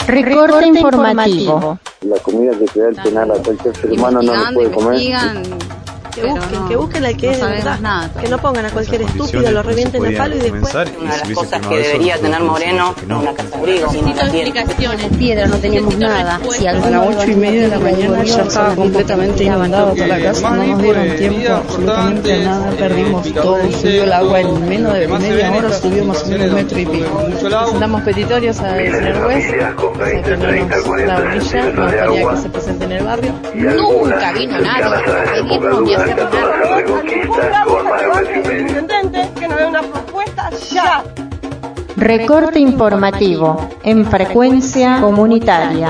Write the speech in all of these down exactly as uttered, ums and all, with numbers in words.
Recorte informativo. La comida que se da el penal a cualquier ser humano no lo puede comer. Que busquen, no, que busquen al que no es de verdad, nada. Que no pongan a cualquier estúpido, lo revienten a palo y después... Una de las cosas que debería tener Moreno es una casa de abrigo. Necesito explicaciones. Piedra, no teníamos nada. Si a las ocho y media de la mañana ya estaba completamente inundado toda la casa, no nos dieron tiempo absolutamente a nada, perdimos todo, subió el agua en menos de media hora, subió más o menos un metro y pico. Presentamos petitorios al señor juez, o sea que no nos la orilla, nos gustaría que se presente en el barrio. Nunca vino nadie a pedirnos ni a hacer nada. Intendente, que nos dé una propuesta ya. Recorte informativo en frecuencia comunitaria.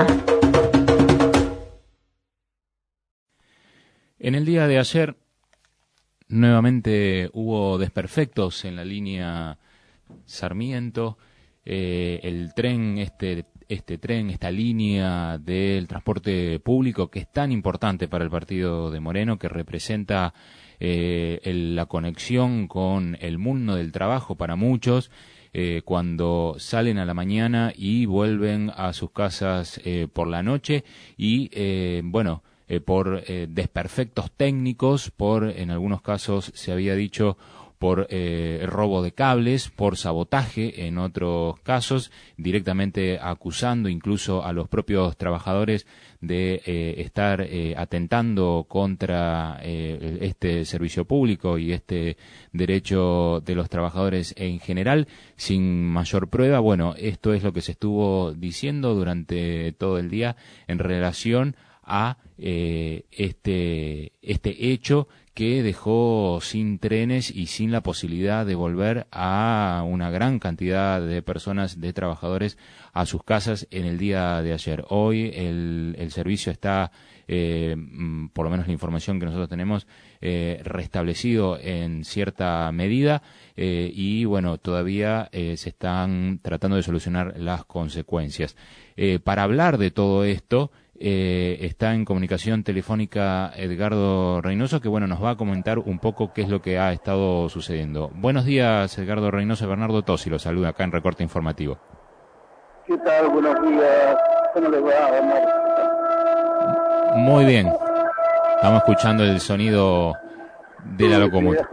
En el día de ayer, nuevamente hubo desperfectos en la línea Sarmiento. Eh, el tren, este, este tren, esta línea del transporte público que es tan importante para el partido de Moreno, que representa eh, el, la conexión con el mundo del trabajo para muchos, eh, cuando salen a la mañana y vuelven a sus casas eh, por la noche y, eh, bueno, eh, por eh, desperfectos técnicos, por, en algunos casos se había dicho, por eh, robo de cables, por sabotaje en otros casos, directamente acusando incluso a los propios trabajadores de eh, estar eh, atentando contra eh, este servicio público y este derecho de los trabajadores en general, sin mayor prueba. Bueno, esto es lo que se estuvo diciendo durante todo el día en relación a eh, este, este hecho que dejó sin trenes y sin la posibilidad de volver a una gran cantidad de personas, de trabajadores, a sus casas en el día de ayer. Hoy el, el servicio está, eh, por lo menos la información que nosotros tenemos, eh, restablecido en cierta medida eh, y bueno, todavía eh, se están tratando de solucionar las consecuencias. Eh, para hablar de todo esto, Eh, está en comunicación telefónica Edgardo Reynoso, que bueno, nos va a comentar un poco qué es lo que ha estado sucediendo. Buenos días, Edgardo Reynoso. Bernardo Tosi lo saluda acá en Recorte Informativo. ¿Qué tal? Buenos días. ¿Cómo le va, Bernardo? Muy bien. Estamos escuchando el sonido de la locomotora.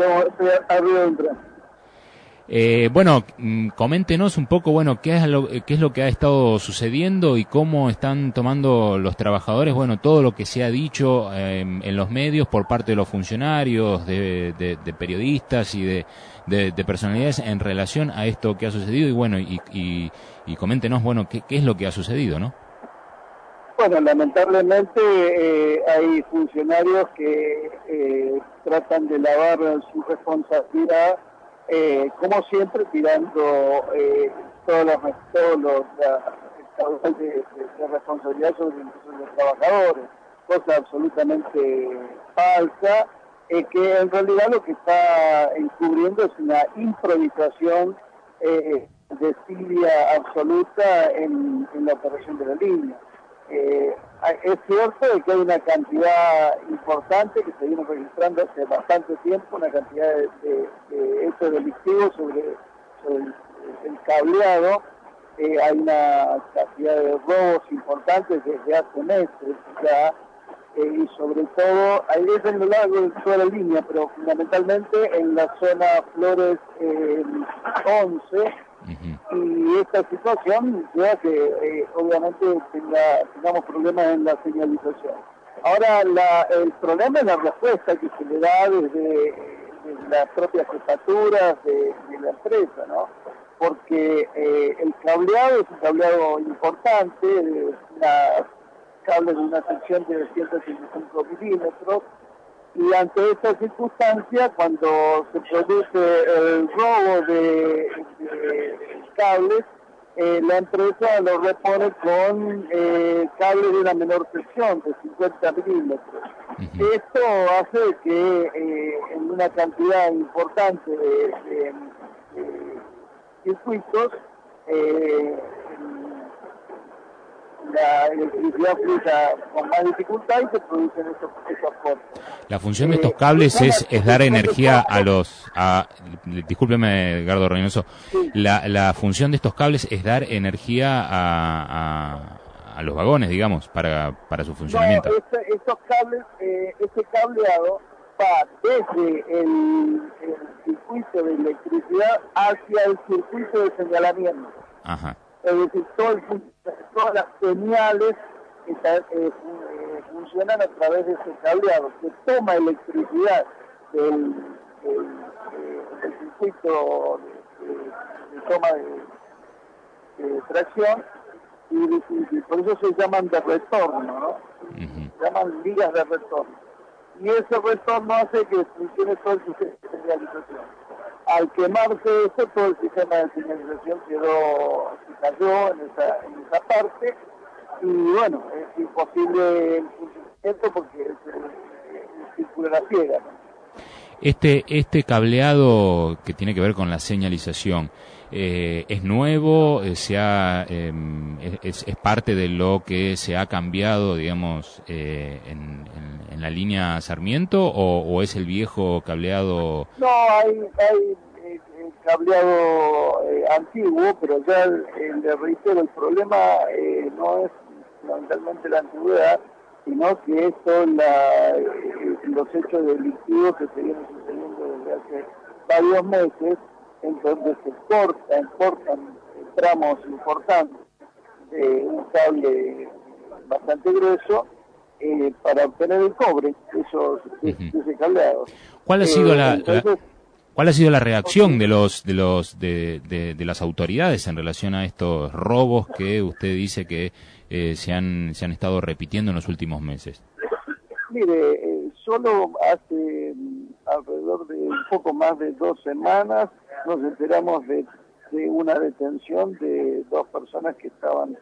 Eh, bueno, coméntenos un poco, bueno, qué es lo qué es lo que ha estado sucediendo y cómo están tomando los trabajadores, bueno, todo lo que se ha dicho eh, en los medios por parte de los funcionarios, de, de, de periodistas y de, de, de personalidades en relación a esto que ha sucedido y bueno, y, y, y coméntenos, bueno, qué, qué es lo que ha sucedido, ¿no? Bueno, lamentablemente eh, hay funcionarios que eh, tratan de lavar su responsabilidad. Eh, como siempre, tirando eh, todos los todos los la, de, de, de responsabilidad sobre, sobre los trabajadores, cosa absolutamente falsa, eh, que en realidad lo que está encubriendo es una improvisación eh, de desidia absoluta en, en la operación de la línea. Eh, es cierto que hay una cantidad importante que se viene registrando hace bastante tiempo, una cantidad de, de, de hechos delictivos sobre, sobre el, el cableado. Eh, hay una cantidad de robos importantes desde hace meses ya, eh, y sobre todo, ahí es en lo largo de toda la línea, pero fundamentalmente en la zona Flores eh, once. Uh-huh. Y esta situación lleva que eh, obviamente tenga, tengamos problemas en la señalización. Ahora la, el problema es la respuesta que se le da desde, desde las propias jefaturas de, de la empresa, ¿no? Porque eh, el cableado es un cableado importante, una cable de una sección de ciento ochenta y cinco milímetros. Y ante esta circunstancia, cuando se produce el robo de, de cables, eh, la empresa lo repone con eh, cables de una menor sección, de cincuenta milímetros. Uh-huh. Esto hace que eh, en una cantidad importante de, de, de circuitos, eh, la electricidad fluya con más dificultad y se producen esos, esos cortes. La función de estos cables eh, es, es dar energía a los... A, discúlpeme, Edgardo Reynoso. Sí. La, la función de estos cables es dar energía a, a, a los vagones, digamos, para, para su funcionamiento. No, este, estos cables, eh, este cableado va desde el, el circuito de electricidad hacia el circuito de señalamiento. Ajá. Es decir, todo el, todas las señales está, eh, funcionan a través de ese cableado que toma electricidad del, del, del circuito de, de, de toma de, de tracción y, y, y por eso se llaman de retorno, ¿no? Uh-huh. Se llaman ligas de retorno. Y ese retorno hace que funcione todo el sistema de señalización. Al quemarse eso, todo el sistema de señalización quedó, se cayó en esa, en esa parte, y bueno, es imposible el funcionamiento porque es el círculo de la ciega, ¿no? Este, este cableado que tiene que ver con la señalización, eh, ¿es nuevo? Se ha, eh, es, ¿Es parte de lo que se ha cambiado, digamos, eh, en, en, en la línea Sarmiento, o, o es el viejo cableado? No, hay, hay eh, cableado eh, antiguo, pero ya, eh, le reitero, el problema eh, no es fundamentalmente la antigüedad, sino que esto, la, eh, los hechos delictivos que se vienen sucediendo desde hace varios meses, en donde se cortan, cortan tramos importantes de un cable bastante grueso eh, para obtener el cobre, esos, uh-huh. ese cableado. ¿Cuál ha sido eh, la, entonces, la cuál ha sido la reacción de los de los de, de, de las autoridades en relación a estos robos que usted dice que eh, se han se han estado repitiendo en los últimos meses? Mire, eh, solo hace alrededor de un poco más de dos semanas nos enteramos de, de una detención de dos personas que estaban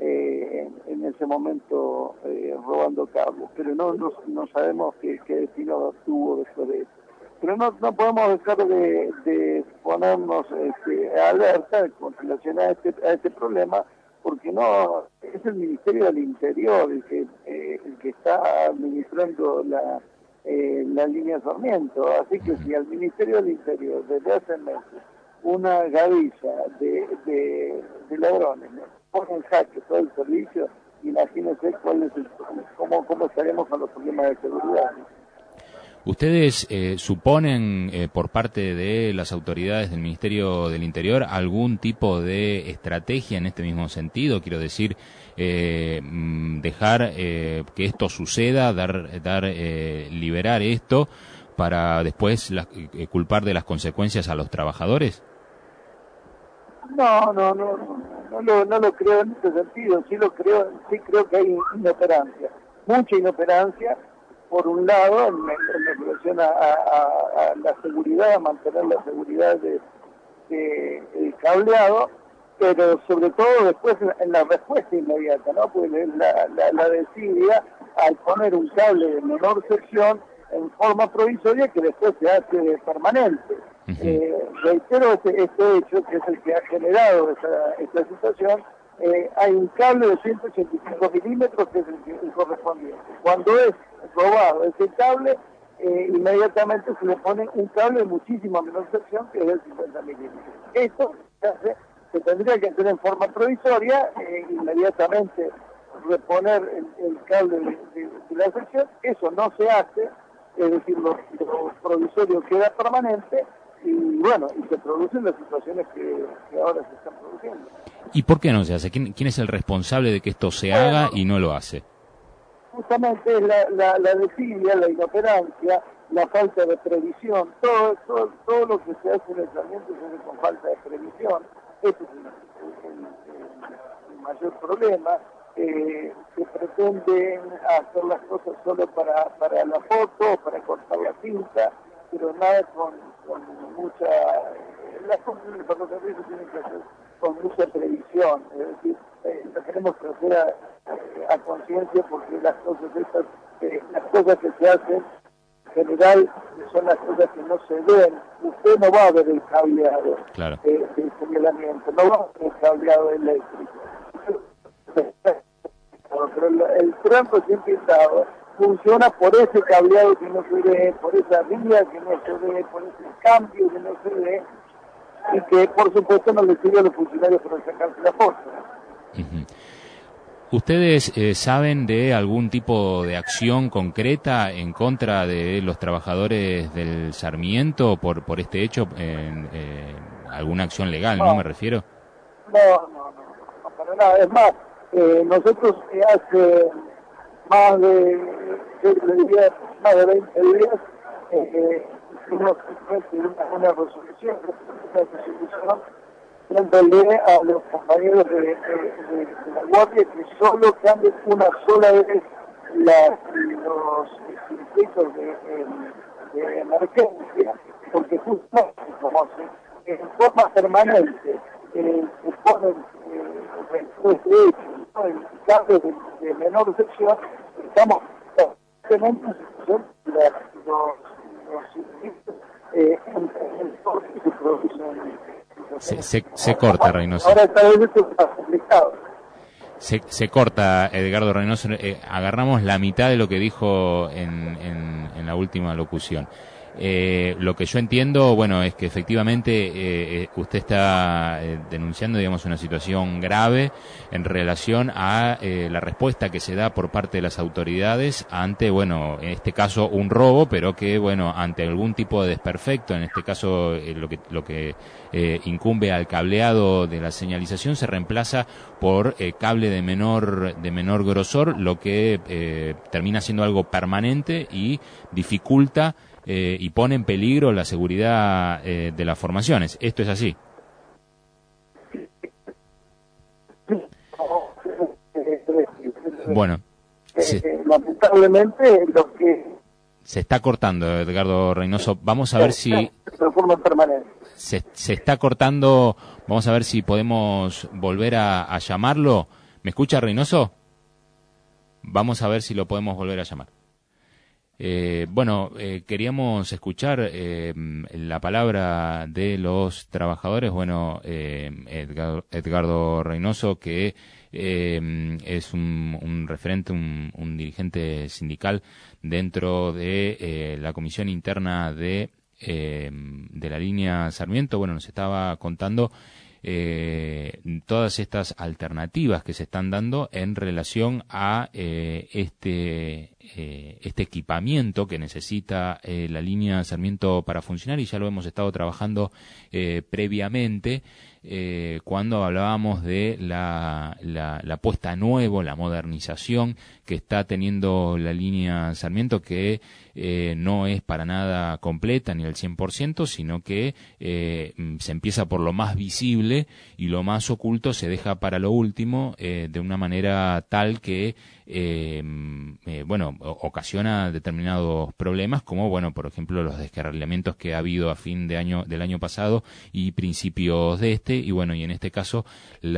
eh, en, en ese momento eh, robando cables, pero no, no, no sabemos qué, qué destino tuvo después de eso. Pero no, no podemos dejar de, de ponernos este, alerta con relación a este, a este problema, porque no es el Ministerio del Interior el que eh, el que está administrando la eh, la línea Sarmiento, así que si al Ministerio del Interior desde hace meses una gavilla de, de, de ladrones ¿no? pone en jaque todo el servicio, imagínense cuál es el, cómo, cómo estaremos con los problemas de seguridad, ¿no? ¿Ustedes eh, suponen eh, por parte de las autoridades del Ministerio del Interior algún tipo de estrategia en este mismo sentido? Quiero decir, eh, dejar eh, que esto suceda, dar, dar eh, liberar esto para después la, eh, culpar de las consecuencias a los trabajadores. No, no, no, no, no, lo, no lo creo en ese sentido. Sí lo creo, sí creo que hay inoperancia, mucha inoperancia. Por un lado, en, en relación a, a, a la seguridad, a mantener la seguridad de, de, del cableado, pero sobre todo después en la respuesta inmediata, ¿no? Pues la, la, la desidia al poner un cable de menor sección en forma provisoria que después se hace permanente. Uh-huh. Eh, reitero este, este hecho, que es el que ha generado esta, esta situación. Eh, hay un cable de ciento ochenta y cinco milímetros que es el, el correspondiente. Cuando es robado ese cable, eh, inmediatamente se le pone un cable de muchísima menor sección que es el cincuenta milímetros. Esto se, hace, se tendría que hacer en forma provisoria, eh, inmediatamente reponer el, el cable de, de, de la sección. Eso no se hace, es decir, lo, lo provisorio queda permanente. Y bueno, y se producen las situaciones que, que ahora se están produciendo. ¿Y por qué no se hace? ¿Quién, quién es el responsable de que esto se bueno, haga y no lo hace? Justamente la, la, la desidia, la inoperancia, la falta de previsión, todo, todo, todo lo que se hace en el Sarmiento se hace con falta de previsión. Ese es el, el, el, el mayor problema. Eh, se pretende hacer las cosas solo para, para la foto, para cortar la cinta, pero nada con, con mucha, las cosas del ferrocarril se tienen que hacer con mucha previsión, es decir, eh, lo tenemos que hacer a, a conciencia, porque las cosas estas, eh, las cosas que se hacen en general son las cosas que no se ven. Usted no va a ver el cableado claro. eh, del señalamiento, no va a ver el cableado eléctrico. pero el, el tren recién pintado funciona por ese cableado que no se ve, por esa vía que no se ve, por ese cambio que no se ve, y que por supuesto no le sirve a los funcionarios para sacarse la foto. Uh-huh. ¿Ustedes eh, saben de algún tipo de acción concreta en contra de los trabajadores del Sarmiento por por este hecho? Eh, eh, ¿Alguna acción legal, no, no me refiero? No, no, no, no, para nada. Es más, eh, nosotros eh, hace más de, días, más de veinte días eh, hicimos una, una resolución, una resolución dándole a los compañeros de, de, de, de la guardia que solo cambien una sola vez la, los circuitos de, de, de emergencia, porque justo como se, en forma permanente eh, se ponen eh, de hecho, en casos de, de menor sección, estamos constantemente en situación de los, los circuitos eh, en, en el se producen. Se, se, se corta, Reynoso. Ahora esta vez esto está complicado. Se, se corta, Edgardo Reynoso. Eh, agarramos la mitad de lo que dijo en, en, en la última locución. Eh, lo que yo entiendo, bueno, es que efectivamente eh, usted está eh, denunciando, digamos, una situación grave en relación a eh, la respuesta que se da por parte de las autoridades ante, bueno, en este caso un robo, pero que, bueno, ante algún tipo de desperfecto, en este caso eh, lo que lo que eh, incumbe al cableado de la señalización se reemplaza por eh, cable de menor de menor grosor, lo que eh, termina siendo algo permanente y dificulta Eh, y pone en peligro la seguridad eh, de las formaciones. ¿Esto es así? Bueno, se, lamentablemente lo que se está cortando, Edgardo Reynoso. Vamos a ver si de forma permanente. Se, se está cortando. Vamos a ver si podemos volver a, a llamarlo. ¿Me escucha, Reynoso? Vamos a ver si lo podemos volver a llamar. Eh, bueno, eh, queríamos escuchar eh, la palabra de los trabajadores. Bueno, eh, Edgar, Edgardo Reynoso, que eh, es un, un referente, un, un dirigente sindical dentro de eh, la comisión interna de, eh, de la línea Sarmiento. Bueno, nos estaba contando Eh, todas estas alternativas que se están dando en relación a eh, este eh, este equipamiento que necesita eh, la línea Sarmiento para funcionar, y ya lo hemos estado trabajando eh, previamente eh, cuando hablábamos de la, la, la puesta a nuevo, la modernización que está teniendo la línea Sarmiento, que eh, no es para nada completa ni al cien por ciento, sino que eh, se empieza por lo más visible y lo más oculto se deja para lo último, eh, de una manera tal que eh, eh, bueno, ocasiona determinados problemas, como bueno, por ejemplo, los descarrilamientos que ha habido a fin de año del año pasado y principios de este, y bueno, y en este caso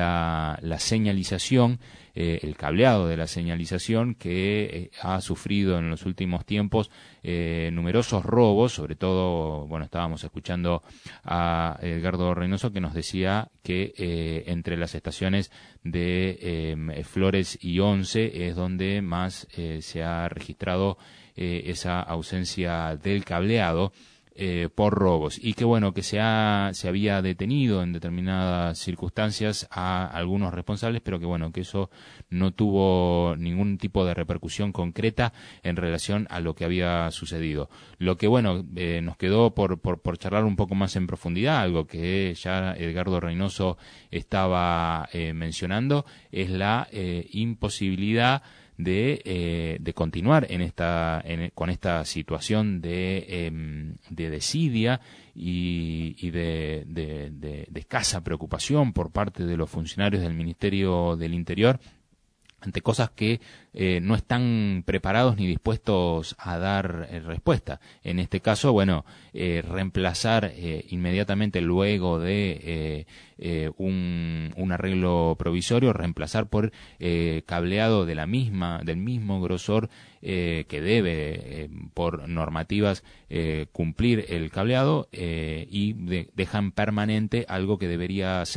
la, la señalización, eh, el cableado de la señalización que eh, ha sufrido en los últimos tiempos eh, numerosos robos. Sobre todo, bueno, estábamos escuchando a Edgardo Reynoso, que nos decía que eh, entre las estaciones de eh, Flores y Once es donde más eh, se ha registrado eh, esa ausencia del cableado eh, por robos, y que bueno, que se ha se había detenido en determinadas circunstancias a algunos responsables, pero que bueno, que eso no tuvo ningún tipo de repercusión concreta en relación a lo que había sucedido. Lo que bueno, eh, nos quedó por, por por charlar un poco más en profundidad, algo que ya Edgardo Reynoso estaba eh, mencionando, es la eh, imposibilidad de eh, de continuar en esta en, con esta situación de eh, de desidia y, y de, de, de, de escasa preocupación por parte de los funcionarios del Ministerio del Interior ante cosas que eh, no están preparados ni dispuestos a dar eh, respuesta. En este caso, bueno, eh, reemplazar eh, inmediatamente luego de eh, eh, un, un arreglo provisorio, reemplazar por eh, cableado de la misma, del mismo grosor eh, que debe eh, por normativas eh, cumplir el cableado, eh, y de, dejan permanente algo que debería ser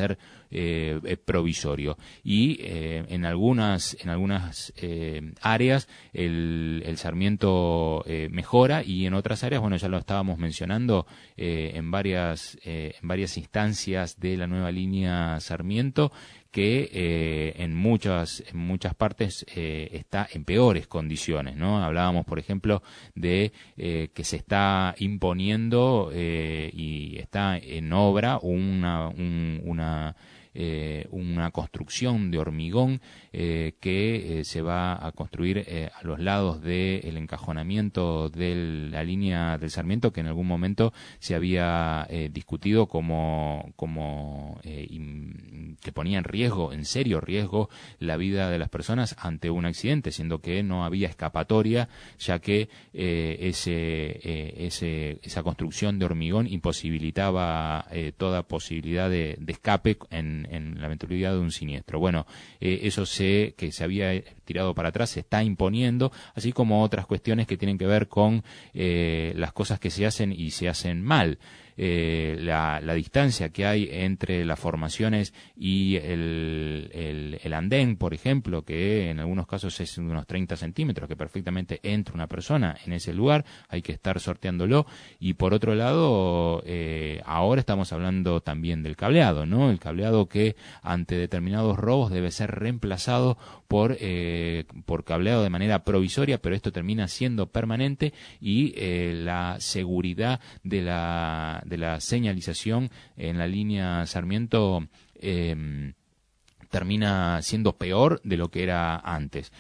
eh, provisorio. Y eh, en algunas en algunas eh, áreas el, el Sarmiento eh, mejora, y en otras áreas, bueno, ya lo estábamos mencionando, eh, en varias eh, en varias instancias de la nueva línea Sarmiento, que eh, en muchas en muchas partes eh, está en peores condiciones, ¿no? Hablábamos, por ejemplo, de eh, que se está imponiendo eh, y está en obra una un, una Eh, una construcción de hormigón eh, que eh, se va a construir eh, a los lados del encajonamiento de la línea del Sarmiento, que en algún momento se había eh, discutido como, como eh, in, que ponía en riesgo, en serio riesgo, la vida de las personas ante un accidente, siendo que no había escapatoria, ya que eh, ese, eh, ese, esa construcción de hormigón imposibilitaba eh, toda posibilidad de, de escape en en la eventualidad de un siniestro. Bueno, eh, eso se que se había tirado para atrás se está imponiendo, así como otras cuestiones que tienen que ver con eh, las cosas que se hacen y se hacen mal. Eh, la, la distancia que hay entre las formaciones y el, el, el andén, por ejemplo, que en algunos casos es de unos treinta centímetros, que perfectamente entra una persona en ese lugar, hay que estar sorteándolo. Y por otro lado, eh, ahora estamos hablando también del cableado, ¿no? El cableado que ante determinados robos debe ser reemplazado por, eh, por cableado de manera provisoria, pero esto termina siendo permanente, y eh, la seguridad de la de la señalización en la línea Sarmiento eh, termina siendo peor de lo que era antes.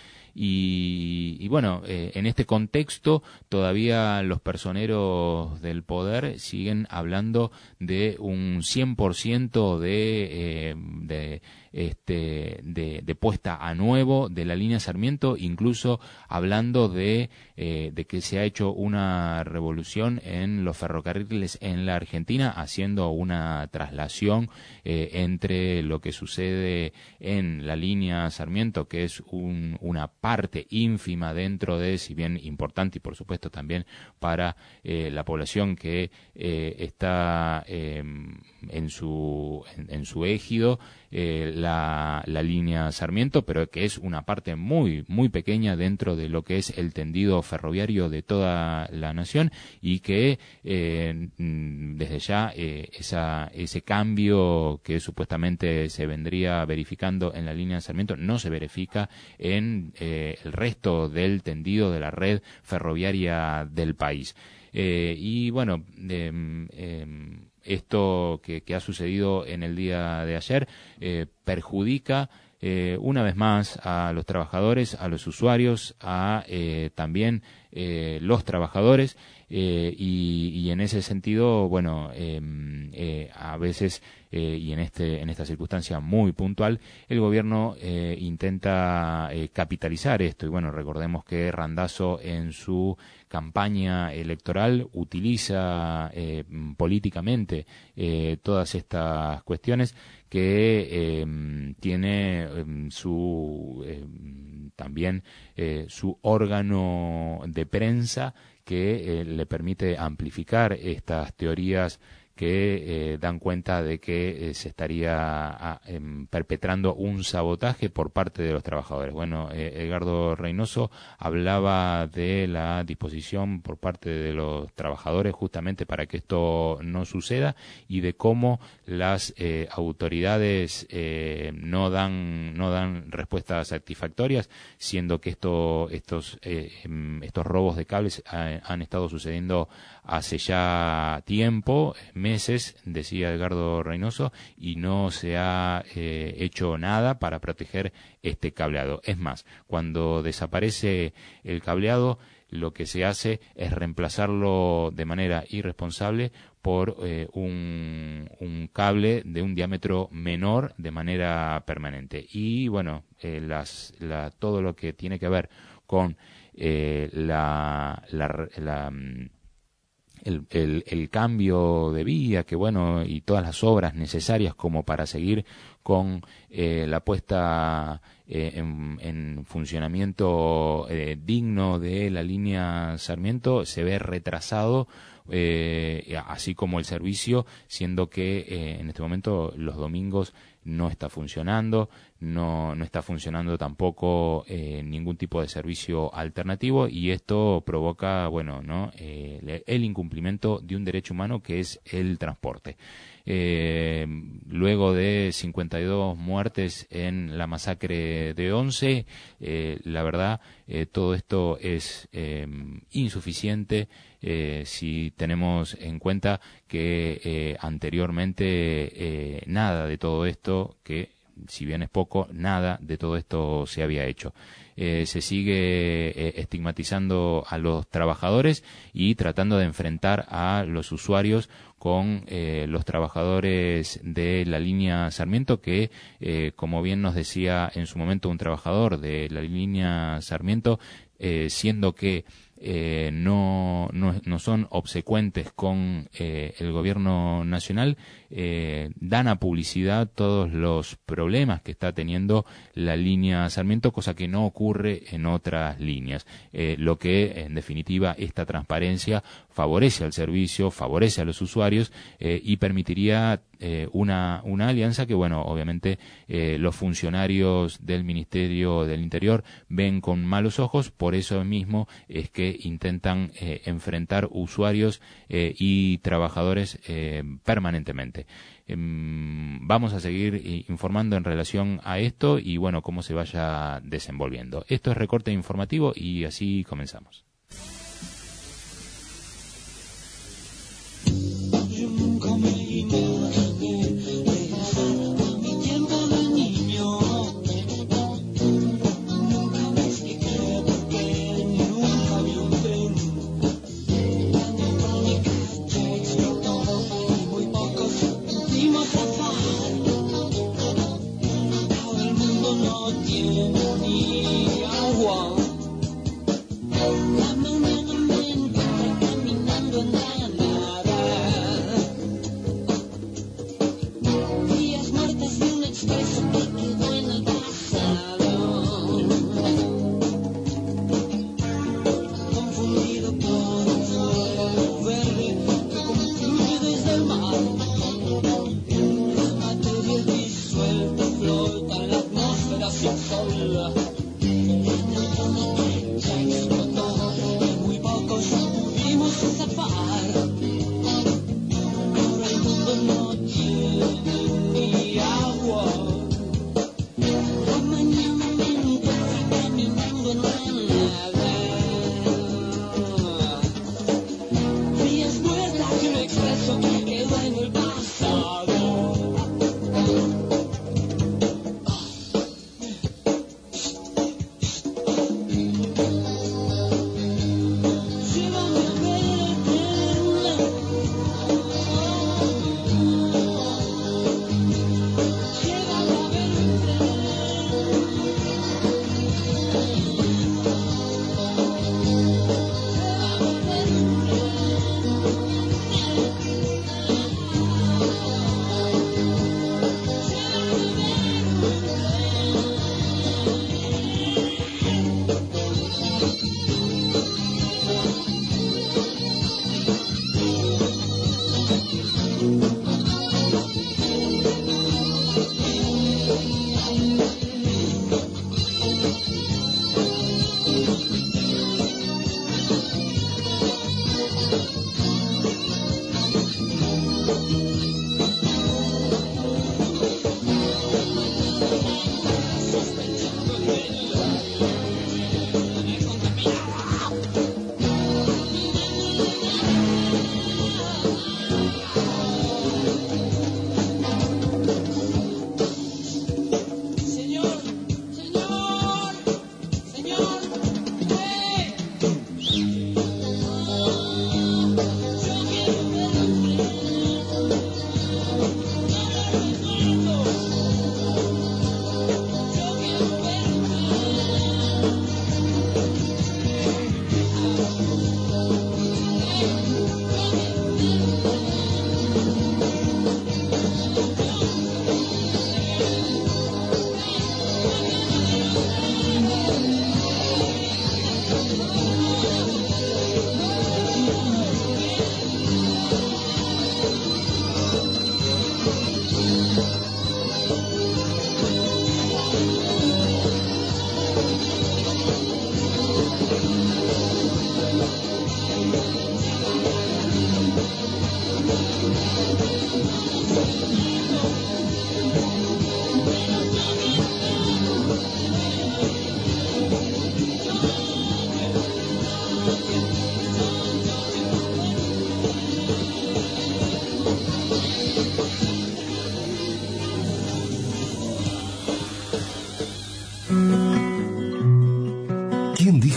Y, y bueno, eh, en este contexto todavía los personeros del poder siguen hablando de un cien por ciento de, eh, de, este, de, de puesta a nuevo de la línea Sarmiento, incluso hablando de, eh, de que se ha hecho una revolución en los ferrocarriles en la Argentina, haciendo una traslación eh, entre lo que sucede en la línea Sarmiento, que es un, una parte ínfima dentro de, si bien importante y por supuesto también para eh, la población que eh, está eh, en su en, en su égido, eh, la, la línea Sarmiento, pero que es una parte muy muy pequeña dentro de lo que es el tendido ferroviario de toda la nación, y que eh, desde ya eh, esa, ese cambio que supuestamente se vendría verificando en la línea Sarmiento no se verifica en eh, el resto del tendido de la red ferroviaria del país. Eh, y bueno, eh, eh, esto que, que ha sucedido en el día de ayer eh, perjudica eh, una vez más a los trabajadores, a los usuarios, a eh, también eh, los trabajadores, eh, y, y en ese sentido, bueno, eh, eh, a veces eh, y en este en esta circunstancia muy puntual, el gobierno eh, intenta eh, capitalizar esto. Y bueno, recordemos que Randazzo en su campaña electoral utiliza eh, políticamente eh, todas estas cuestiones, que eh, tiene eh, su eh, también eh, su órgano de prensa que eh, le permite amplificar estas teorías que eh, dan cuenta de que eh, se estaría a, eh, perpetrando un sabotaje por parte de los trabajadores. Bueno, eh, Edgardo Reynoso hablaba de la disposición por parte de los trabajadores justamente para que esto no suceda, y de cómo las eh, autoridades eh, no dan no dan respuestas satisfactorias, siendo que esto estos eh, estos robos de cables ha, han estado sucediendo hace ya tiempo, meses, decía Edgardo Reynoso, y no se ha eh, hecho nada para proteger este cableado. Es más, cuando desaparece el cableado, lo que se hace es reemplazarlo de manera irresponsable por eh, un, un cable de un diámetro menor de manera permanente. Y bueno, eh, las, la, todo lo que tiene que ver con eh, la, la, la El, el, el cambio de vía, que bueno, y todas las obras necesarias como para seguir con eh, la puesta eh, en, en funcionamiento eh, digno de la línea Sarmiento, se ve retrasado, eh, así como el servicio, siendo que eh, en este momento los domingos no está funcionando, no, no está funcionando tampoco eh, ningún tipo de servicio alternativo, y esto provoca, bueno, ¿no? Eh, el incumplimiento de un derecho humano que es el transporte. Eh, luego de cincuenta y dos muertes en la masacre de Once, eh, la verdad, eh, todo esto es eh, insuficiente eh, si tenemos en cuenta que eh, anteriormente eh, nada de todo esto, que si bien es poco, nada de todo esto se había hecho. Eh, se sigue eh, estigmatizando a los trabajadores y tratando de enfrentar a los usuarios con eh, los trabajadores de la línea Sarmiento, que eh, como bien nos decía en su momento un trabajador de la línea Sarmiento, eh, siendo que eh, no, no, no son obsecuentes con eh, el gobierno nacional, eh, dan a publicidad todos los problemas que está teniendo la línea Sarmiento, cosa que no ocurre en otras líneas. Eh, lo que, en definitiva, esta transparencia favorece al servicio, favorece a los usuarios eh, y permitiría eh, una, una alianza que, bueno, obviamente eh, los funcionarios del Ministerio del Interior ven con malos ojos. Por eso mismo es que intentan eh, enfrentar usuarios eh, y trabajadores eh, permanentemente. Eh, vamos a seguir informando en relación a esto y, bueno, cómo se vaya desenvolviendo. Esto es Recorte Informativo y así comenzamos.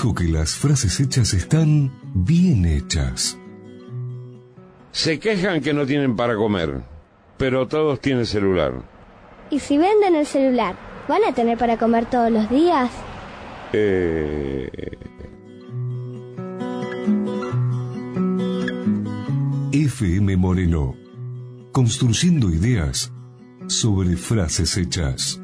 dijo que las frases hechas están bien hechas. Se quejan que no tienen para comer, pero todos tienen celular. ¿Y si venden el celular, van a tener para comer todos los días? Eh... F M Moreno, construyendo ideas sobre frases hechas.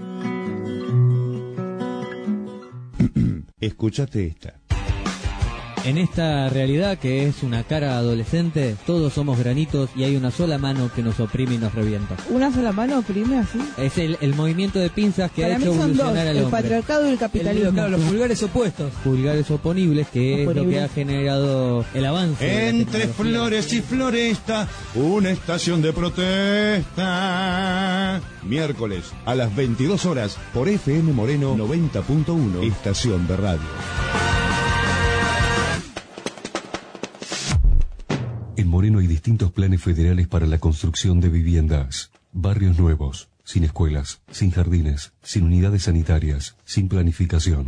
Escúchate esta. En esta realidad que es una cara adolescente, todos somos granitos y hay una sola mano que nos oprime y nos revienta. ¿Una sola mano oprime así? Es el, el movimiento de pinzas que Para ha mí hecho son evolucionar dos, al el hombre. patriarcado y el capitalismo. El, claro, los pulgares opuestos. Pulgares oponibles, que Oponible. es lo que ha generado el avance. Entre flores y floresta, una estación de protesta. Miércoles a las veintidós horas por F M Moreno noventa punto uno, estación de radio. En Moreno hay distintos planes federales para la construcción de viviendas. Barrios nuevos, sin escuelas, sin jardines, sin unidades sanitarias, sin planificación.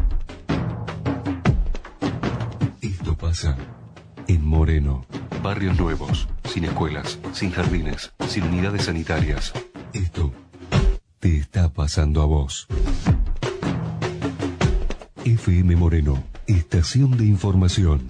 Esto pasa en Moreno. Barrios nuevos, sin escuelas, sin jardines, sin unidades sanitarias. Esto te está pasando a vos. F M Moreno, estación de información.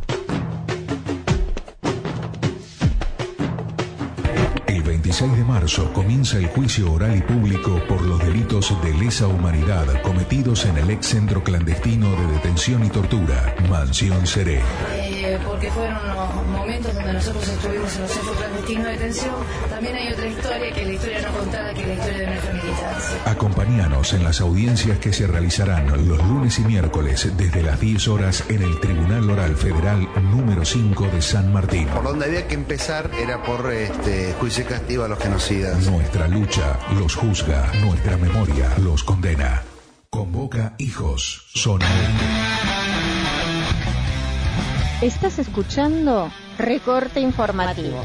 El veintiséis de marzo comienza el juicio oral y público por los delitos de lesa humanidad cometidos en el ex centro clandestino de detención y tortura, Mansión Seré. Eh, porque fueron unos momentos donde nosotros estuvimos en los centros clandestinos de detención. También hay otra historia, que es la historia no contada, que es la historia de nuestra militancia. Acompáñanos en las audiencias que se realizarán los lunes y miércoles desde las diez horas en el Tribunal Oral Federal número cinco de San Martín. Por donde había que empezar era por este juicio y castigo a los genocidas. Nuestra lucha los juzga, nuestra memoria los condena. Convoca hijos, zona oeste. Estás escuchando Recorte Informativo.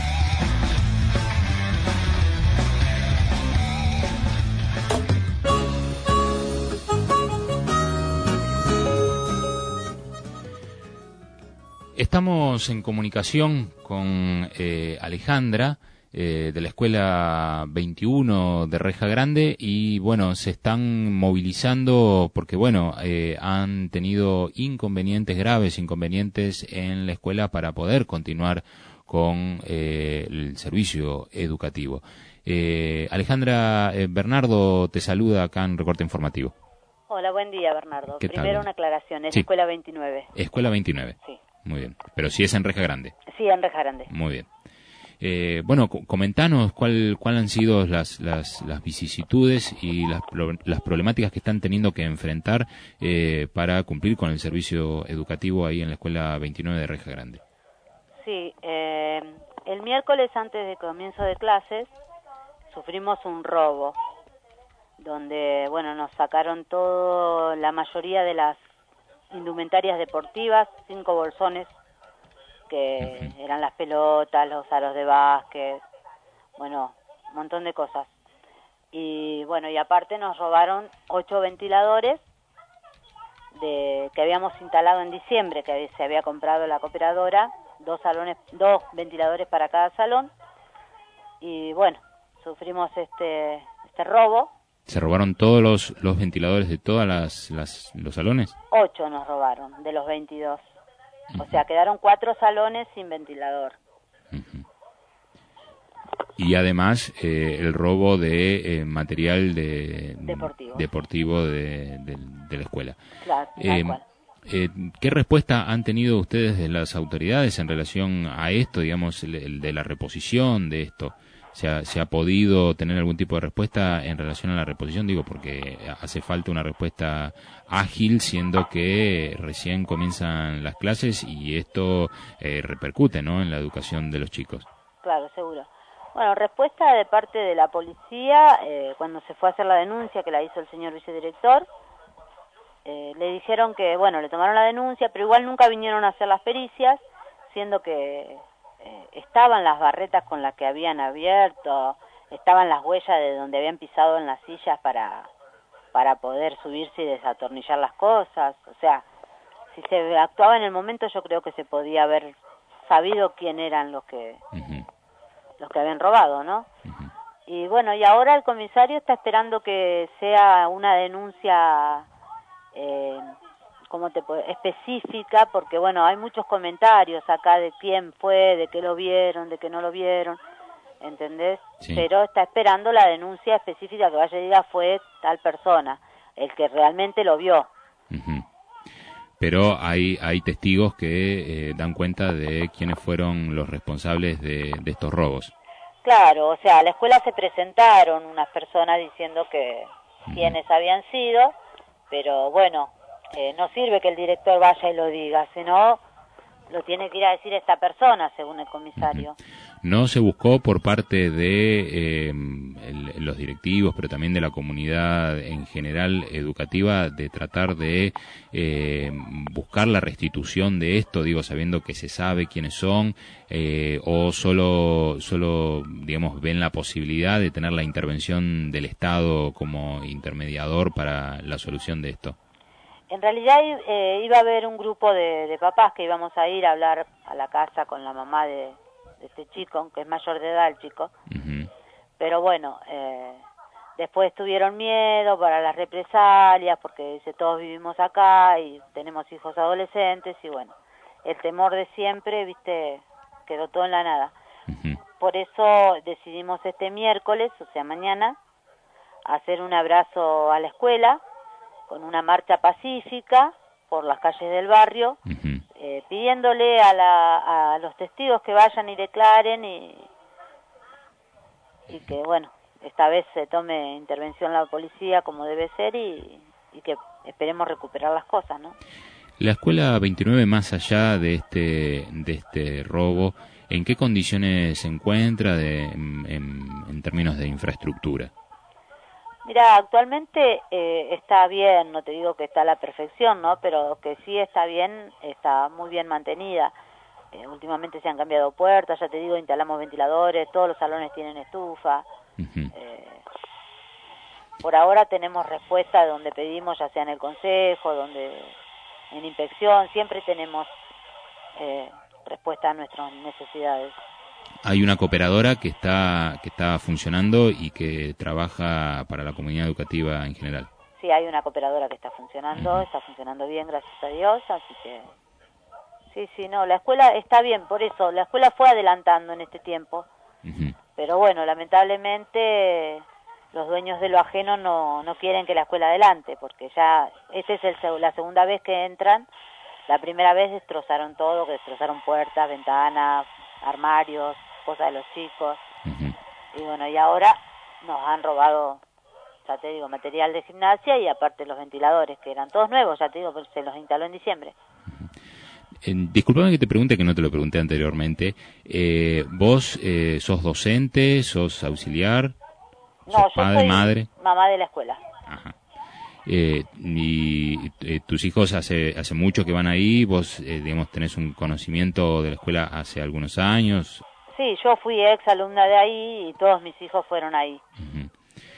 Estamos en comunicación con eh, Alejandra eh, de la Escuela veintiuno de Reja Grande y bueno, se están movilizando porque bueno, eh, han tenido inconvenientes, graves inconvenientes en la escuela para poder continuar con eh, el servicio educativo. Eh, Alejandra, eh, Bernardo te saluda acá en Recorte Informativo. Hola, buen día Bernardo. ¿Qué tal? Primero una aclaración, es Sí. Escuela veintinueve. Escuela veintinueve. Sí. Muy bien. Pero sí es en Reja Grande. Sí, en Reja Grande. Muy bien. Eh, bueno, co- comentanos cuál, cuál han sido las, las, las vicisitudes y las, pro- las problemáticas que están teniendo que enfrentar eh, para cumplir con el servicio educativo ahí en la Escuela veintinueve de Reja Grande. Sí, eh, el miércoles antes de comienzo de clases sufrimos un robo donde, bueno, nos sacaron todo, la mayoría de las indumentarias deportivas, cinco bolsones que uh-huh. eran las pelotas, los aros de básquet, bueno, un montón de cosas. Y bueno, y aparte nos robaron ocho ventiladores de que habíamos instalado en diciembre, que se había comprado la cooperadora, dos salones, dos ventiladores para cada salón. Y bueno, sufrimos este este robo. ¿Se robaron todos los, los ventiladores de todas las, las los salones? Ocho nos robaron de los veintidós. Uh-huh. O sea, quedaron cuatro salones sin ventilador. Uh-huh. Y además eh, el robo de eh, material de, deportivo, deportivo de, de, de la escuela. Claro, eh, tal cual. Eh, ¿Qué respuesta han tenido ustedes de las autoridades en relación a esto, digamos, el, el de la reposición de esto? ¿Se ha, ¿Se ha podido tener algún tipo de respuesta en relación a la reposición? Digo, porque hace falta una respuesta ágil, siendo que recién comienzan las clases y esto eh, repercute, ¿no?, en la educación de los chicos. Claro, seguro. Bueno, respuesta de parte de la policía, eh, cuando se fue a hacer la denuncia, que la hizo el señor vicedirector, eh, le dijeron que, bueno, le tomaron la denuncia, pero igual nunca vinieron a hacer las pericias, siendo que Eh, estaban las barretas con las que habían abierto, estaban las huellas de donde habían pisado en las sillas para para poder subirse y desatornillar las cosas, o sea, si se actuaba en el momento, yo creo que se podía haber sabido quién eran los que uh-huh. los que habían robado, ¿no? Uh-huh. Y bueno, y ahora el comisario está esperando que sea una denuncia eh, ¿cómo te puedo? específica, porque bueno, hay muchos comentarios acá de quién fue, de que lo vieron, de que no lo vieron, ¿entendés? Sí. Pero está esperando la denuncia específica que vaya y diga fue tal persona, el que realmente lo vio. Uh-huh. Pero hay hay testigos que eh, dan cuenta de quiénes fueron los responsables de, de estos robos. Claro, o sea, a la escuela se presentaron unas personas diciendo que uh-huh. quiénes habían sido, pero bueno, eh, no sirve que el director vaya y lo diga, sino lo tiene que ir a decir esta persona, según el comisario. Uh-huh. ¿No se buscó por parte de eh, el, los directivos, pero también de la comunidad en general educativa, de tratar de eh, buscar la restitución de esto, digo, sabiendo que se sabe quiénes son, eh, o solo, solo, digamos, ven la posibilidad de tener la intervención del Estado como intermediador para la solución de esto? En realidad eh, iba a haber un grupo de, de papás que íbamos a ir a hablar a la casa con la mamá de, de este chico, que es mayor de edad el chico. Uh-huh. Pero bueno, eh, después tuvieron miedo para las represalias, porque dice, todos vivimos acá y tenemos hijos adolescentes, y bueno, el temor de siempre, viste, quedó todo en la nada. Uh-huh. Por eso decidimos este miércoles, o sea mañana, hacer un abrazo a la escuela, con una marcha pacífica por las calles del barrio, uh-huh. eh, pidiéndole a, la, a los testigos que vayan y declaren y, y que, bueno, esta vez se tome intervención la policía como debe ser y, y que esperemos recuperar las cosas, ¿no? La escuela veintinueve, más allá de este de este robo, ¿en qué condiciones se encuentra de, en, en términos de infraestructura? Mira, actualmente eh, está bien, no te digo que está a la perfección, ¿no? Pero que sí está bien, está muy bien mantenida. Eh, últimamente se han cambiado puertas, ya te digo, instalamos ventiladores, todos los salones tienen estufa. Uh-huh. Eh, por ahora tenemos respuesta de donde pedimos, ya sea en el consejo, donde en inspección, siempre tenemos eh, respuesta a nuestras necesidades. Hay una cooperadora que está que está funcionando y que trabaja para la comunidad educativa en general. Sí, hay una cooperadora que está funcionando, uh-huh. está funcionando bien, gracias a Dios, así que sí, sí, no, la escuela está bien, por eso, la escuela fue adelantando en este tiempo, uh-huh. pero bueno, lamentablemente los dueños de lo ajeno no, no quieren que la escuela adelante, porque ya, esta es el, la segunda vez que entran, la primera vez destrozaron todo, que destrozaron puertas, ventanas, armarios, cosas de los chicos, uh-huh. y bueno, y ahora nos han robado, ya te digo, material de gimnasia y aparte los ventiladores, que eran todos nuevos, ya te digo, pero se los instaló en diciembre. Uh-huh. Eh, disculpame que te pregunte, que no te lo pregunté anteriormente, eh, ¿vos eh, sos docente, sos auxiliar, no, sos yo padre, soy madre? Mamá de la escuela. Ajá. Eh, y eh, tus hijos hace hace mucho que van ahí, vos eh, digamos tenés un conocimiento de la escuela hace algunos años. Sí, yo fui ex alumna de ahí y todos mis hijos fueron ahí. Uh-huh.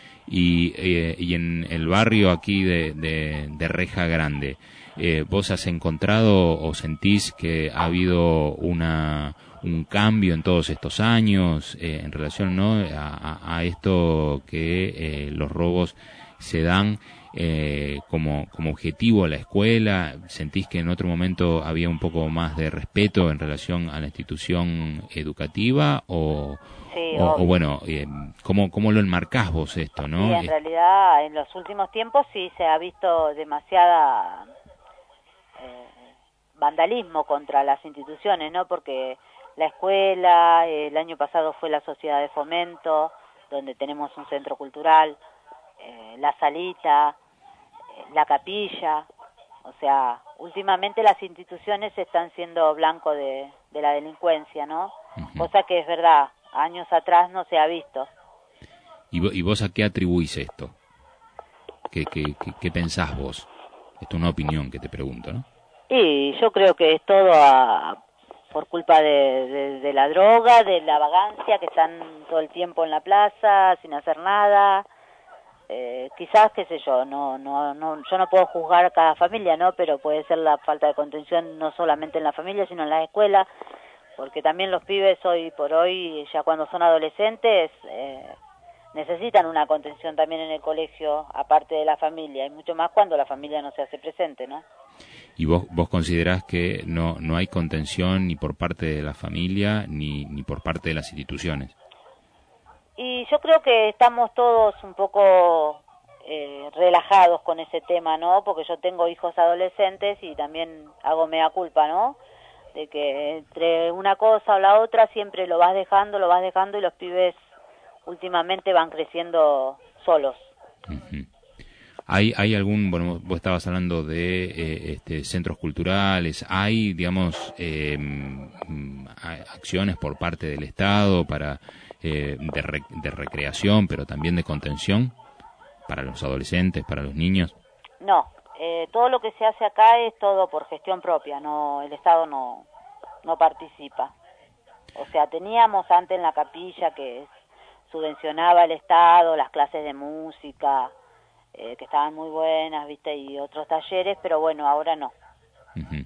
Y eh, y en el barrio aquí de de, de Reja Grande, eh, vos has encontrado o sentís que ha habido una un cambio en todos estos años eh, en relación, ¿no?, a, a, a esto que eh, los robos se dan Eh, como, como objetivo a la escuela. ¿Sentís que en otro momento había un poco más de respeto en relación a la institución educativa? O, sí, o, o bueno, eh, ¿cómo, ¿cómo lo enmarcás vos esto, no? Sí, en realidad en los últimos tiempos sí se ha visto demasiada eh, vandalismo contra las instituciones, ¿no? Porque la escuela, eh, el año pasado fue la Sociedad de Fomento, donde tenemos un centro cultural, eh, la salita, la capilla, o sea, últimamente las instituciones están siendo blanco de, de la delincuencia, ¿no? Uh-huh. Cosa que es verdad, años atrás no se ha visto. ¿Y vos, y vos a qué atribuís esto? ¿Qué, qué, qué, qué pensás vos? Esto es una opinión que te pregunto, ¿no? Y yo creo que es todo a, por culpa de, de, de la droga, de la vagancia, que están todo el tiempo en la plaza sin hacer nada. eh, quizás, qué sé yo, no, no, no, yo no puedo juzgar a cada familia, ¿no? Pero puede ser la falta de contención no solamente en la familia, sino en la escuela, porque también los pibes hoy por hoy, ya cuando son adolescentes, eh, necesitan una contención también en el colegio, aparte de la familia, y mucho más cuando la familia no se hace presente, ¿no? ¿Y vos, vos considerás que no, no hay contención ni por parte de la familia ni, ni por parte de las instituciones? Y yo creo que estamos todos un poco eh, relajados con ese tema, ¿no? Porque yo tengo hijos adolescentes y también hago mea culpa, ¿no? De que entre una cosa o la otra siempre lo vas dejando, lo vas dejando y los pibes últimamente van creciendo solos. Uh-huh. ¿Hay, hay algún, bueno, vos estabas hablando de eh, este, centros culturales, hay, digamos, eh, acciones por parte del Estado para eh, de, re, de recreación, pero también de contención para los adolescentes, para los niños? No, eh, todo lo que se hace acá es todo por gestión propia, no, el Estado no, no participa. O sea, teníamos antes en la capilla que subvencionaba el Estado las clases de música, eh, que estaban muy buenas, viste, y otros talleres, pero bueno, ahora no. Uh-huh.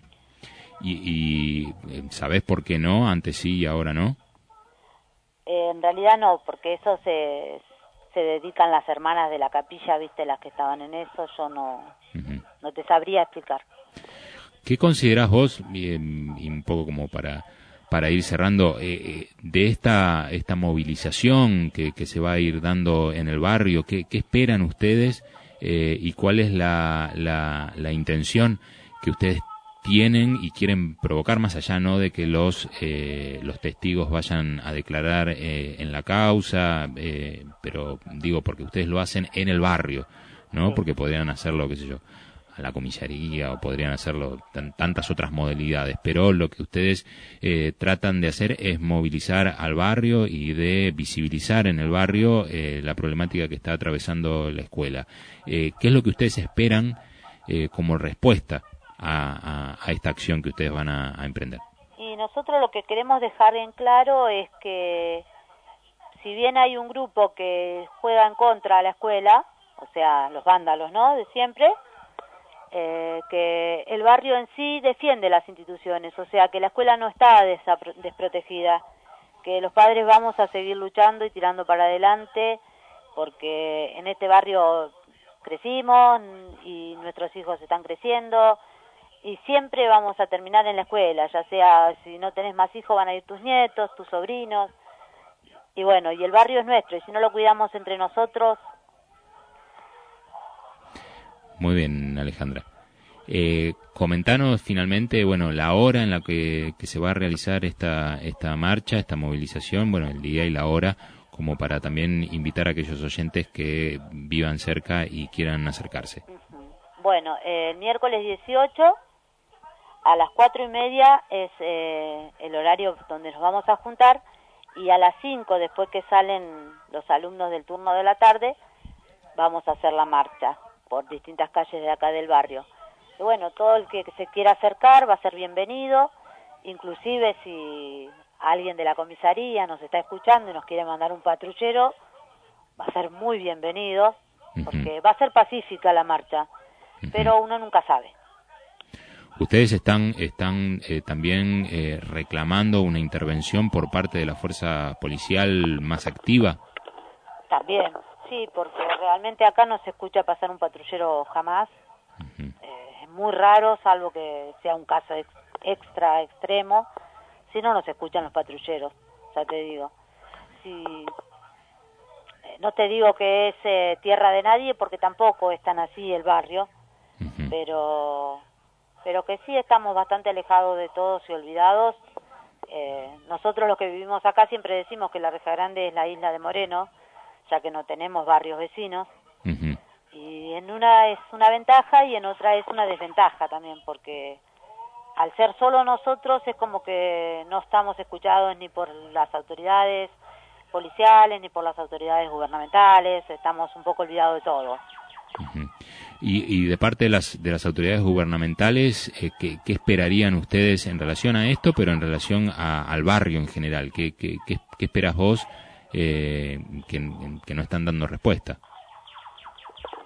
¿Y, y sabés por qué no? Antes sí y ahora no. Eh, en realidad no, porque eso se, se dedican las hermanas de la capilla, viste, las que estaban en eso, yo no, uh-huh. no te sabría explicar. ¿Qué considerás vos, y, y un poco como para... para ir cerrando, eh, de esta esta movilización que, que se va a ir dando en el barrio, ¿qué, qué esperan ustedes eh, y cuál es la, la, la intención que ustedes tienen y quieren provocar, más allá no de que los eh, los testigos vayan a declarar eh, en la causa, eh, pero digo porque ustedes lo hacen en el barrio, ¿no? Porque podrían hacerlo, qué sé yo, a la comisaría o podrían hacerlo t- tantas otras modalidades, pero lo que ustedes eh, tratan de hacer es movilizar al barrio y de visibilizar en el barrio eh, la problemática que está atravesando la escuela. Eh, ¿Qué es lo que ustedes esperan eh, como respuesta a, a, a esta acción que ustedes van a, a emprender? Y nosotros lo que queremos dejar en claro es que si bien hay un grupo que juega en contra a la escuela, o sea, los vándalos, ¿no?, de siempre, Eh, que el barrio en sí defiende las instituciones, o sea, que la escuela no está desapro- desprotegida, que los padres vamos a seguir luchando y tirando para adelante, porque en este barrio crecimos y nuestros hijos están creciendo y siempre vamos a terminar en la escuela, ya sea si no tenés más hijos van a ir tus nietos, tus sobrinos, y bueno, y el barrio es nuestro y si no lo cuidamos entre nosotros. Muy bien, Alejandra. Eh, comentanos finalmente, bueno, la hora en la que, que se va a realizar esta esta marcha, esta movilización, bueno, el día y la hora, como para también invitar a aquellos oyentes que vivan cerca y quieran acercarse. Uh-huh. Bueno, eh, el miércoles dieciocho a las cuatro y media es eh, el horario donde nos vamos a juntar y a las cinco, después que salen los alumnos del turno de la tarde, vamos a hacer la marcha por distintas calles de acá del barrio. Y bueno, todo el que se quiera acercar va a ser bienvenido, inclusive si alguien de la comisaría nos está escuchando y nos quiere mandar un patrullero, va a ser muy bienvenido, porque va a ser pacífica la marcha, pero uno nunca sabe. ¿Ustedes están están eh, también eh, reclamando una intervención por parte de la fuerza policial más activa? También. Sí, porque realmente acá no se escucha pasar un patrullero jamás. Uh-huh. Eh, es muy raro, salvo que sea un caso ex, extra extremo. Si no, no se escuchan los patrulleros, ya te digo. Si, eh, no te digo que es eh, tierra de nadie, porque tampoco es tan así el barrio, uh-huh. pero, pero que sí estamos bastante alejados de todos y olvidados. Eh, nosotros los que vivimos acá siempre decimos que la Reja Grande es la isla de Moreno, ya que no tenemos barrios vecinos, uh-huh. y en una es una ventaja y en otra es una desventaja también, porque al ser solo nosotros es como que no estamos escuchados ni por las autoridades policiales ni por las autoridades gubernamentales, estamos un poco olvidados de todo. Uh-huh. Y, y de parte de las de las autoridades gubernamentales, eh, ¿qué, ¿qué esperarían ustedes en relación a esto, pero en relación a, al barrio en general? ¿Qué, qué, qué, qué esperas vos? Eh, que, que no están dando respuesta.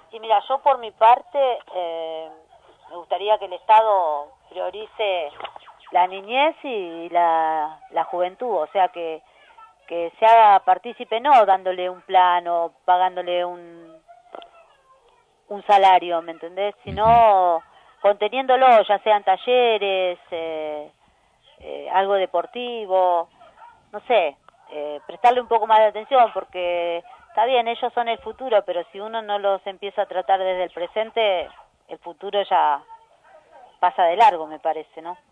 Y mira, yo por mi parte eh, me gustaría que el Estado priorice la niñez y la, la juventud, o sea que, que se haga partícipe, no dándole un plan o pagándole un, un salario, ¿me entendés? Sino conteniéndolo, ya sean talleres, eh, eh, algo deportivo, no sé, eh, prestarle un poco más de atención, porque está bien, ellos son el futuro, pero si uno no los empieza a tratar desde el presente, el futuro ya pasa de largo, me parece, ¿no?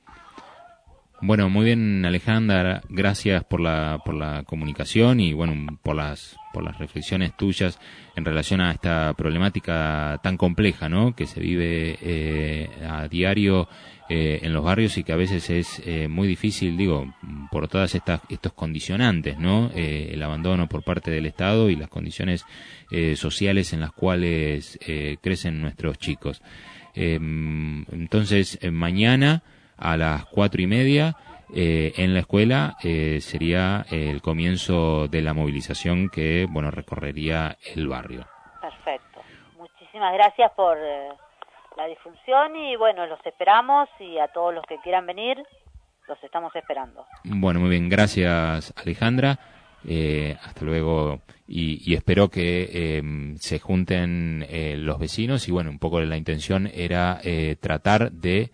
Bueno, muy bien, Alejandra, gracias por la por la comunicación y bueno, por las por las reflexiones tuyas en relación a esta problemática tan compleja, ¿no?, que se vive eh, a diario eh, en los barrios y que a veces es eh, muy difícil, digo, por todas estas estos condicionantes, ¿no?, eh, el abandono por parte del Estado y las condiciones eh, sociales en las cuales eh, crecen nuestros chicos. Eh, entonces, eh, mañana a las cuatro y media eh, en la escuela eh, sería el comienzo de la movilización que, bueno, recorrería el barrio. Perfecto. Muchísimas gracias por eh, la difusión y, bueno, los esperamos y a todos los que quieran venir, los estamos esperando. Bueno, muy bien. Gracias, Alejandra. Eh, hasta luego y, y espero que eh, se junten eh, los vecinos y, bueno, un poco la intención era eh, tratar de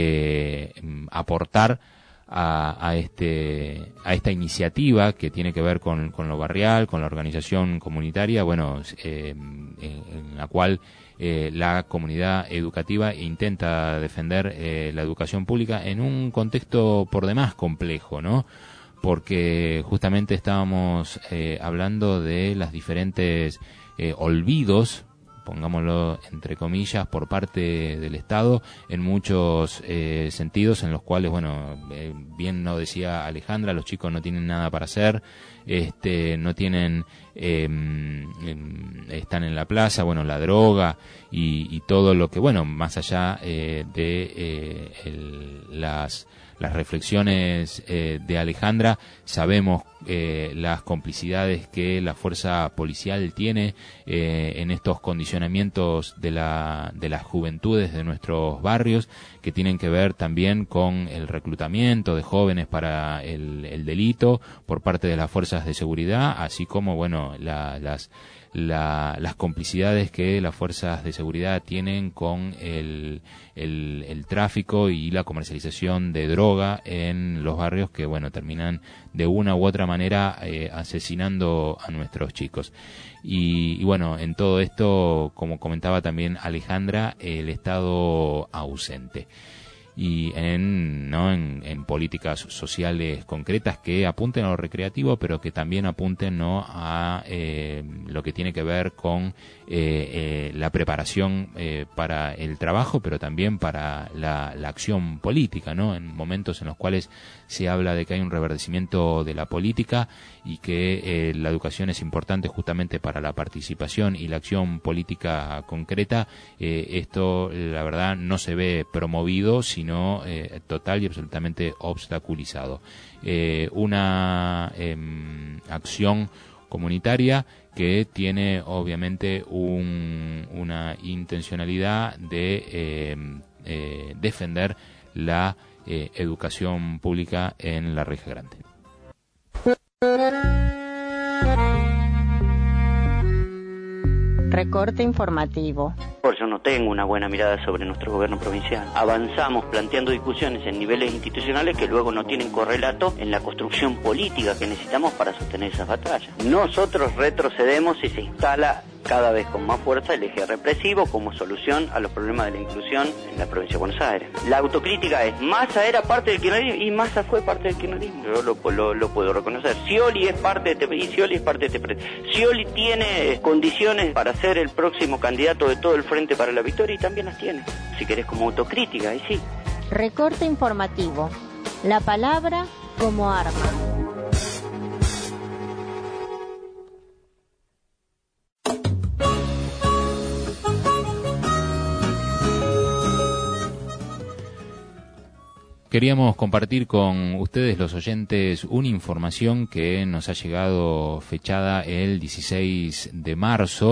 Eh, aportar a, a este a esta iniciativa que tiene que ver con, con lo barrial, con la organización comunitaria, bueno, eh, en, en la cual eh, la comunidad educativa intenta defender eh, la educación pública en un contexto por demás complejo, ¿no? Porque justamente estábamos eh, hablando de las diferentes eh, olvidos, pongámoslo entre comillas, por parte del Estado en muchos eh, sentidos en los cuales, bueno, eh, bien no decía Alejandra, los chicos no tienen nada para hacer, este, no tienen, eh, eh, están en la plaza, bueno, la droga y, y todo lo que, bueno, más allá eh, de eh, el, las las reflexiones eh, de Alejandra, sabemos eh, las complicidades que la fuerza policial tiene eh, en estos condicionamientos de la de las juventudes de nuestros barrios, que tienen que ver también con el reclutamiento de jóvenes para el, el delito por parte de las fuerzas de seguridad, así como, bueno, la, las La, las complicidades que las fuerzas de seguridad tienen con el, el, el tráfico y la comercialización de droga en los barrios que, bueno, terminan de una u otra manera eh, asesinando a nuestros chicos. Y, y bueno, en todo esto, como comentaba también Alejandra, el Estado ausente. Y en, ¿no? en, en políticas sociales concretas que apunten a lo recreativo, pero que también apunten, ¿no?, a eh, lo que tiene que ver con eh, eh, la preparación eh, para el trabajo, pero también para la, la acción política, ¿no?, en momentos en los cuales se habla de que hay un reverdecimiento de la política y que eh, la educación es importante justamente para la participación y la acción política concreta. Eh, esto, la verdad, no se ve promovido, sino eh, total y absolutamente obstaculizado. Eh, una eh, acción comunitaria que tiene obviamente un, una intencionalidad de eh, eh, defender la eh, educación pública en la Reja Grande. Recorte informativo. Yo no tengo una buena mirada sobre nuestro gobierno provincial. Avanzamos planteando discusiones en niveles institucionales que luego no tienen correlato en la construcción política que necesitamos para sostener esas batallas. Nosotros retrocedemos y se instala cada vez con más fuerza el eje represivo como solución a los problemas de la inclusión en la provincia de Buenos Aires. La autocrítica es: Massa era parte del kirchnerismo y Massa fue parte del kirchnerismo. Yo lo, lo, lo puedo reconocer. Scioli es parte de este y Scioli es parte de este. Scioli tiene condiciones para ser el próximo candidato de todo el Frente para la Victoria y también las tiene. Si querés, como autocrítica, ahí sí. Recorte informativo. La palabra como arma. Queríamos compartir con ustedes, los oyentes, una información que nos ha llegado fechada el dieciséis de marzo,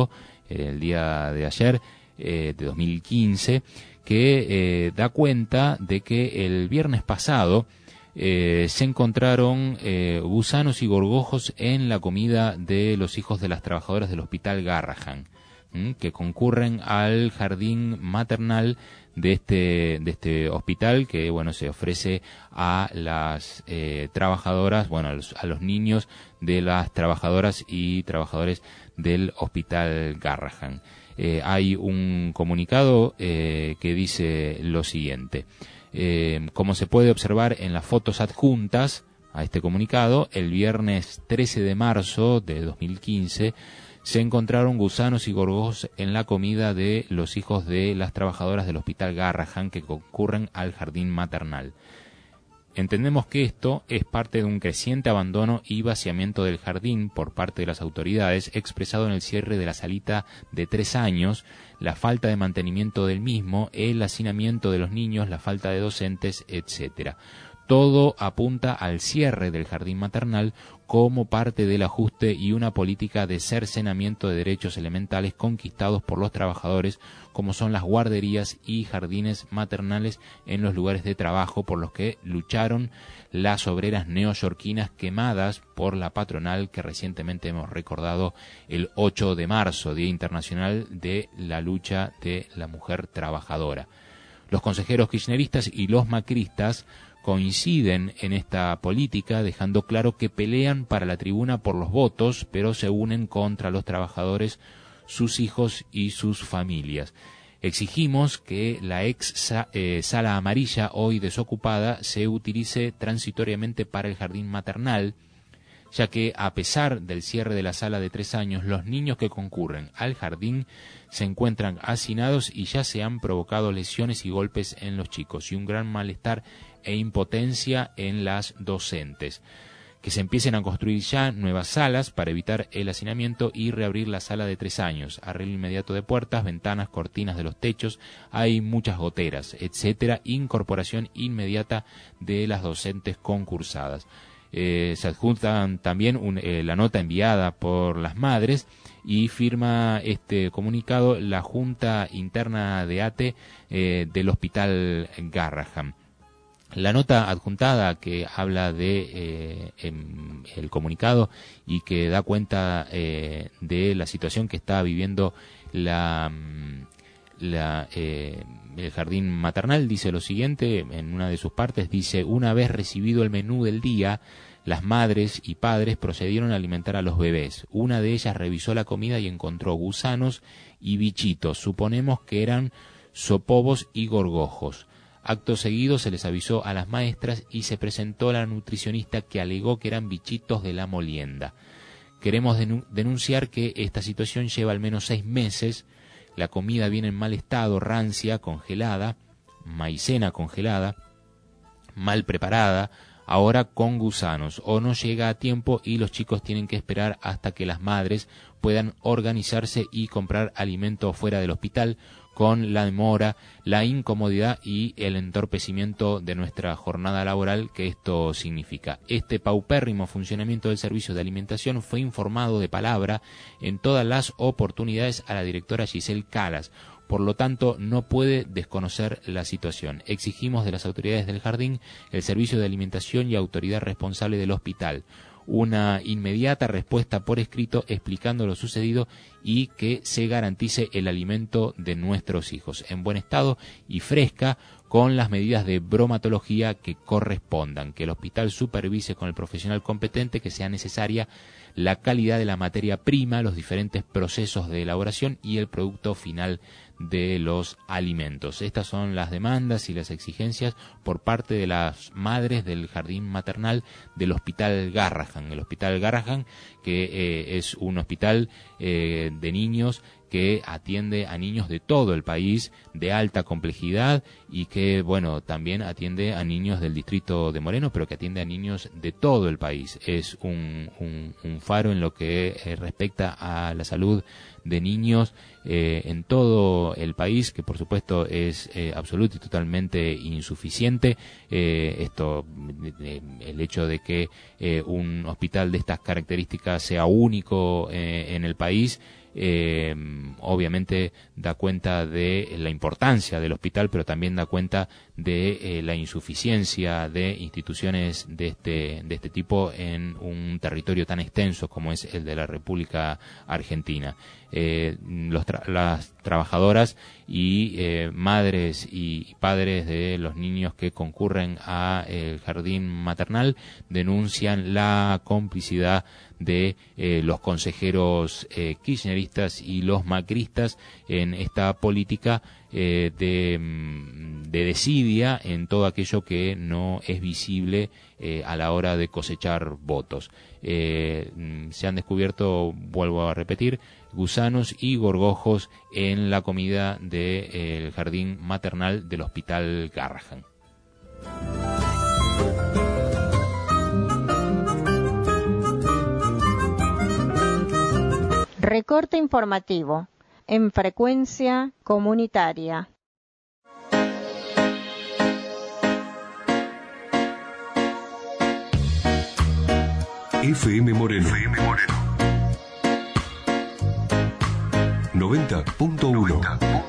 el día de ayer, eh, de dos mil quince, que eh, da cuenta de que el viernes pasado eh, se encontraron eh, gusanos y gorgojos en la comida de los hijos de las trabajadoras del Hospital Garrahan, ¿m? que concurren al jardín maternal de este de este hospital, que bueno, se ofrece a las eh, trabajadoras, bueno, a los, a los niños de las trabajadoras y trabajadores del Hospital Garrahan. Eh, hay un comunicado eh, que dice lo siguiente: eh, como se puede observar en las fotos adjuntas a este comunicado, el viernes trece de marzo de dos mil quince se encontraron gusanos y gorgojos en la comida de los hijos de las trabajadoras del Hospital Garrahan que concurren al jardín maternal. Entendemos que esto es parte de un creciente abandono y vaciamiento del jardín por parte de las autoridades, expresado en el cierre de la salita de tres años, la falta de mantenimiento del mismo, el hacinamiento de los niños, la falta de docentes, etcétera. Todo apunta al cierre del jardín maternal como parte del ajuste y una política de cercenamiento de derechos elementales conquistados por los trabajadores, como son las guarderías y jardines maternales en los lugares de trabajo por los que lucharon las obreras neoyorquinas quemadas por la patronal, que recientemente hemos recordado el ocho de marzo, Día Internacional de la Lucha de la Mujer Trabajadora. Los consejeros kirchneristas y los macristas coinciden en esta política, dejando claro que pelean para la tribuna por los votos, pero se unen contra los trabajadores, sus hijos y sus familias. Exigimos que la ex sa eh, sala amarilla, hoy desocupada, se utilice transitoriamente para el jardín maternal, ya que a pesar del cierre de la sala de tres años, los niños que concurren al jardín se encuentran hacinados y ya se han provocado lesiones y golpes en los chicos y un gran malestar e impotencia en las docentes. Que se empiecen a construir ya nuevas salas para evitar el hacinamiento y reabrir la sala de tres años, arreglo inmediato de puertas, ventanas, cortinas de los techos, hay muchas goteras, etcétera, incorporación inmediata de las docentes concursadas. Eh, se adjuntan también un, eh, la nota enviada por las madres y firma este comunicado la Junta Interna de A T E eh, del Hospital Garrahan. La nota adjuntada, que habla de eh, em, el comunicado y que da cuenta eh, de la situación que está viviendo la, la eh, el jardín maternal, dice lo siguiente, en una de sus partes dice: una vez recibido el menú del día, las madres y padres procedieron a alimentar a los bebés. Una de ellas revisó la comida y encontró gusanos y bichitos. Suponemos que eran sopobos y gorgojos. Acto seguido se les avisó a las maestras y se presentó la nutricionista, que alegó que eran bichitos de la molienda. Queremos denunciar que esta situación lleva al menos seis meses. La comida viene en mal estado, rancia, congelada, maicena congelada, mal preparada, ahora con gusanos, o no llega a tiempo y los chicos tienen que esperar hasta que las madres puedan organizarse y comprar alimento fuera del hospital, con la demora, la incomodidad y el entorpecimiento de nuestra jornada laboral que esto significa. Este paupérrimo funcionamiento del servicio de alimentación fue informado de palabra en todas las oportunidades a la directora Giselle Calas. Por lo tanto, no puede desconocer la situación. Exigimos de las autoridades del jardín, el servicio de alimentación y autoridad responsable del hospital una inmediata respuesta por escrito explicando lo sucedido y que se garantice el alimento de nuestros hijos en buen estado y fresca, con las medidas de bromatología que correspondan, que el hospital supervise con el profesional competente que sea necesaria la calidad de la materia prima, los diferentes procesos de elaboración y el producto final de los alimentos. Estas son las demandas y las exigencias por parte de las madres del jardín maternal del Hospital Garrahan. El Hospital Garrahan, que eh, es un hospital eh, de niños que atiende a niños de todo el país, de alta complejidad, y que, bueno, también atiende a niños del distrito de Moreno, pero que atiende a niños de todo el país. Es un, un, un faro en lo que eh, respecta a la salud de niños eh, en todo el país, que por supuesto es eh, absoluto y totalmente insuficiente. Eh, esto, eh, el hecho de que eh, un hospital de estas características sea único eh, en el país, eh, obviamente da cuenta de la importancia del hospital, pero también da cuenta de eh, la insuficiencia de instituciones de este de este tipo en un territorio tan extenso como es el de la República Argentina. Eh, los tra las trabajadoras y eh, madres y padres de los niños que concurren a el jardín maternal denuncian la complicidad de eh, los consejeros eh, kirchneristas y los macristas en esta política eh, de, de desidia en todo aquello que no es visible eh, a la hora de cosechar votos. Eh, se han descubierto, vuelvo a repetir, gusanos y gorgojos en la comida del eh, jardín maternal del Hospital Garrahan. Recorte informativo en frecuencia comunitaria. F M Moreno. F M Moreno. noventa punto uno.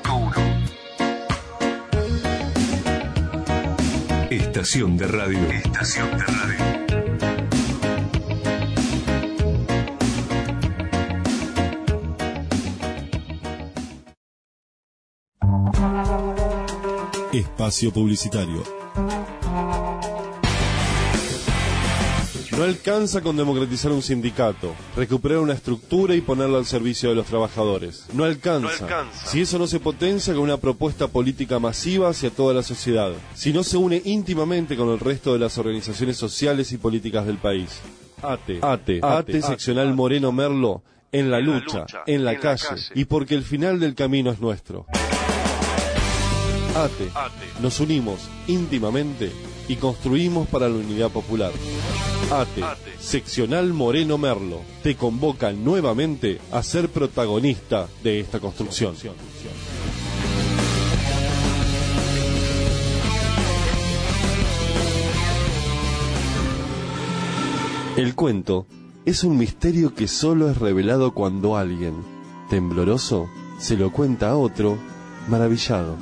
Estación de radio. Estación de radio. Espacio publicitario. No alcanza con democratizar un sindicato, recuperar una estructura y ponerla al servicio de los trabajadores. No alcanza. No alcanza. Si eso no se potencia con una propuesta política masiva hacia toda la sociedad, si no se une íntimamente con el resto de las organizaciones sociales y políticas del país. ATE, ATE, ATE, ATE seccional ATE. Moreno Merlo, en la lucha, en la calle, y porque el final del camino es nuestro. ATE, nos unimos íntimamente y construimos para la unidad popular. ATE, seccional Moreno Merlo, te convoca nuevamente a ser protagonista de esta construcción. El cuento es un misterio que solo es revelado cuando alguien, tembloroso, se lo cuenta a otro, maravillado.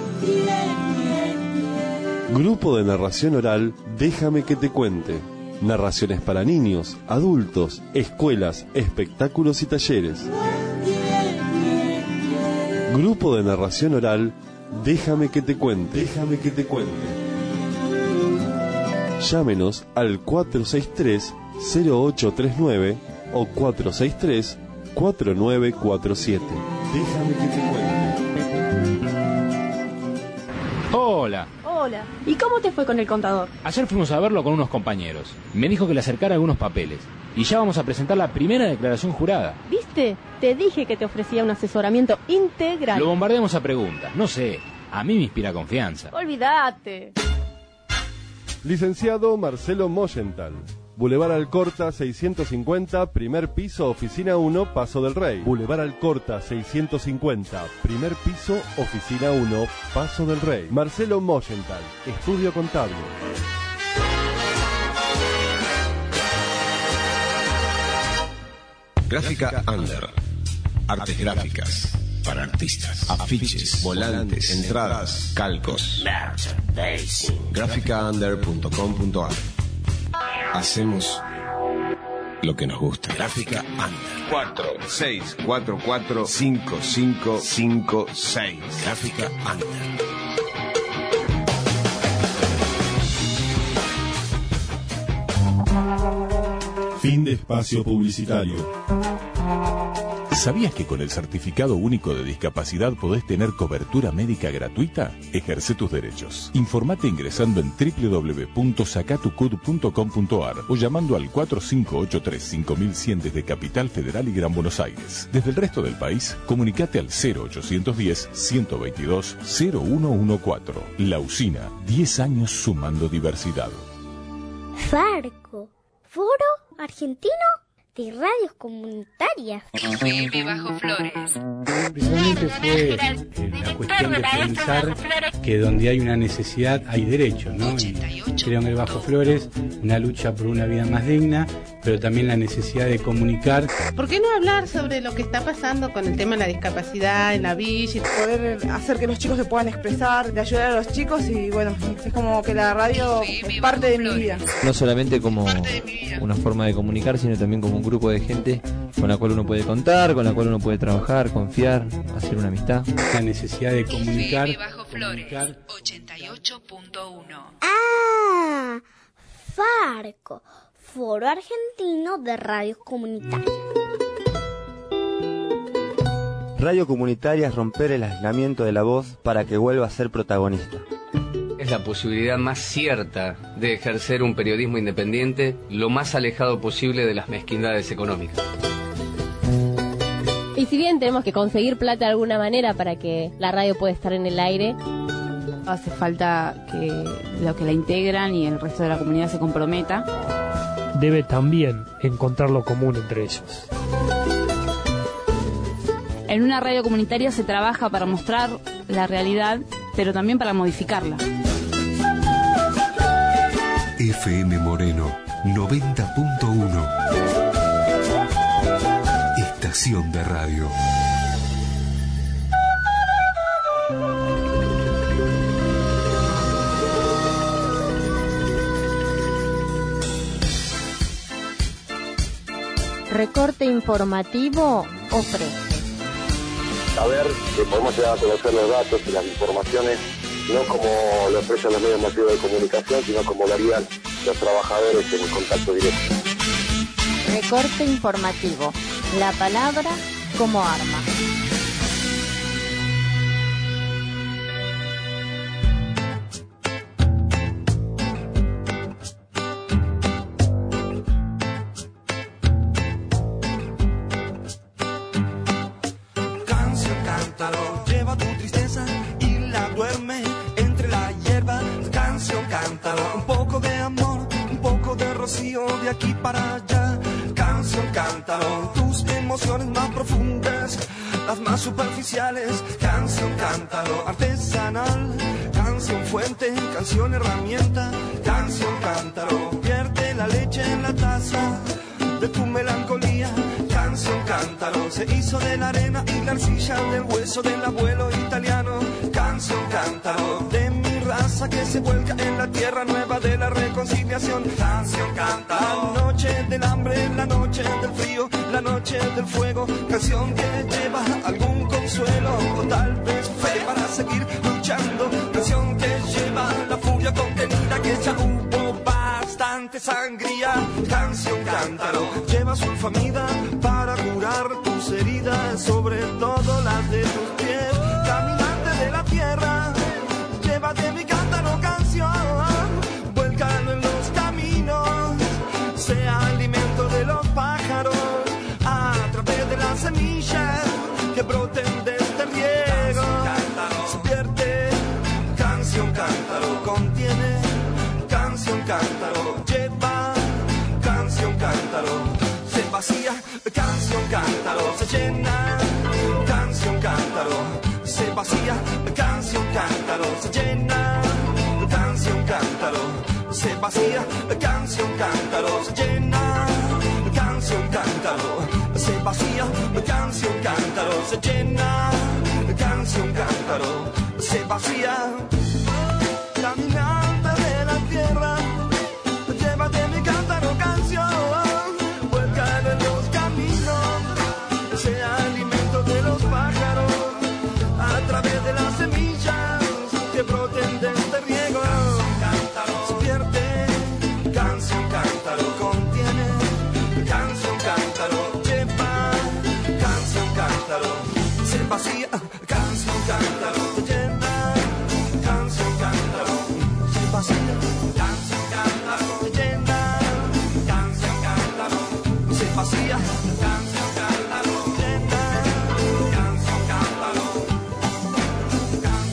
Grupo de narración oral, déjame que te cuente. Narraciones para niños, adultos, escuelas, espectáculos y talleres. Grupo de narración oral, déjame que te cuente. Déjame que te cuente. Llámenos al cuatro seis tres, cero ocho tres nueve o cuatro seis tres, cuatro nueve cuatro siete. Déjame que te cuente. Hola. Hola. ¿Y cómo te fue con el contador? Ayer fuimos a verlo con unos compañeros. Me dijo que le acercara algunos papeles. Y ya vamos a presentar la primera declaración jurada. ¿Viste? Te dije que te ofrecía un asesoramiento integral. Lo bombardeamos a preguntas. No sé. A mí me inspira confianza. Olvídate. Licenciado Marcelo Moyenthal. Boulevard Alcorta seiscientos cincuenta, primer piso, oficina uno, Paso del Rey. Boulevard Alcorta seiscientos cincuenta, primer piso, oficina uno, Paso del Rey. Marcelo Moyenthal, estudio contable. Gráfica Under. Artes gráficas para artistas. Afiches, volantes, entradas, calcos. gráfica under punto com punto a r. Hacemos lo que nos gusta. Gráfica Under. cuatro seis cuatro cuatro cinco cinco cinco seis. Gráfica Under. Fin de espacio publicitario. ¿Sabías que con el Certificado Único de Discapacidad podés tener cobertura médica gratuita? Ejerce tus derechos. Informate ingresando en doble u doble u doble u punto sacatucud punto com punto a r o llamando al cuatro cinco ocho tres cinco mil cien desde Capital Federal y Gran Buenos Aires. Desde el resto del país, comunicate al cero ochocientos diez, ciento veintidós, cero uno catorce. La Usina, diez años sumando diversidad. Farco, Foro Argentino de Radios Comunitarias. F M Bajo Flores. Principalmente fue eh, la cuestión de pensar que donde hay una necesidad hay derecho, ¿no? Y creo en el Bajo Flores una lucha por una vida más digna pero también la necesidad de comunicar. ¿Por qué no hablar sobre lo que está pasando con el tema de la discapacidad en la villa? Poder hacer que los chicos se puedan expresar, de ayudar a los chicos y bueno, es como que la radio es parte de mi vida. No solamente como una forma de comunicar, sino también como un grupo de gente con la cual uno puede contar, con la cual uno puede trabajar, confiar, hacer una amistad. La necesidad de comunicar. F M Bajo Flores, ochenta y ocho punto uno. Ah, Farco, Foro Argentino de Radios Comunitarias. Radio comunitaria es romper el aislamiento de la voz para que vuelva a ser protagonista. Es la posibilidad más cierta de ejercer un periodismo independiente lo más alejado posible de las mezquindades económicas. Y si bien tenemos que conseguir plata de alguna manera para que la radio pueda estar en el aire, hace falta que los que la integran y el resto de la comunidad se comprometa. Debe también encontrar lo común entre ellos. En una radio comunitaria se trabaja para mostrar la realidad, pero también para modificarla. F M Moreno noventa punto uno. Estación de radio. Recorte informativo ofrece. Saber que podemos llegar a conocer los datos y las informaciones, no como lo expresan los medios masivos de comunicación, sino como lo harían los trabajadores en contacto directo. Recorte informativo. La palabra como arma. Canción, cántalo, lleva tu tristeza y la duerme entre la hierba. Canción, cántalo, un poco de amor, un poco de rocío de aquí para allá. Canción, cántalo, tus emociones más profundas, las más superficiales. Canción, cántalo, artesanal. Canción, fuente, canción, herramienta. Canción, cántalo, vierte la leche en la taza de tu melancolía. Canción, cántalo, se hizo de la arena y la arcilla del hueso del abuelo italiano. Canción, cántalo, de mi raza que se vuelca en la tierra nueva de la reconciliación. Canción, cántalo, la noche del hambre, la noche del frío, la noche del fuego. Canción que lleva algún consuelo o tal vez fe para seguir luchando. Canción que lleva la furia contenida que ya hubo bastante sangría. Canción, cántalo, lleva sulfamida para curar tus heridas, sobre todo las de tus pies. Caminante de la tierra, llévate mi cántaro, canción, vuélcalo en los caminos, sea alimento de los pájaros, a través de las semillas que broten de este riego. Se vierte, canción, cántaro, contiene, canción, cántaro, lleva, canción, cántaro, se vacía, canción, cántaro, se llena, canción, cántaro, se vacía, canción, cántaro, se llena, canción, cántaro, se vacía, canción, cántaro, se llena, canción, cántaro, se vacía, canción, cántaro, se llena, canción, cántaro, se vacía. Caminante de la tierra, llévate mi cántaro, canción, vuélcalo en los caminos, sea alimento de los pájaros, a través de las semillas que broten de este riego. Se vierte, canción, cántaro, contiene, canción, cántaro, lleva, canción, cántaro, se vacía, canción, cántaro, se llena, canción, cántaro, se vacía, canción, cántaro, se llena, canción, cántaro, se vacía, canción, cántaro, se llena, canción, cántaro, canción, cántaro, se vacía, canción, cántaro, se llena, canción, cántaro, se vacía, canción, cántaro, se llena, canción, cántaro, se vacía, canción, cántaro, se llena, canción, cántaro, se vacía, canción, cántaro, se llena, canción, cántaro, se vacía,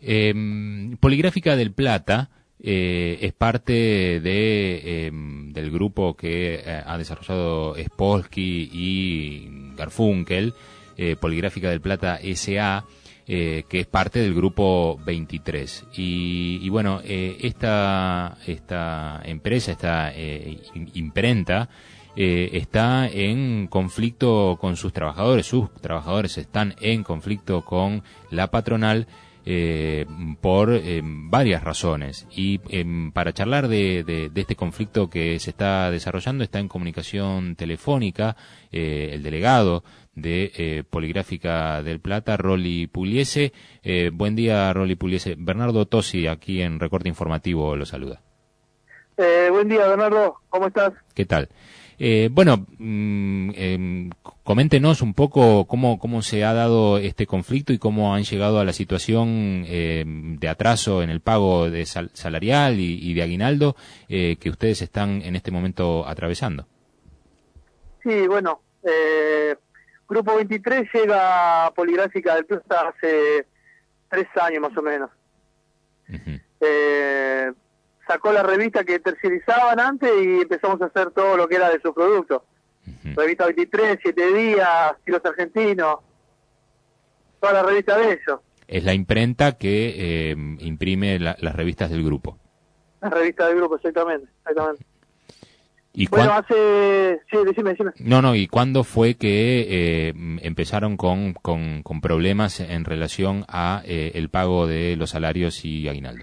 Eh, Poligráfica del Plata eh, es parte de eh, del grupo que eh, ha desarrollado Spolsky y Garfunkel, eh, Poligráfica del Plata S A, eh, que es parte del grupo veintitrés. Y, y bueno, eh, esta, esta empresa, esta eh, imprenta, Eh, está en conflicto con sus trabajadores, sus trabajadores están en conflicto con la patronal eh, por eh, varias razones. Y eh, para charlar de, de, de este conflicto que se está desarrollando está en comunicación telefónica eh, el delegado de eh, Poligráfica del Plata, Rolly Pugliese. Eh, buen día, Rolly Pugliese. Bernardo Tosi, aquí en Recorte Informativo, lo saluda. Eh, buen día, Bernardo. ¿Cómo estás? ¿Qué tal? Eh, bueno, mmm, eh, coméntenos un poco cómo, cómo se ha dado este conflicto y cómo han llegado a la situación eh, de atraso en el pago de sal salarial y, y de aguinaldo eh, que ustedes están en este momento atravesando. Sí, bueno, eh, Grupo veintitrés llega a Poligráfica del Plata hace tres años más o menos. Uh-huh. eh, sacó la revista que tercerizaban antes y empezamos a hacer todo lo que era de sus productos. Uh-huh. Revista veintitrés, Siete Días, Estilos Argentinos, toda la revista de ellos. Es la imprenta que eh, imprime la, las revistas del grupo. La revista del grupo, exactamente. exactamente. ¿Y bueno, hace... Sí, decime, decime. No, no, ¿y cuándo fue que eh, empezaron con, con, con problemas en relación a eh, el pago de los salarios y aguinaldo?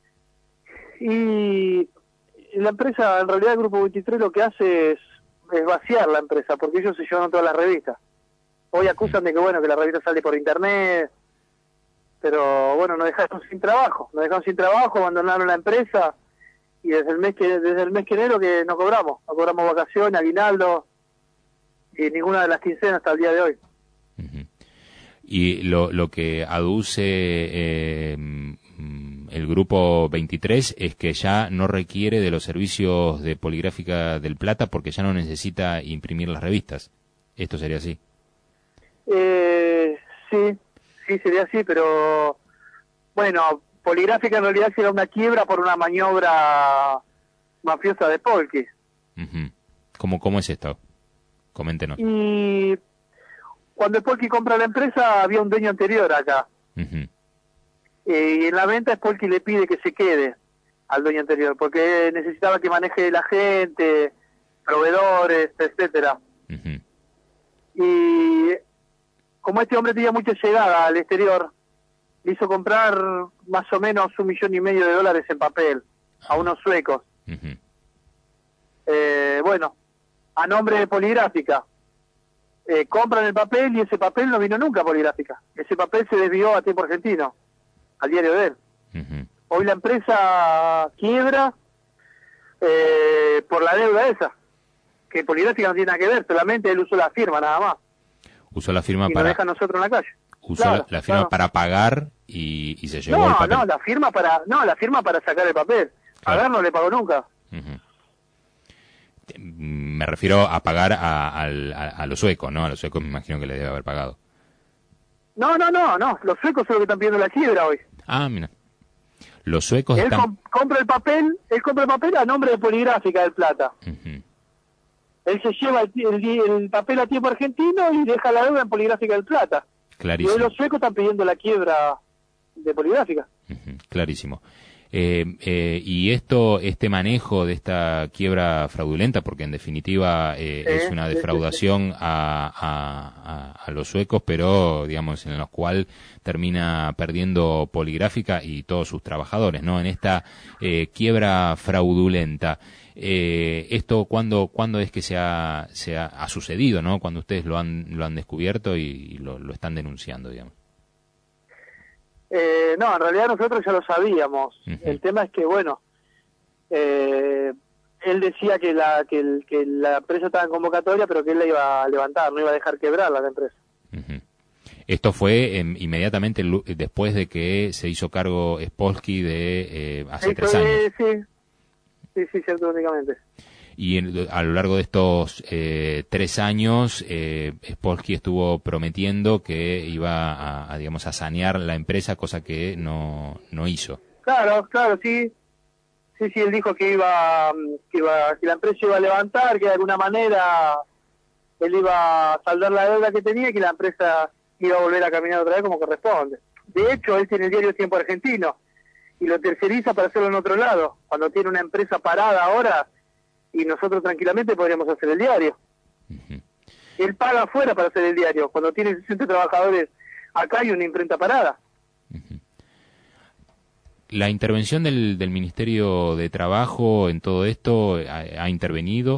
Y la empresa, en realidad el Grupo veintitrés lo que hace es, es vaciar la empresa, porque ellos se llevan todas las revistas. Hoy acusan de que bueno, que la revista sale por internet, pero bueno, nos dejaron sin trabajo, nos dejaron sin trabajo, abandonaron la empresa y desde el mes que desde el mes que enero que no cobramos, no cobramos vacaciones, aguinaldo y ninguna de las quincenas hasta el día de hoy. Uh-huh. Y lo, lo que aduce eh, el Grupo veintitrés es que ya no requiere de los servicios de Poligráfica del Plata porque ya no necesita imprimir las revistas. ¿Esto sería así? Eh, sí, sí sería así, pero bueno, Poligráfica en realidad será una quiebra por una maniobra mafiosa de Polky. Uh-huh. ¿Cómo, ¿Cómo es esto? Coméntenos. Y cuando Polky compra la empresa había un dueño anterior acá. Uh-huh. Eh, y en la venta Polky le pide que se quede al dueño anterior porque necesitaba que maneje la gente, proveedores, etcétera. Uh-huh. Y como este hombre tenía mucha llegada al exterior, le hizo comprar más o menos un millón y medio de dólares en papel a unos suecos. Uh-huh. eh, bueno, a nombre de Poligráfica. Eh, compran el papel y ese papel no vino nunca a Poligráfica. Ese papel se desvió a Tiempo Argentino, al diario de él. Uh-huh. Hoy la empresa quiebra eh, por la deuda esa, que Poligráfica no tiene nada que ver, solamente él usó la firma nada más. Usó la firma y para... nos deja a nosotros en la calle. Usó claro, la, la firma claro. para pagar y, y se llevó no, el papel. No, la firma para, no, la firma para sacar el papel. Claro. Pagar no le pagó nunca. Uh-huh. Me refiero a pagar a, a, a, a los suecos, ¿no? A los suecos me imagino que le debe haber pagado. No, no, no, no. Los suecos son los que están pidiendo la quiebra hoy. Ah, mira. Los suecos él están... com compra el papel, él compra el papel a nombre de Poligráfica del Plata. Uh-huh. Él se lleva el, el, el papel a Tiempo Argentino y deja la deuda en Poligráfica del Plata. Clarísimo. Y hoy los suecos están pidiendo la quiebra de Poligráfica. Uh-huh. Clarísimo. Eh, eh, y esto, este manejo de esta quiebra fraudulenta, porque en definitiva eh, eh, es una defraudación sí, sí, sí. A, a, a los suecos, pero digamos en los cual termina perdiendo Poligráfica y todos sus trabajadores, ¿no? En esta eh, quiebra fraudulenta. Eh, esto cuándo cuándo es que se ha, se ha, ha sucedido, ¿no? Cuando ustedes lo han lo han descubierto y, y lo, lo están denunciando, digamos. Eh, no, en realidad nosotros ya lo sabíamos. Uh-huh. El tema es que, bueno, eh, él decía que la que, el, que la empresa estaba en convocatoria, pero que él la iba a levantar, no iba a dejar quebrarla la empresa. Uh-huh. Esto fue eh, inmediatamente después de que se hizo cargo Spolsky de eh, hace Esto tres años. Es, sí, sí, sí, cierto, únicamente. Y en, a lo largo de estos eh, tres años, eh, Spolsky estuvo prometiendo que iba a, a, digamos, a sanear la empresa, cosa que no, no hizo. Claro, claro, sí. Sí, sí, él dijo que iba, que iba, que la empresa iba a levantar, que de alguna manera él iba a saldar la deuda que tenía y que la empresa iba a volver a caminar otra vez como corresponde. De hecho, él tiene el diario Tiempo Argentino y lo terceriza para hacerlo en otro lado. Cuando tiene una empresa parada ahora, y nosotros tranquilamente podríamos hacer el diario. Uh-huh. Él paga afuera para hacer el diario, cuando tiene sesenta trabajadores acá hay una imprenta parada. Uh-huh. ¿La intervención del, del Ministerio de Trabajo en todo esto ha, ha intervenido?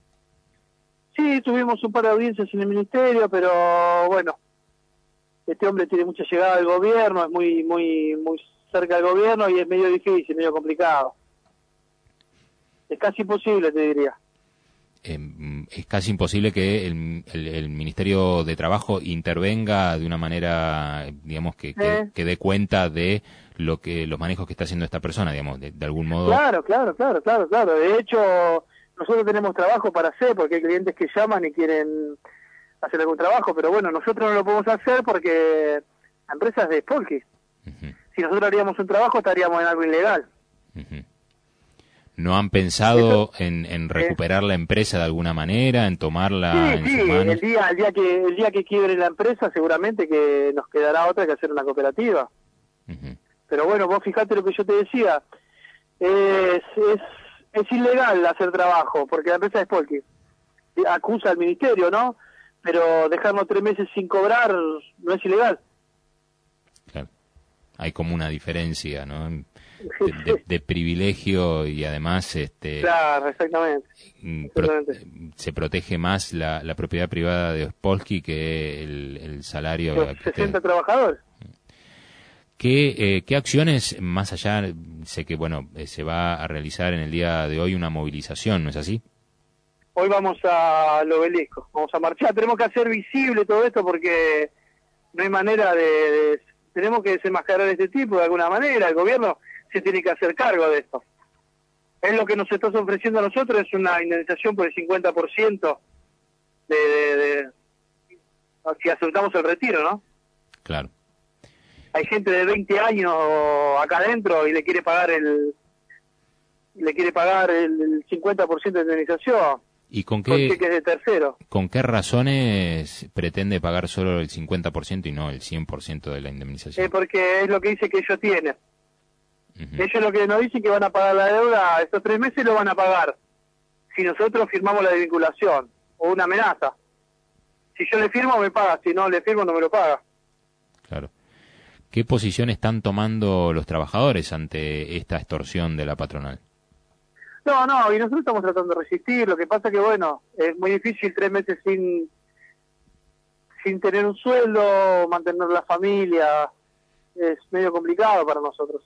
Sí, tuvimos un par de audiencias en el Ministerio, pero bueno, este hombre tiene mucha llegada al gobierno, es muy, muy, muy cerca del gobierno y es medio difícil, medio complicado. Es casi imposible, te diría. Eh, es casi imposible que el, el, el Ministerio de Trabajo intervenga de una manera, digamos, que, que, eh. que dé cuenta de lo que los manejos que está haciendo esta persona, digamos, de, de algún modo. Claro, claro, claro, claro, claro. De hecho, nosotros tenemos trabajo para hacer, porque hay clientes que llaman y quieren hacer algún trabajo, pero bueno, nosotros no lo podemos hacer porque la empresa es de Spolsky. Uh-huh. Si nosotros haríamos un trabajo, estaríamos en algo ilegal. Uh-huh. ¿No han pensado en, en recuperar eh, la empresa de alguna manera, en tomarla sí, en sí, sus manos? El día, el día que el día que quiebre la empresa, seguramente que nos quedará otra que hacer una cooperativa. Uh-huh. Pero bueno, vos fijate lo que yo te decía, es, es, es ilegal hacer trabajo, porque la empresa es Spolsky. Acusa al ministerio, ¿no? Pero dejarnos tres meses sin cobrar no es ilegal. Claro. Hay como una diferencia, ¿no? De, de, de privilegio y además este claro, exactamente, exactamente. Pro, se protege más la, la propiedad privada de Spolsky que el, el salario de sesenta trabajadores. ¿Qué, eh, ¿Qué acciones más allá? Sé que bueno eh, se va a realizar en el día de hoy una movilización, ¿no es así? Hoy vamos al obelisco, vamos a marchar, tenemos que hacer visible todo esto porque no hay manera de, de tenemos que desenmascarar a este tipo de alguna manera, el gobierno se tiene que hacer cargo de esto. Es lo que nos estás ofreciendo a nosotros, es una indemnización por el cincuenta por ciento de, de, de si aceptamos el retiro, ¿no? Claro. Hay gente de veinte años acá adentro y le quiere pagar el le quiere pagar el cincuenta por ciento de indemnización. ¿Y con qué, con cheques de tercero. ¿Con qué razones pretende pagar solo el cincuenta por ciento y no el cien por ciento de la indemnización? Eh, porque es lo que dice que ellos tienen. Uh-huh. Ellos lo que nos dicen que van a pagar la deuda, estos tres meses lo van a pagar. Si nosotros firmamos la desvinculación o una amenaza. Si yo le firmo, me paga. Si no le firmo, no me lo paga. Claro. ¿Qué posición están tomando los trabajadores ante esta extorsión de la patronal? No, no, y nosotros estamos tratando de resistir. Lo que pasa que, bueno, es muy difícil tres meses sin sin tener un sueldo, mantener la familia. Es medio complicado para nosotros.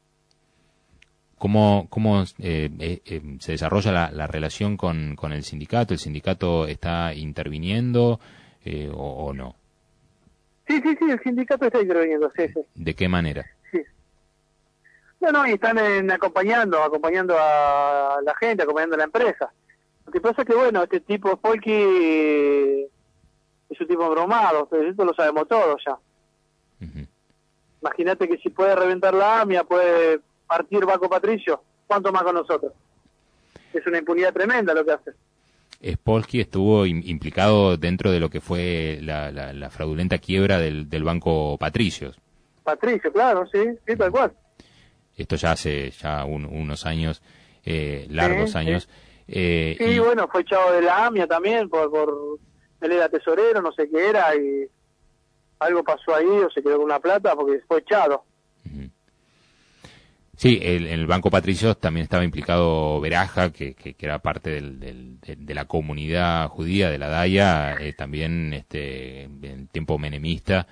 ¿Cómo, cómo eh, eh, eh, se desarrolla la, la relación con, con el sindicato? ¿El sindicato está interviniendo eh, o, o no? Sí, sí, sí, el sindicato está interviniendo, sí, sí. ¿De qué manera? Sí. No, no, y están en, acompañando, acompañando a la gente, acompañando a la empresa. Lo que pasa es que, bueno, este tipo Spolsky es un tipo bromado, esto lo sabemos todos ya. Uh-huh. Imagínate que si puede reventar la AMIA, puede partir Banco Patricio, ¿cuánto más con nosotros? Es una impunidad tremenda lo que hace. Spolsky estuvo implicado dentro de lo que fue la, la, la fraudulenta quiebra del, del Banco Patricios. Patricio, claro, sí, sí, tal cual. Esto ya hace ya un, unos años, eh, largos sí, años. Sí, eh, sí y... bueno, fue echado de la AMIA también, por, por él era tesorero, no sé qué era, y algo pasó ahí, o se quedó con una plata, porque fue echado. Uh-huh. Sí, el, el Banco Patricios también estaba implicado Veraja, que, que, que era parte del, del, de, de la comunidad judía de la Daya, eh, también este, en tiempo menemista,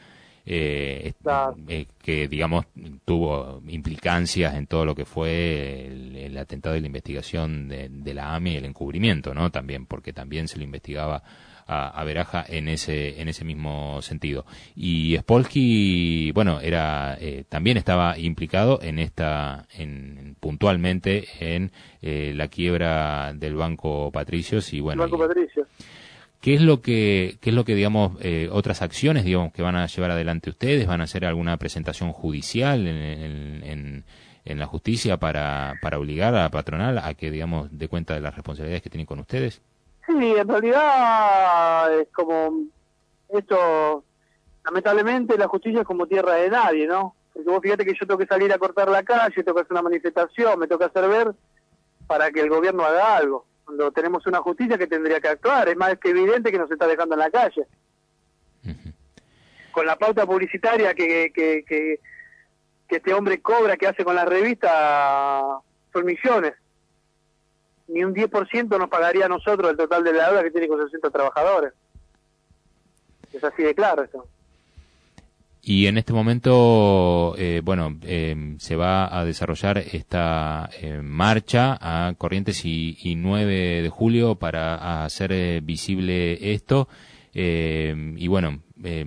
eh, claro. eh, que, digamos, tuvo implicancias en todo lo que fue el, el atentado y la investigación de, de la A M I y el encubrimiento, ¿no? También, porque también se lo investigaba a, a Beraja en ese en ese mismo sentido. Y Spolsky, bueno, era eh, también estaba implicado en esta, en, puntualmente en eh, la quiebra del Banco Patricios y bueno. Banco Patricios. ¿Qué es lo que, qué es lo que digamos, eh, otras acciones, digamos, que van a llevar adelante ustedes? ¿Van a hacer alguna presentación judicial en, en, en, en la justicia para, para obligar a la patronal a que, digamos, dé cuenta de las responsabilidades que tienen con ustedes? Sí, en realidad es como esto, lamentablemente la justicia es como tierra de nadie, ¿no? Porque vos fíjate que yo tengo que salir a cortar la calle, tengo que hacer una manifestación, me toca hacer ver para que el gobierno haga algo. Cuando tenemos una justicia que tendría que actuar, es más que evidente que nos está dejando en la calle. Uh-huh. Con la pauta publicitaria que, que, que, que este hombre cobra, que hace con la revista, son millones. Ni un diez por ciento nos pagaría a nosotros el total de la deuda que tiene con sesenta trabajadores. Es así de claro esto. Y en este momento, eh, bueno, eh, se va a desarrollar esta eh, marcha a Corrientes y, y nueve de julio para hacer eh, visible esto. Eh, y bueno, eh,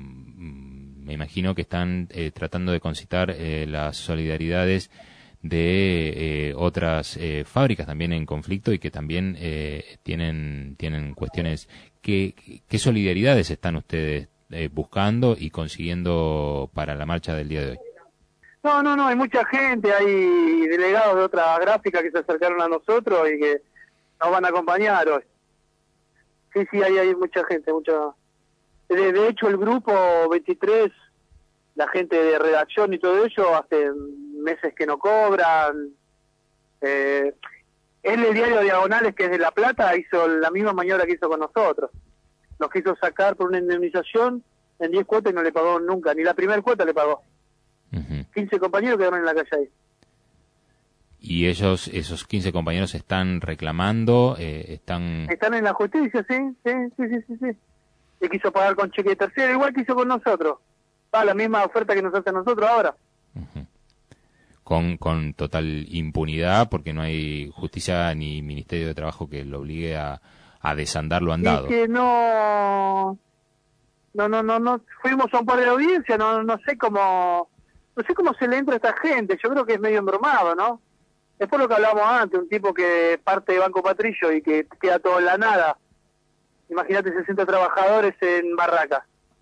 me imagino que están eh, tratando de concitar eh, las solidaridades de eh, otras eh, fábricas también en conflicto y que también eh, tienen tienen cuestiones. ¿Qué, qué solidaridades están ustedes Eh, buscando y consiguiendo para la marcha del día de hoy? No, no, no, hay mucha gente, hay delegados de otra gráfica que se acercaron a nosotros y que nos van a acompañar hoy. Sí, sí, hay, hay mucha gente, mucha. De, de hecho, el grupo veintitrés, la gente de redacción y todo ello, hace meses que no cobran. Eh, él, el diario Diagonales, que es de La Plata, hizo la misma maniobra que hizo con nosotros. Nos quiso sacar por una indemnización en diez cuotas y no le pagó nunca, ni la primera cuota le pagó. Uh-huh. quince compañeros quedaron en la calle ahí. ¿Y ellos, esos quince compañeros están reclamando? Eh, están Están en la justicia, sí, sí, sí, sí, sí, sí. Le quiso pagar con cheque de tercero, igual que hizo con nosotros. Va, la misma oferta que nos hace a nosotros ahora. Uh-huh. Con, con total impunidad, porque no hay justicia ni Ministerio de Trabajo que lo obligue a a desandar lo andado. Es que no, no, no, no, no, fuimos a un par de audiencias, no, no sé cómo, no sé cómo se le entra a esta gente. Yo creo que es medio embromado, ¿no? Es por lo que hablábamos antes, un tipo que parte de Banco Patricio y que queda todo en la nada. Imagínate sesenta trabajadores en barracas.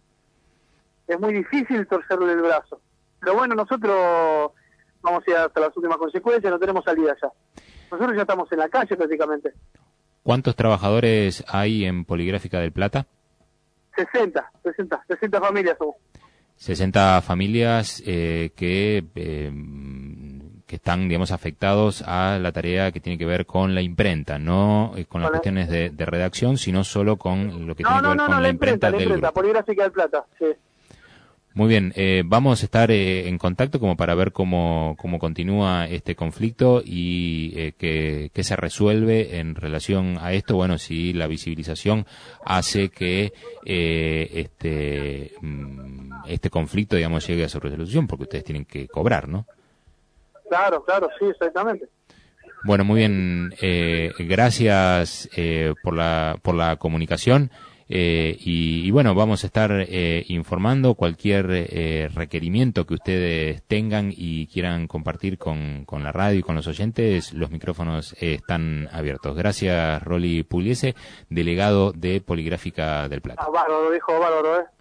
Es muy difícil torcerle el brazo. Pero bueno, nosotros vamos a ir hasta las últimas consecuencias, no tenemos salida ya. Nosotros ya estamos en la calle prácticamente. ¿Cuántos trabajadores hay en Poligráfica del Plata? sesenta, sesenta, sesenta familias somos. sesenta familias eh, que eh, que están, digamos, afectados a la tarea que tiene que ver con la imprenta, no eh, con las vale. cuestiones de, de redacción, sino solo con lo que no, tiene no, que ver no, con no, la imprenta, imprenta del la imprenta, grupo. Poligráfica del Plata, sí. Muy bien, eh, vamos a estar eh, en contacto como para ver cómo, cómo continúa este conflicto y eh, que, que se resuelve en relación a esto. Bueno, si la visibilización hace que eh, este este conflicto, digamos, llegue a su resolución, porque ustedes tienen que cobrar, ¿no? Claro, claro, sí, exactamente. Bueno, muy bien, eh, gracias eh, por la por la comunicación. Eh, y, y bueno, vamos a estar eh, informando cualquier eh, requerimiento que ustedes tengan y quieran compartir con, con la radio y con los oyentes. Los micrófonos eh, están abiertos. Gracias, Rolly Pugliese, delegado de Poligráfica del Plata. Ah, bárbaro, dijo bárbaro, ¿eh?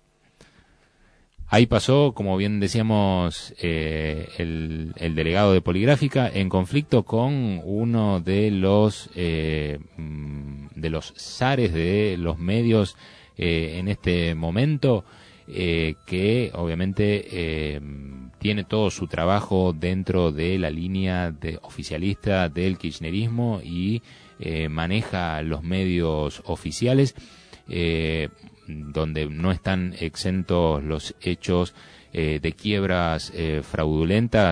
Ahí pasó, como bien decíamos, eh, el, el delegado de Poligráfica en conflicto con uno de los eh, de los zares de los medios eh, en este momento, eh, que obviamente eh, tiene todo su trabajo dentro de la línea de oficialista del kirchnerismo y eh, maneja los medios oficiales, eh, donde no están exentos los hechos eh, de quiebras eh, fraudulentas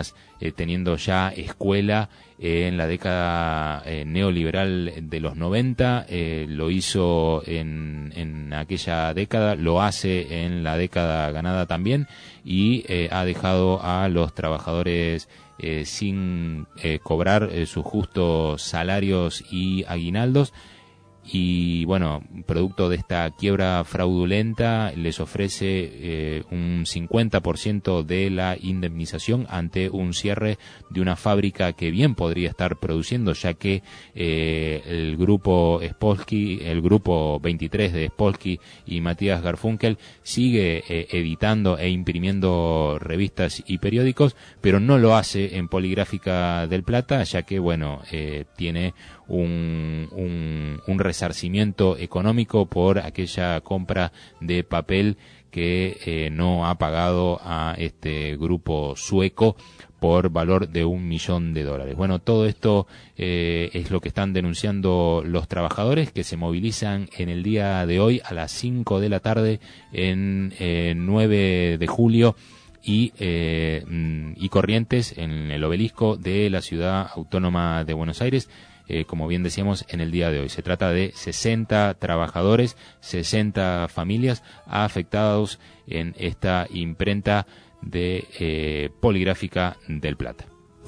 eh, teniendo ya escuela eh, en la década eh, neoliberal de los noventa, eh, lo hizo en, en aquella década, lo hace en la década ganada también, y eh, ha dejado a los trabajadores eh, sin eh, cobrar eh, sus justos salarios y aguinaldos. Y bueno, producto de esta quiebra fraudulenta, les ofrece eh, un cincuenta por ciento de la indemnización ante un cierre de una fábrica que bien podría estar produciendo, ya que eh, el grupo Spolsky, el grupo veintitrés de Spolsky y Matías Garfunkel sigue eh, editando e imprimiendo revistas y periódicos, pero no lo hace en Poligráfica del Plata, ya que bueno, eh, tiene un, un, un resarcimiento económico por aquella compra de papel que eh, no ha pagado a este grupo sueco por valor de un millón de dólares. Bueno, todo esto eh, es lo que están denunciando los trabajadores, que se movilizan en el día de hoy a las cinco de la tarde en eh, nueve de julio y, eh, y Corrientes, en el obelisco de la Ciudad Autónoma de Buenos Aires. Eh, como bien decíamos, en el día de hoy se trata de sesenta trabajadores, sesenta familias afectados en esta imprenta de eh, Poligráfica del Plata.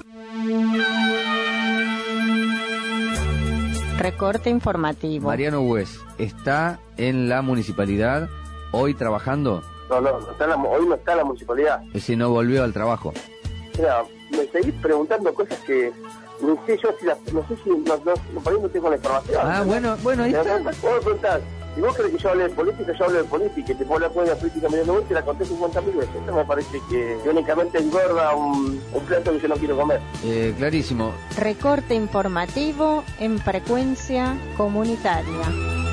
Recorte informativo. Mariano Hues está en la municipalidad hoy trabajando. No, no, no está en la, hoy no está en la municipalidad. Es decir, no volvió al trabajo. Mira, me seguís preguntando cosas que no sé yo si la, no sé si no, no, no, por ahí no tengo la información. Ah, ¿no? bueno, bueno, ahí está. Vos me preguntás, si vos crees que yo hable de política, yo hablo de política, y te puedo hablar de la política medio nuevo y te la conté cincuenta mil veces. Esto me parece que, que únicamente engorda un, un plato que yo no quiero comer. Eh, clarísimo. Recorte informativo en frecuencia comunitaria.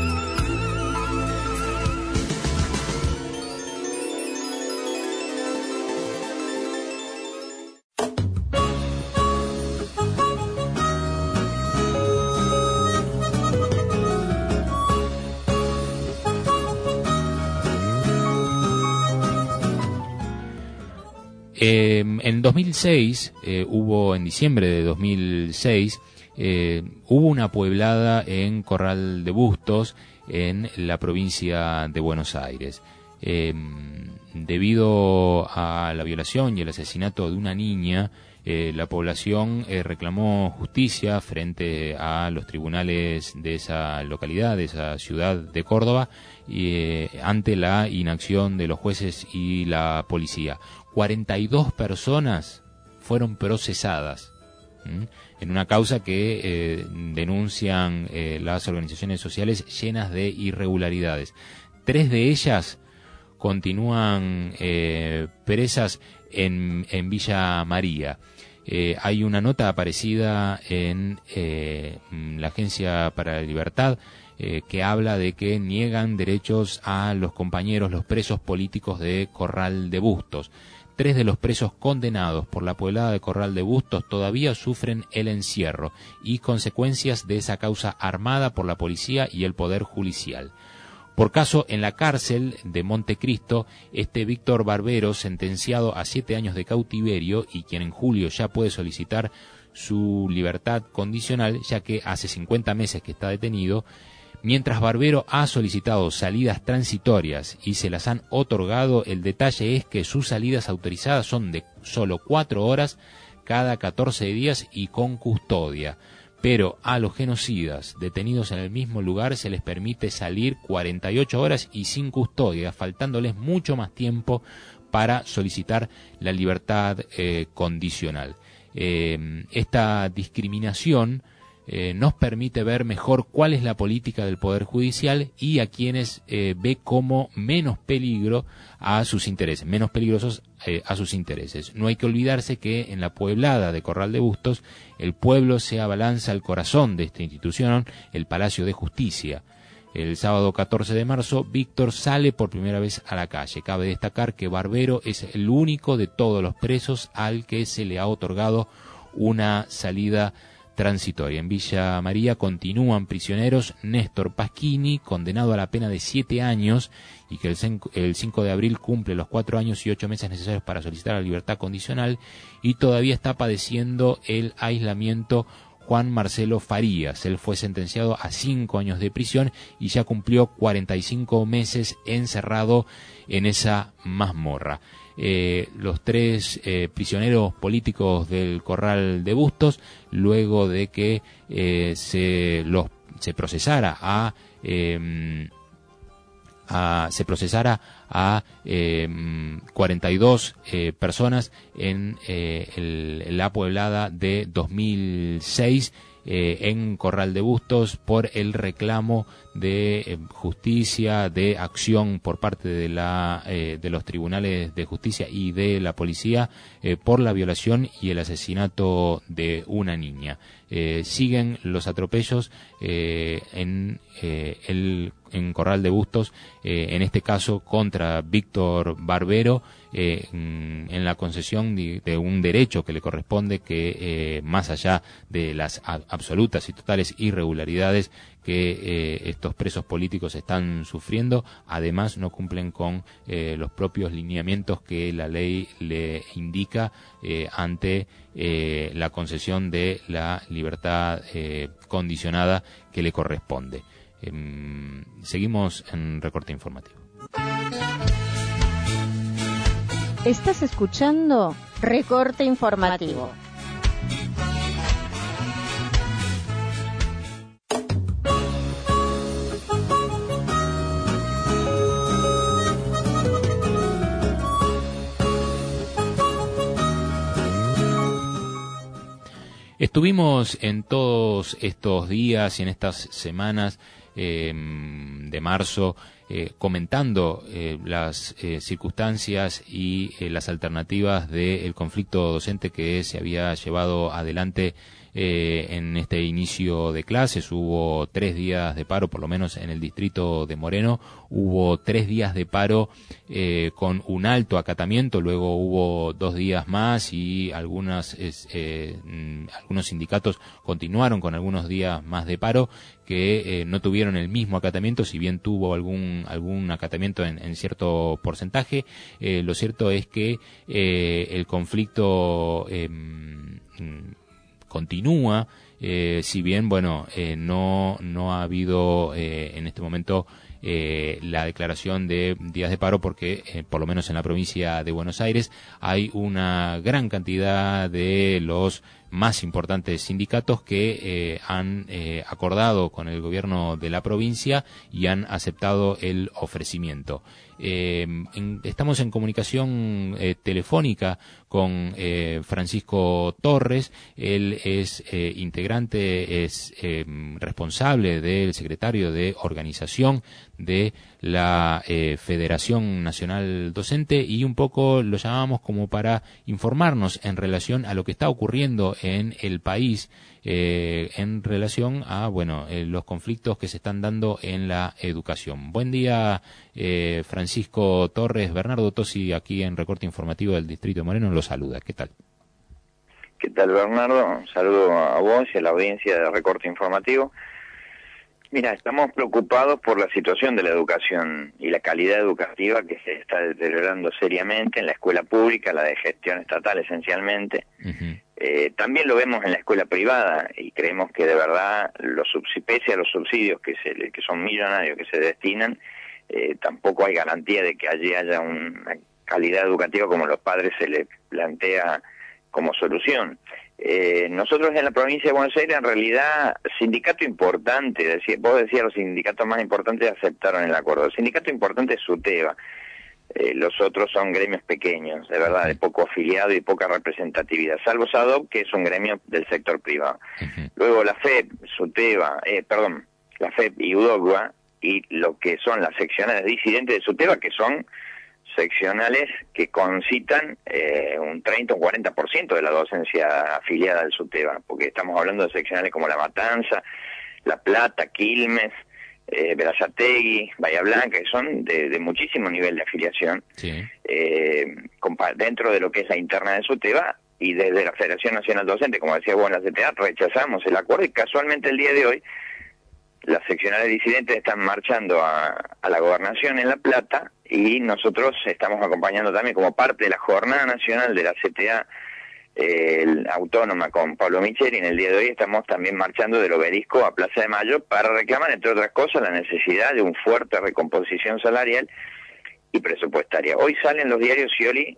Eh, en dos mil seis, eh, hubo, en diciembre de dos mil seis, eh, hubo una pueblada en Corral de Bustos, en la provincia de Buenos Aires. Eh, debido a la violación y el asesinato de una niña, eh, la población eh, reclamó justicia frente a los tribunales de esa localidad, de esa ciudad de Córdoba, y, eh, ante la inacción de los jueces y la policía. cuarenta y dos personas fueron procesadas ¿m? en una causa que eh, denuncian eh, las organizaciones sociales llenas de irregularidades. Tres de ellas continúan eh, presas en, en Villa María. Eh, hay una nota aparecida en eh, la Agencia para la Libertad eh, que habla de que niegan derechos a los compañeros, los presos políticos de Corral de Bustos. Tres de los presos condenados por la pueblada de Corral de Bustos todavía sufren el encierro y consecuencias de esa causa armada por la policía y el Poder Judicial. Por caso, en la cárcel de Montecristo, este Víctor Barbero, sentenciado a siete años de cautiverio y quien en julio ya puede solicitar su libertad condicional, ya que hace cincuenta meses que está detenido. Mientras Barbero ha solicitado salidas transitorias y se las han otorgado, el detalle es que sus salidas autorizadas son de solo cuatro horas cada catorce días y con custodia. Pero a los genocidas detenidos en el mismo lugar se les permite salir cuarenta y ocho horas y sin custodia, faltándoles mucho más tiempo para solicitar la libertad eh, condicional. Eh, esta discriminación Eh, nos permite ver mejor cuál es la política del Poder Judicial y a quienes eh, ve como menos peligro a sus intereses, menos peligrosos eh, a sus intereses. No hay que olvidarse que en la pueblada de Corral de Bustos el pueblo se abalanza al corazón de esta institución, el Palacio de Justicia. El sábado catorce de marzo, Víctor sale por primera vez a la calle. Cabe destacar que Barbero es el único de todos los presos al que se le ha otorgado una salida transitoria. En Villa María continúan prisioneros Néstor Pasquini, condenado a la pena de siete años y que el, el cinco de abril cumple los cuatro años y ocho meses necesarios para solicitar la libertad condicional, y todavía está padeciendo el aislamiento Juan Marcelo Farías. Él fue sentenciado a cinco años de prisión y ya cumplió cuarenta y cinco meses encerrado en esa mazmorra. Eh, los tres eh, prisioneros políticos del Corral de Bustos, luego de que eh, se los se procesara a, eh, a se procesara a eh, cuarenta y dos eh, personas en eh, el, la poblada de dos mil seis eh, en Corral de Bustos por el reclamo de eh, justicia, de acción por parte de la eh, de los tribunales de justicia y de la policía eh, por la violación y el asesinato de una niña. Eh, siguen los atropellos eh, en eh, el en Corral de Bustos, eh, en este caso contra Víctor Barbero, eh, en la concesión de, de un derecho que le corresponde, que eh, más allá de las a, absolutas y totales irregularidades que eh, estos presos políticos están sufriendo, además no cumplen con eh, los propios lineamientos que la ley le indica eh, ante eh, la concesión de la libertad eh, condicionada que le corresponde. Eh, seguimos en Recorte Informativo. Estás escuchando Recorte Informativo. Estuvimos en todos estos días y en estas semanas eh, de marzo eh, comentando eh, las eh, circunstancias y eh, las alternativas del conflicto docente que se había llevado adelante eh, en este inicio de clases. Hubo tres días de paro, por lo menos en el distrito de Moreno, hubo tres días de paro eh, con un alto acatamiento, luego hubo dos días más y algunas eh, algunos sindicatos continuaron con algunos días más de paro que eh, no tuvieron el mismo acatamiento, si bien tuvo algún algún acatamiento en, en cierto porcentaje. Eh, lo cierto es que eh, el conflicto eh, continúa, eh, si bien, bueno, eh, no no ha habido eh, en este momento eh, la declaración de días de paro, porque eh, por lo menos en la provincia de Buenos Aires hay una gran cantidad de los más importantes sindicatos que eh, han eh, acordado con el gobierno de la provincia y han aceptado el ofrecimiento. Eh, en, estamos en comunicación eh, telefónica con eh, Francisco Torres. Él es eh, integrante, es eh, responsable del secretario de organización de la eh, Federación Nacional Docente, y un poco lo llamamos como para informarnos en relación a lo que está ocurriendo en el país eh, en relación a, bueno, eh, los conflictos que se están dando en la educación. Buen día, eh, Francisco Torres. Bernardo Tosi, aquí en Recorte Informativo del Distrito de Moreno, lo saluda. ¿Qué tal? ¿Qué tal, Bernardo? Un saludo a vos y a la audiencia de Recorte Informativo. Mira, estamos preocupados por la situación de la educación y la calidad educativa que se está deteriorando seriamente en la escuela pública, la de gestión estatal esencialmente. Uh-huh. Eh, también lo vemos en la escuela privada y creemos que de verdad, los pese a los subsidios que, se, que son millonarios que se destinan, eh, tampoco hay garantía de que allí haya una calidad educativa como los padres se les plantea como solución. Eh, nosotros en la provincia de Buenos Aires, en realidad, sindicato importante, decía, vos decías los sindicatos más importantes aceptaron el acuerdo. El sindicato importante es SUTEBA, eh, los otros son gremios pequeños, de verdad, de poco afiliado y poca representatividad, salvo SADOC, que es un gremio del sector privado. Uh-huh. Luego la FEP, SUTEBA, eh, perdón, la FEP y UDOCBA, y lo que son las seccionales disidentes de SUTEBA, que son seccionales que concitan eh, un treinta o cuarenta por ciento de la docencia afiliada al SUTEBA, porque estamos hablando de seccionales como La Matanza, La Plata, Quilmes, eh, Berazategui, Bahía Blanca, que son de, de muchísimo nivel de afiliación, sí. eh, dentro de lo que es la interna de SUTEBA, y desde la Federación Nacional Docente, como decía vos en la C T A, rechazamos el acuerdo y casualmente el día de hoy las seccionales disidentes están marchando a, a la Gobernación en La Plata y nosotros estamos acompañando también como parte de la Jornada Nacional de la C T A eh, Autónoma con Pablo Micheli. En el día de hoy estamos también marchando del Obelisco a Plaza de Mayo para reclamar, entre otras cosas, la necesidad de una fuerte recomposición salarial y presupuestaria. Hoy salen los diarios Scioli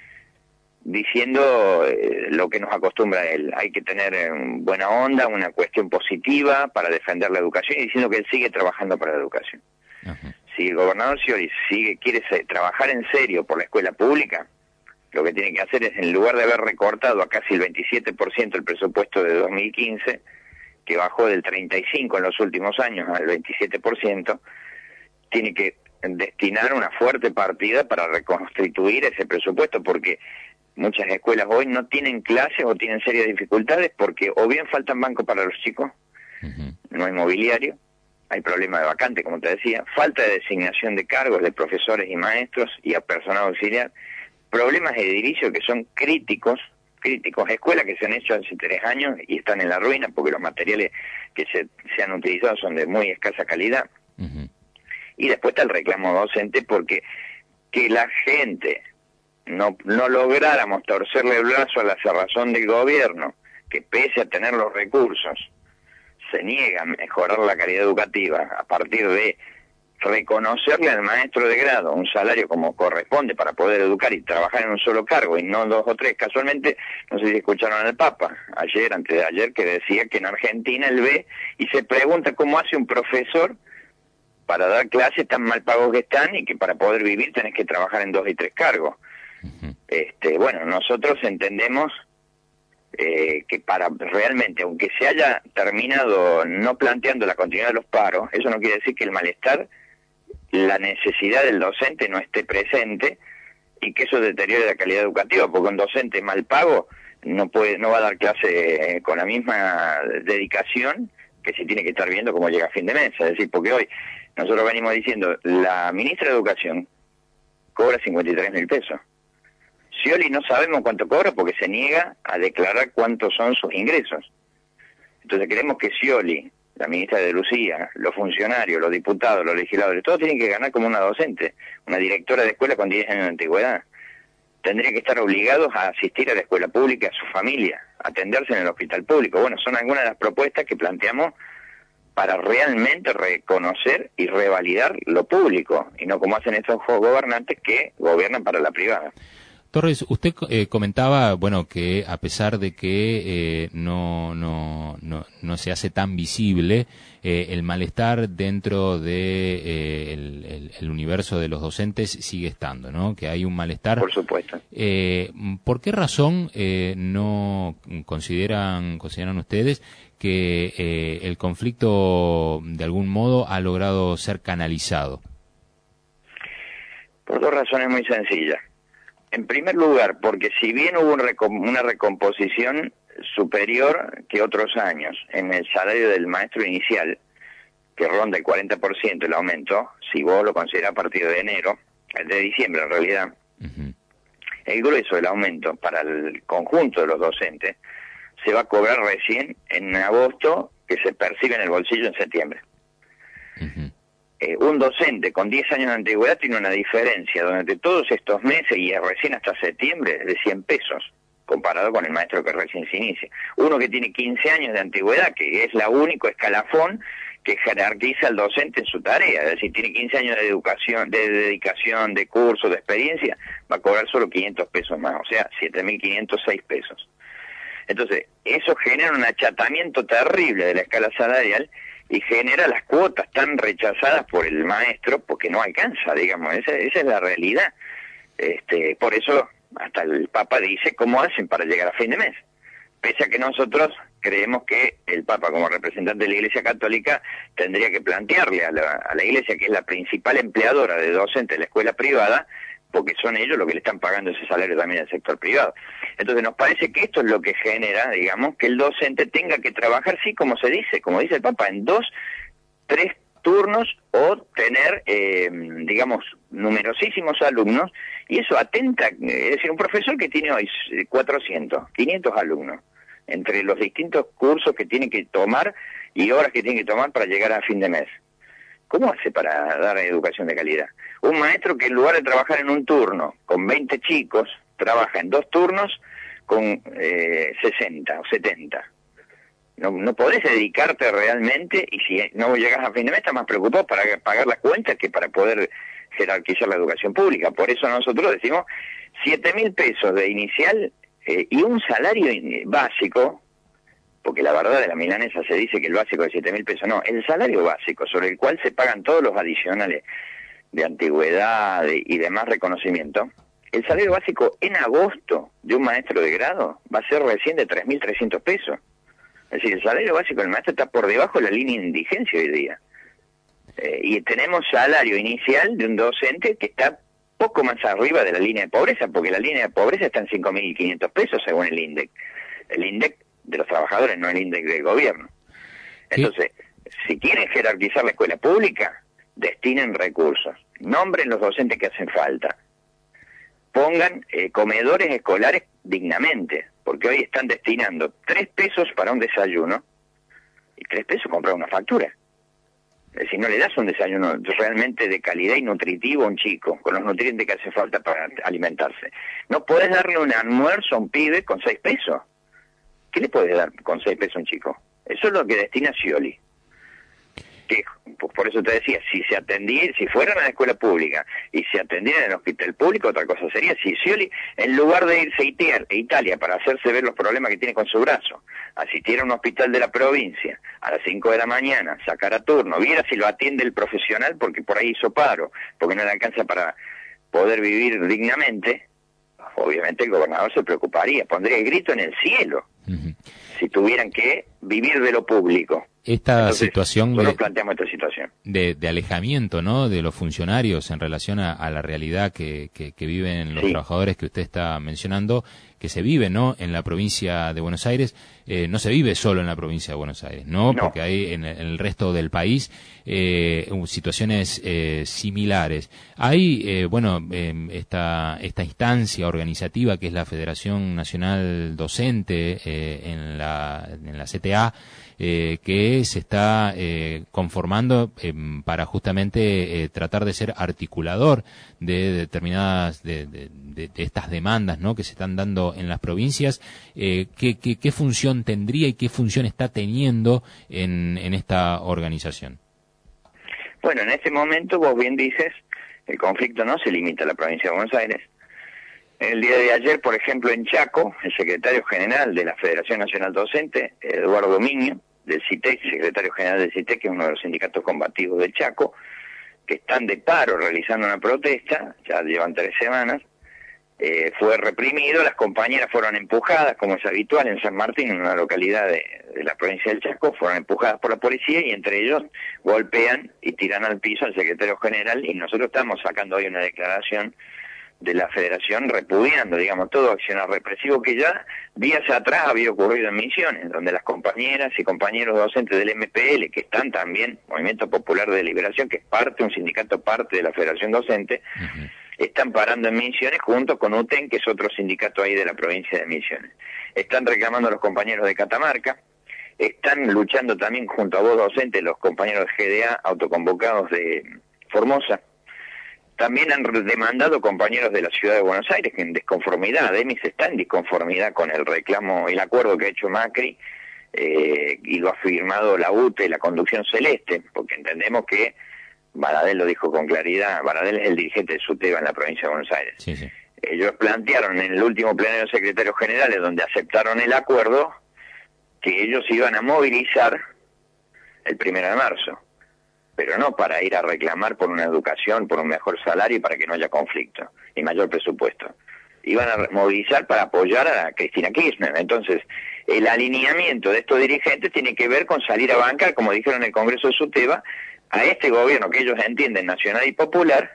diciendo eh, lo que nos acostumbra él. Hay que tener eh, buena onda, una cuestión positiva para defender la educación y diciendo que él sigue trabajando para la educación. Uh-huh. Si el gobernador Scioli sigue, quiere se, trabajar en serio por la escuela pública, lo que tiene que hacer es, en lugar de haber recortado a casi el veintisiete por ciento el presupuesto de dos mil quince, que bajó del treinta y cinco por ciento en los últimos años al veintisiete por ciento, tiene que destinar una fuerte partida para reconstituir ese presupuesto, porque muchas escuelas hoy no tienen clases o tienen serias dificultades porque o bien faltan bancos para los chicos, uh-huh. no hay mobiliario, hay problema de vacante, como te decía, falta de designación de cargos de profesores y maestros y a personal auxiliar, problemas de edilicio que son críticos, críticos, escuelas que se han hecho hace tres años y están en la ruina porque los materiales que se, se han utilizado son de muy escasa calidad. Uh-huh. Y después está el reclamo docente porque que la gente no, no lográramos torcerle el brazo a la cerrazón del gobierno, que pese a tener los recursos, se niega a mejorar la calidad educativa a partir de reconocerle al maestro de grado un salario como corresponde para poder educar y trabajar en un solo cargo y no dos o tres. Casualmente, no sé si escucharon al Papa ayer, antes de ayer, que decía que en Argentina él ve y se pregunta cómo hace un profesor para dar clases tan mal pagos que están y que para poder vivir tenés que trabajar en dos y tres cargos. Uh-huh. Este, bueno, nosotros entendemos eh, que para realmente, aunque se haya terminado no planteando la continuidad de los paros, eso no quiere decir que el malestar, la necesidad del docente no esté presente y que eso deteriore la calidad educativa, porque un docente mal pago no puede, no va a dar clase eh, con la misma dedicación que si tiene que estar viendo cómo llega a fin de mes. Es decir, porque hoy nosotros venimos diciendo, la ministra de Educación cobra cincuenta y tres mil pesos. Scioli no sabemos cuánto cobra porque se niega a declarar cuántos son sus ingresos. Entonces queremos que Scioli, la ministra de Lucía, los funcionarios, los diputados, los legisladores, todos tienen que ganar como una docente, una directora de escuela con diez años de antigüedad. Tendría que estar obligados a asistir a la escuela pública, a su familia, a atenderse en el hospital público. Bueno, son algunas de las propuestas que planteamos para realmente reconocer y revalidar lo público, y no como hacen estos gobernantes que gobiernan para la privada. Torres, usted eh, comentaba, bueno, que a pesar de que eh, no, no, no, no se hace tan visible eh, el malestar dentro de eh, el, el, el universo de los docentes sigue estando, ¿no? Que hay un malestar. Por supuesto. Eh, ¿Por qué razón eh, no consideran, consideran ustedes que eh, el conflicto de algún modo ha logrado ser canalizado? Por dos razones muy sencillas. En primer lugar, porque si bien hubo un recom- una recomposición superior que otros años en el salario del maestro inicial, que ronda el cuarenta por ciento el aumento, si vos lo considerás a partir de enero, de diciembre en realidad, uh-huh. el grueso del aumento para el conjunto de los docentes se va a cobrar recién en agosto, que se percibe en el bolsillo en septiembre. Uh-huh. Eh, un docente con diez años de antigüedad tiene una diferencia durante todos estos meses y recién hasta septiembre de cien pesos, comparado con el maestro que recién se inicia. Uno que tiene quince años de antigüedad, que es la único escalafón que jerarquiza al docente en su tarea, es decir, tiene quince años de educación, de dedicación, de curso, de experiencia, va a cobrar solo quinientos pesos más, o sea, siete mil quinientos seis pesos. Entonces, eso genera un achatamiento terrible de la escala salarial y genera las cuotas tan rechazadas por el maestro porque no alcanza, digamos, esa, esa es la realidad. Este, por eso hasta el Papa dice cómo hacen para llegar a fin de mes, pese a que nosotros creemos que el Papa, como representante de la Iglesia Católica, tendría que plantearle a la, a la Iglesia, que es la principal empleadora de docentes de la escuela privada, porque son ellos los que le están pagando ese salario también al sector privado. Entonces nos parece que esto es lo que genera, digamos, que el docente tenga que trabajar, sí, como se dice, como dice el Papa, en dos, tres turnos o tener, eh, digamos, numerosísimos alumnos Y eso atenta, es decir, un profesor que tiene hoy cuatrocientos, quinientos alumnos, entre los distintos cursos que tiene que tomar y horas que tiene que tomar para llegar a fin de mes. ¿Cómo hace para dar educación de calidad? Un maestro que en lugar de trabajar en un turno con veinte chicos, trabaja en dos turnos con eh, sesenta o setenta. No, no podés dedicarte realmente, y si no llegas a fin de mes estás más preocupado para pagar las cuentas que para poder jerarquizar la educación pública. Por eso nosotros decimos siete mil pesos de inicial eh, y un salario básico, porque la verdad de la milanesa se dice que el básico es siete mil pesos, no, el salario básico sobre el cual se pagan todos los adicionales de antigüedad y demás reconocimiento. El salario básico en agosto de un maestro de grado va a ser recién de tres mil trescientos pesos. Es decir, el salario básico del maestro está por debajo de la línea de indigencia hoy día. Eh, y tenemos salario inicial de un docente que está poco más arriba de la línea de pobreza, porque la línea de pobreza está en cinco mil quinientos pesos según el INDEC. El INDEC de los trabajadores, no el INDEC del gobierno. Entonces, ¿sí? Si quieren jerarquizar la escuela pública, destinen recursos, nombren los docentes que hacen falta, pongan eh, comedores escolares dignamente, porque hoy están destinando tres pesos para un desayuno y tres pesos comprar una factura. Es decir, no le das un desayuno realmente de calidad y nutritivo a un chico, con los nutrientes que hace falta para alimentarse. No podés darle un almuerzo a un pibe con seis pesos. ¿Qué le puedes dar con seis pesos a un chico? Eso es lo que destina Scioli. Que, por eso te decía, si se atendía, si fueran a la escuela pública y se atendieran en el hospital público, otra cosa sería. Si Scioli, en lugar de irse a Italia para hacerse ver los problemas que tiene con su brazo, asistiera a un hospital de la provincia a las cinco de la mañana, sacara turno, viera si lo atiende el profesional porque por ahí hizo paro, porque no le alcanza para poder vivir dignamente, obviamente el gobernador se preocuparía, pondría el grito en el cielo. Uh-huh. Si tuvieran que vivir de lo público. Esta Entonces, situación nosotros de, planteamos esta situación de, de alejamiento, ¿no?, de los funcionarios en relación a, a la realidad que, que, que viven los sí. trabajadores que usted está mencionando, que se vive, ¿no?, en la provincia de Buenos Aires. Eh, no se vive solo en la provincia de Buenos Aires, ¿no? no. Porque hay en, en el resto del país eh, situaciones eh, similares. Hay, eh, bueno, eh, esta, esta instancia organizativa que es la Federación Nacional Docente eh, en la, en la C T A, Eh, que se está eh, conformando eh, para justamente eh, tratar de ser articulador de determinadas de, de, de, de estas demandas, ¿no?, que se están dando en las provincias. Eh, ¿qué, qué, ¿Qué función tendría y qué función está teniendo en, en esta organización? Bueno, en este momento, vos bien dices, el conflicto no se limita a la provincia de Buenos Aires. El día de ayer, por ejemplo, en Chaco, el secretario general de la Federación Nacional Docente, Eduardo Miño, del CITEC, secretario general del CITEC, que es uno de los sindicatos combativos del Chaco, que están de paro realizando una protesta, ya llevan tres semanas, eh, fue reprimido, las compañeras fueron empujadas, como es habitual en San Martín, en una localidad de, de la provincia del Chaco, fueron empujadas por la policía y entre ellos golpean y tiran al piso al secretario general, y nosotros estamos sacando hoy una declaración de la Federación repudiando, digamos, todo accionar represivo que ya días atrás había ocurrido en Misiones, donde las compañeras y compañeros docentes del M P L, que están también, Movimiento Popular de Liberación, que es parte, un sindicato parte de la Federación Docente, uh-huh. están parando en Misiones junto con U T E N, que es otro sindicato ahí de la provincia de Misiones. Están reclamando a los compañeros de Catamarca, están luchando también junto a vos docentes los compañeros de G D A autoconvocados de Formosa. También han demandado compañeros de la ciudad de Buenos Aires que en desconformidad, EMIS está en disconformidad con el reclamo, el acuerdo que ha hecho Macri, eh, y lo ha firmado la U T E, la Conducción Celeste, porque entendemos que Baradel lo dijo con claridad, Baradel es el dirigente de SUTEBA en la provincia de Buenos Aires. Sí, sí. Ellos plantearon en el último plenario de secretarios generales, donde aceptaron el acuerdo, que ellos iban a movilizar el primero de marzo. Pero no para ir a reclamar por una educación, por un mejor salario y para que no haya conflicto y mayor presupuesto. Iban a movilizar para apoyar a Cristina Kirchner. Entonces, el alineamiento de estos dirigentes tiene que ver con salir a bancar, como dijeron en el Congreso de SUTEBA, a este gobierno que ellos entienden nacional y popular,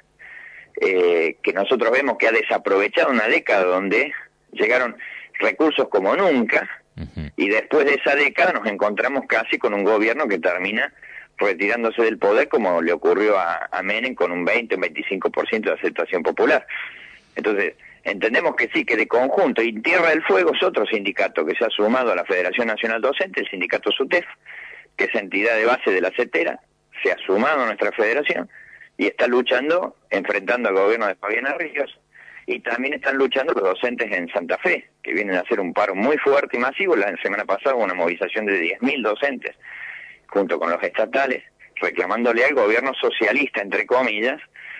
eh, que nosotros vemos que ha desaprovechado una década donde llegaron recursos como nunca, uh-huh. y después de esa década nos encontramos casi con un gobierno que termina retirándose del poder, como le ocurrió a, a Menem con un veinte, un veinticinco por ciento de aceptación popular. Entonces, entendemos que sí, que de conjunto, y Tierra del Fuego es otro sindicato que se ha sumado a la Federación Nacional Docente, el sindicato SUTEF, que es entidad de base de la CETERA, se ha sumado a nuestra federación y está luchando, enfrentando al gobierno de Fabiana Ríos, y también están luchando los docentes en Santa Fe, que vienen a hacer un paro muy fuerte y masivo. La semana pasada hubo una movilización de diez mil docentes, junto con los estatales, reclamándole al gobierno socialista, entre comillas,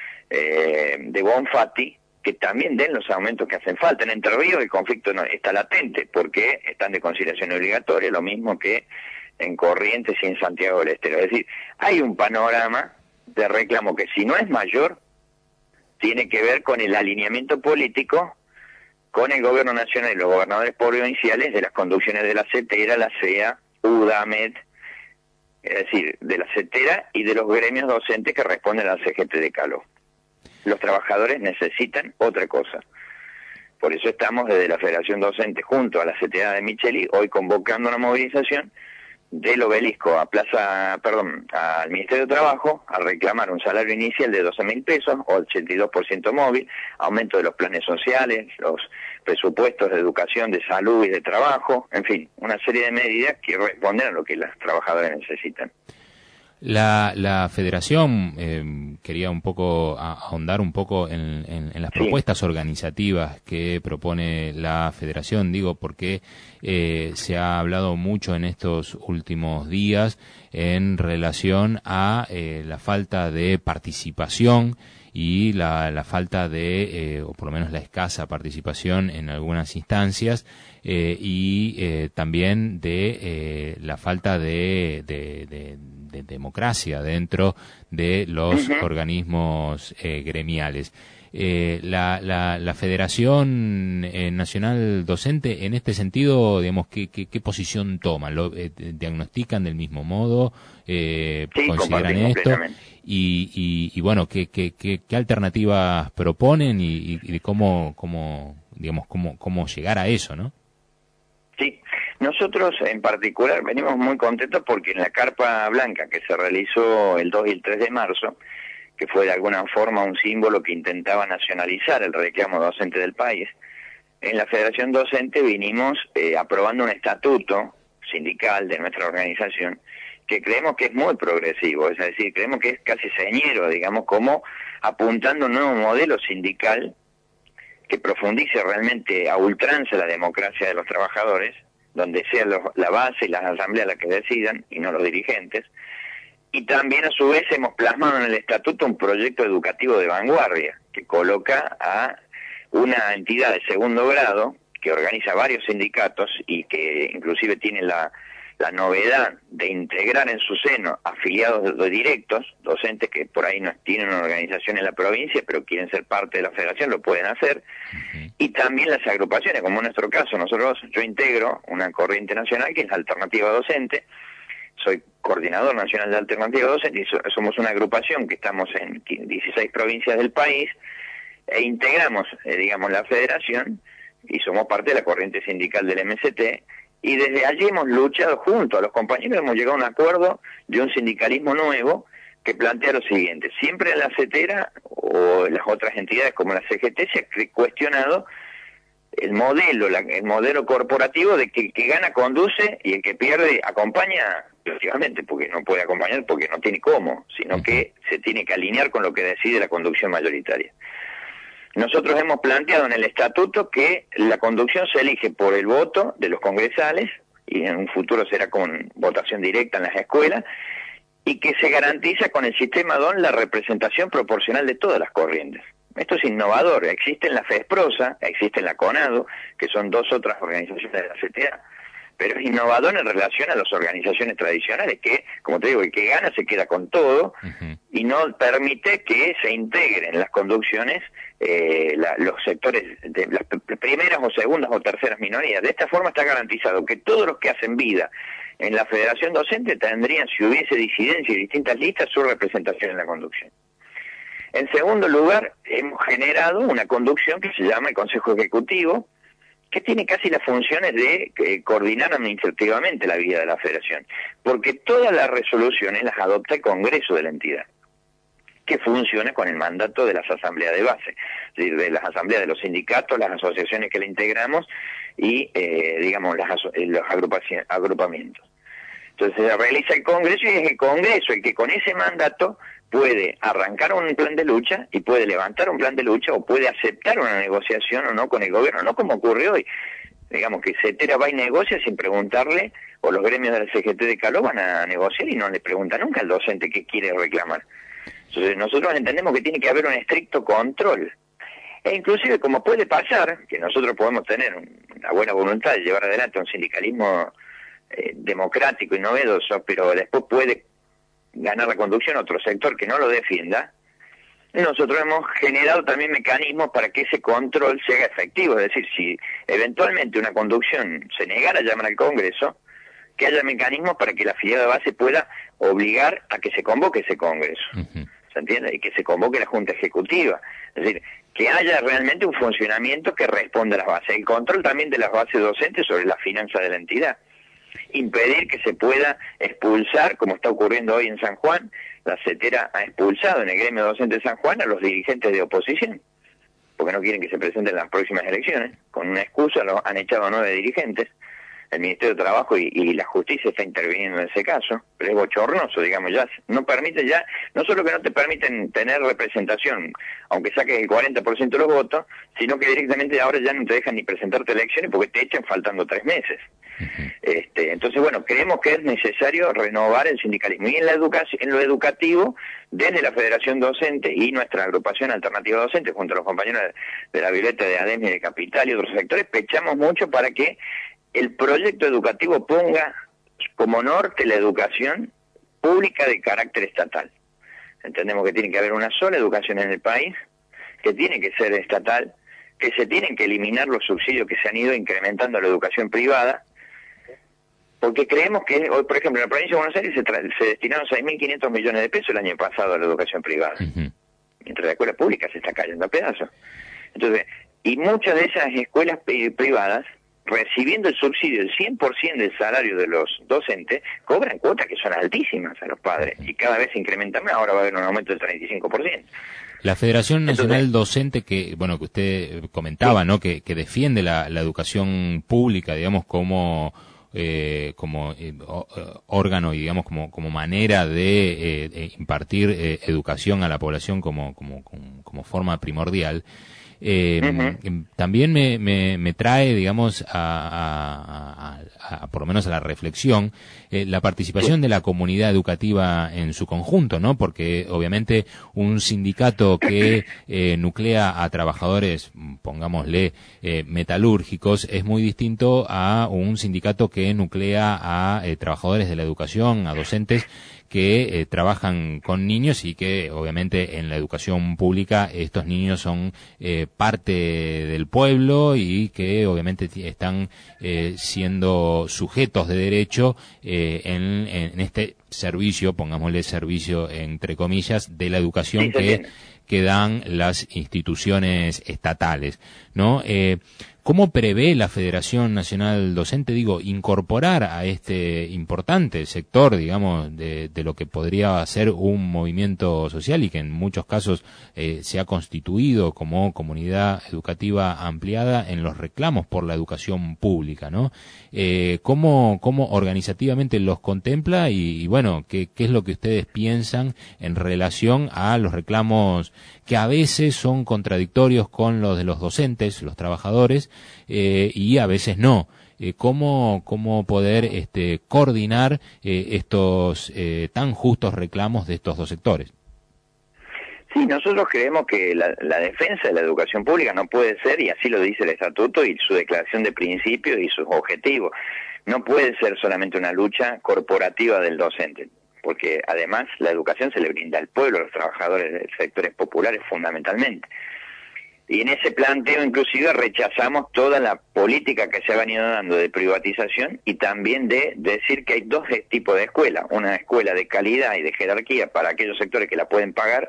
eh, de Bonfatti, que también den los aumentos que hacen falta. En Entre Ríos el conflicto no, está latente, porque están de conciliación obligatoria, lo mismo que en Corrientes y en Santiago del Estero. Es decir, hay un panorama de reclamo que, si no es mayor, tiene que ver con el alineamiento político con el gobierno nacional y los gobernadores provinciales de las conducciones de la CETERA, la CEA, UDAMED, es decir, de la CETERA y de los gremios docentes que responden al C G T de Caló. Los trabajadores necesitan otra cosa. Por eso estamos desde la Federación Docente junto a la CETERA de Micheli hoy convocando una movilización del Obelisco a Plaza, perdón, al Ministerio de Trabajo a reclamar un salario inicial de doce mil pesos o ochenta y dos por ciento móvil, aumento de los planes sociales, los presupuestos de educación, de salud y de trabajo, en fin, una serie de medidas que responden a lo que las trabajadoras necesitan. La, la federación eh, quería un poco a, ahondar un poco en, en, en las sí. propuestas organizativas que propone la federación, digo, porque eh, se ha hablado mucho en estos últimos días en relación a eh, la falta de participación y la, la falta de, eh, o por lo menos la escasa participación en algunas instancias, eh, y eh, también de eh, la falta de, de, de de democracia dentro de los uh-huh. organismos eh, gremiales. Eh, la, la, la Federación eh, Nacional Docente, en este sentido, digamos, ¿qué, qué, qué posición toman? ¿Lo eh, diagnostican del mismo modo? Eh, sí, ¿Consideran esto? Y, y, y bueno, ¿qué, qué, qué, qué alternativas proponen y, y, y cómo, cómo, digamos, cómo, cómo llegar a eso, ¿no? Sí. Nosotros en particular venimos muy contentos porque en la Carpa Blanca que se realizó el dos y el tres de marzo, que fue de alguna forma un símbolo que intentaba nacionalizar el reclamo docente del país, en la Federación Docente vinimos eh, aprobando un estatuto sindical de nuestra organización que creemos que es muy progresivo, es decir, creemos que es casi señero, digamos, como apuntando a un nuevo modelo sindical que profundice realmente a ultranza la democracia de los trabajadores, donde sea los, la base y las asambleas las que decidan, y no los dirigentes. Y también, a su vez, hemos plasmado en el estatuto un proyecto educativo de vanguardia, que coloca a una entidad de segundo grado, que organiza varios sindicatos, y que inclusive tiene la, la novedad de integrar en su seno afiliados de, directos, docentes que por ahí no tienen una organización en la provincia, pero quieren ser parte de la federación, lo pueden hacer. Y también las agrupaciones, como en nuestro caso, nosotros, yo integro una corriente nacional que es la Alternativa Docente, soy coordinador nacional de Alternativa Docente y so, somos una agrupación que estamos en dieciséis provincias del país e integramos, eh, digamos, la federación y somos parte de la corriente sindical del M S T y desde allí hemos luchado junto a los compañeros, hemos llegado a un acuerdo de un sindicalismo nuevo que plantea lo siguiente: siempre en la CETERA o en las otras entidades como la C G T se ha cuestionado el modelo, la, el modelo corporativo de que el que gana conduce y el que pierde acompaña, lógicamente, porque no puede acompañar porque no tiene cómo, sino que se tiene que alinear con lo que decide la conducción mayoritaria. Nosotros hemos planteado en el estatuto que la conducción se elige por el voto de los congresales, y en un futuro será con votación directa en las escuelas, y que se garantiza con el sistema D O N la representación proporcional de todas las corrientes. Esto es innovador, existe en la FESPROSA, existe en la CONADO, que son dos otras organizaciones de la C T A, pero es innovador en relación a las organizaciones tradicionales, que, como te digo, el que gana se queda con todo, uh-huh. y no permite que se integren en las conducciones eh, la, los sectores de las primeras o segundas o terceras minorías. De esta forma está garantizado que todos los que hacen vida en la Federación Docente tendrían, si hubiese disidencia y distintas listas, su representación en la conducción. En segundo lugar, hemos generado una conducción que se llama el Consejo Ejecutivo, que tiene casi las funciones de eh, coordinar administrativamente la vida de la Federación, porque todas las resoluciones las adopta el Congreso de la entidad. que funciona con el mandato de las asambleas de base, es decir, de las asambleas de los sindicatos, las asociaciones que le integramos y, eh, digamos, las, los agrupamientos. Entonces se realiza el Congreso y es el Congreso el que con ese mandato puede arrancar un plan de lucha y puede levantar un plan de lucha o puede aceptar una negociación o no con el gobierno, no como ocurre hoy. Digamos que CETERA va y negocia sin preguntarle, o los gremios del C G T de Caló van a negociar y no le preguntan nunca al docente qué quiere reclamar. Entonces nosotros entendemos que tiene que haber un estricto control. E inclusive como puede pasar, que nosotros podemos tener una buena voluntad de llevar adelante un sindicalismo eh, democrático y novedoso, pero después puede ganar la conducción otro sector que no lo defienda, nosotros hemos generado también mecanismos para que ese control se haga efectivo. Es decir, si eventualmente una conducción se negara a llamar al Congreso, que haya mecanismos para que la afiliada de base pueda obligar a que se convoque ese Congreso. Uh-huh. ¿Se entiende? Y que se convoque la Junta Ejecutiva. Es decir, que haya realmente un funcionamiento que responda a las bases. El control también de las bases docentes sobre la finanza de la entidad. Impedir que se pueda expulsar, como está ocurriendo hoy en San Juan. La CETERA ha expulsado en el gremio docente de San Juan a los dirigentes de oposición, porque no quieren que se presenten las próximas elecciones. Con una excusa lo han echado a nueve dirigentes. El Ministerio de Trabajo y, y la Justicia está interviniendo en ese caso, pero es bochornoso, digamos, ya no permite ya, no solo que no te permiten tener representación, aunque saques el cuarenta por ciento de los votos, sino que directamente ahora ya no te dejan ni presentarte elecciones porque te echan faltando tres meses. Uh-huh. Este, entonces, bueno, creemos que es necesario renovar el sindicalismo y en la educación, en lo educativo, desde la Federación Docente y nuestra agrupación Alternativa Docente, junto a los compañeros de, de la Violeta, de ADEM y de Capital y otros sectores, pechamos mucho para que el proyecto educativo ponga como norte la educación pública de carácter estatal. Entendemos que tiene que haber una sola educación en el país, que tiene que ser estatal, que se tienen que eliminar los subsidios que se han ido incrementando a la educación privada, porque creemos que hoy, por ejemplo, en la provincia de Buenos Aires se, tra- se destinaron seis mil quinientos millones de pesos el año pasado a la educación privada, uh-huh. mientras la escuela pública se está cayendo a pedazos. Entonces, y muchas de esas escuelas pri- privadas, recibiendo el subsidio del cien por ciento del salario de los docentes, cobran cuotas que son altísimas a los padres, y cada vez se incrementan más, ahora va a haber un aumento del treinta y cinco por ciento. La Federación Nacional Entonces, Docente, que bueno que usted comentaba, sí. ¿no? Que, que defiende la, la educación pública, digamos, como eh, como eh, órgano y digamos como como manera de eh, impartir eh, educación a la población como como como, como forma primordial. Eh, uh-huh. También me, me, me trae, digamos, a, a, a, a por lo menos a la reflexión, eh, la participación de la comunidad educativa en su conjunto, ¿no? Porque obviamente un sindicato que eh, nuclea a trabajadores, pongámosle, eh, metalúrgicos, es muy distinto a un sindicato que nuclea a eh, trabajadores de la educación, a docentes que eh, trabajan con niños y que obviamente en la educación pública estos niños son eh, parte del pueblo y que obviamente están eh, siendo sujetos de derecho eh, en, en este servicio, pongámosle servicio entre comillas, de la educación que, que dan las instituciones estatales, ¿no? Eh, ¿Cómo prevé la Federación Nacional Docente, digo, incorporar a este importante sector, digamos, de, de lo que podría ser un movimiento social y que en muchos casos eh, se ha constituido como comunidad educativa ampliada en los reclamos por la educación pública, ¿no? Eh, ¿cómo, cómo organizativamente los contempla y, y bueno, qué, qué es lo que ustedes piensan en relación a los reclamos que a veces son contradictorios con los de los docentes, los trabajadores, eh, y a veces no? Eh, ¿cómo, cómo poder este, coordinar eh, estos eh, tan justos reclamos de estos dos sectores? Sí, nosotros creemos que la, la defensa de la educación pública no puede ser, y así lo dice el Estatuto y su declaración de principios y sus objetivos, no puede ser solamente una lucha corporativa del docente, porque además la educación se le brinda al pueblo, a los trabajadores de sectores populares fundamentalmente. Y en ese planteo inclusive rechazamos toda la política que se ha venido dando de privatización y también de decir que hay dos tipos de escuela, una escuela de calidad y de jerarquía para aquellos sectores que la pueden pagar